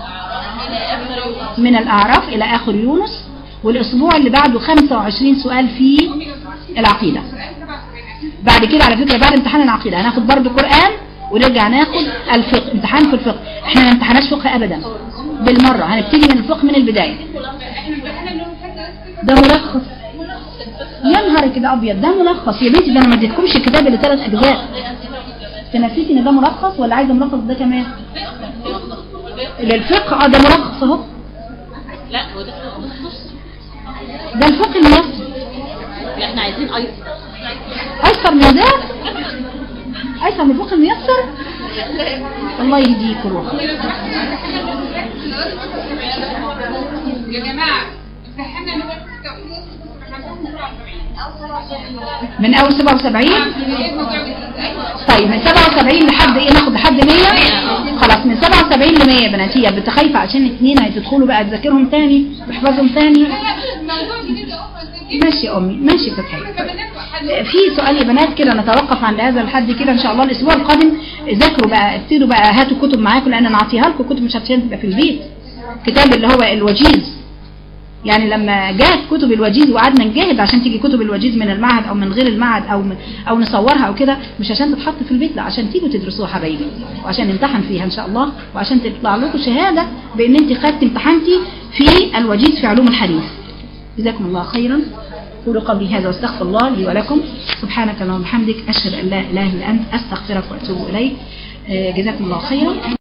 من الاعراف الى اخر يونس، والاسبوع اللي بعده 25 سؤال في العقيده. بعد كده على فكره بعد امتحان العقيده هناخد برضه قران ونرجع ناخد الفقه، امتحان في الفقه. احنا ما امتحناش فقه ابدا بالمره، هنبتدي من الفقه من البدايه. ده ملخص يا نهار كده ابيض، ده ملخص يا بنتي، ده انا ما اديتكمش الكتاب اللي 3 اجزاء. فنسيتي ان ده ملخص ولا عايزه ملخص ده كمان للفقه؟ ده ملخص اهو. لا هو ده ملخص، ده الفقه الميسر. لا احنا عايزين ايسر من ده، ايسر من الفقه الميسر. الله يهديك روح يا جماعه. امتحاننا من اول 77. طيب من 77 لحد ايه؟ ناخد لحد 100. خلاص من 77 ل 100 يا بناتيه. بتخايفه عشان 2 هتدخلوا بقى تذاكرهم تاني تحفظهم تاني. ماشي يا امي، ماشي فتحي. في سؤال يا بنات كده نتوقف عند هذا الحد كده ان شاء الله. الاسبوع القادم ذاكروا بقى، ابتدوا بقى هاتوا كتب معاكم، لان انا اعطيها لكم كتب مش عشان تبقى في البيت. كتاب اللي هو الوجيز، يعني لما جاءت كتب الوجيز وقعدنا نجاهد عشان تيجي كتب الوجيز من المعهد او من غير المعهد او نصورها او كده، مش عشان تتحط في البيت، لا عشان تيجوا تدرسوها حبايبي، وعشان نمتحن فيها ان شاء الله، وعشان تطلع لكم شهاده بان انت خدتي امتحنتي في الوجيز في علوم الحديث. جزاكم الله خيرا. قولوا قولي هذا واستغفر الله لي ولكم. سبحانك اللهم وبحمدك اشهد ان لا اله الا انت استغفرك واتوب اليك. جزاكم الله خيرا.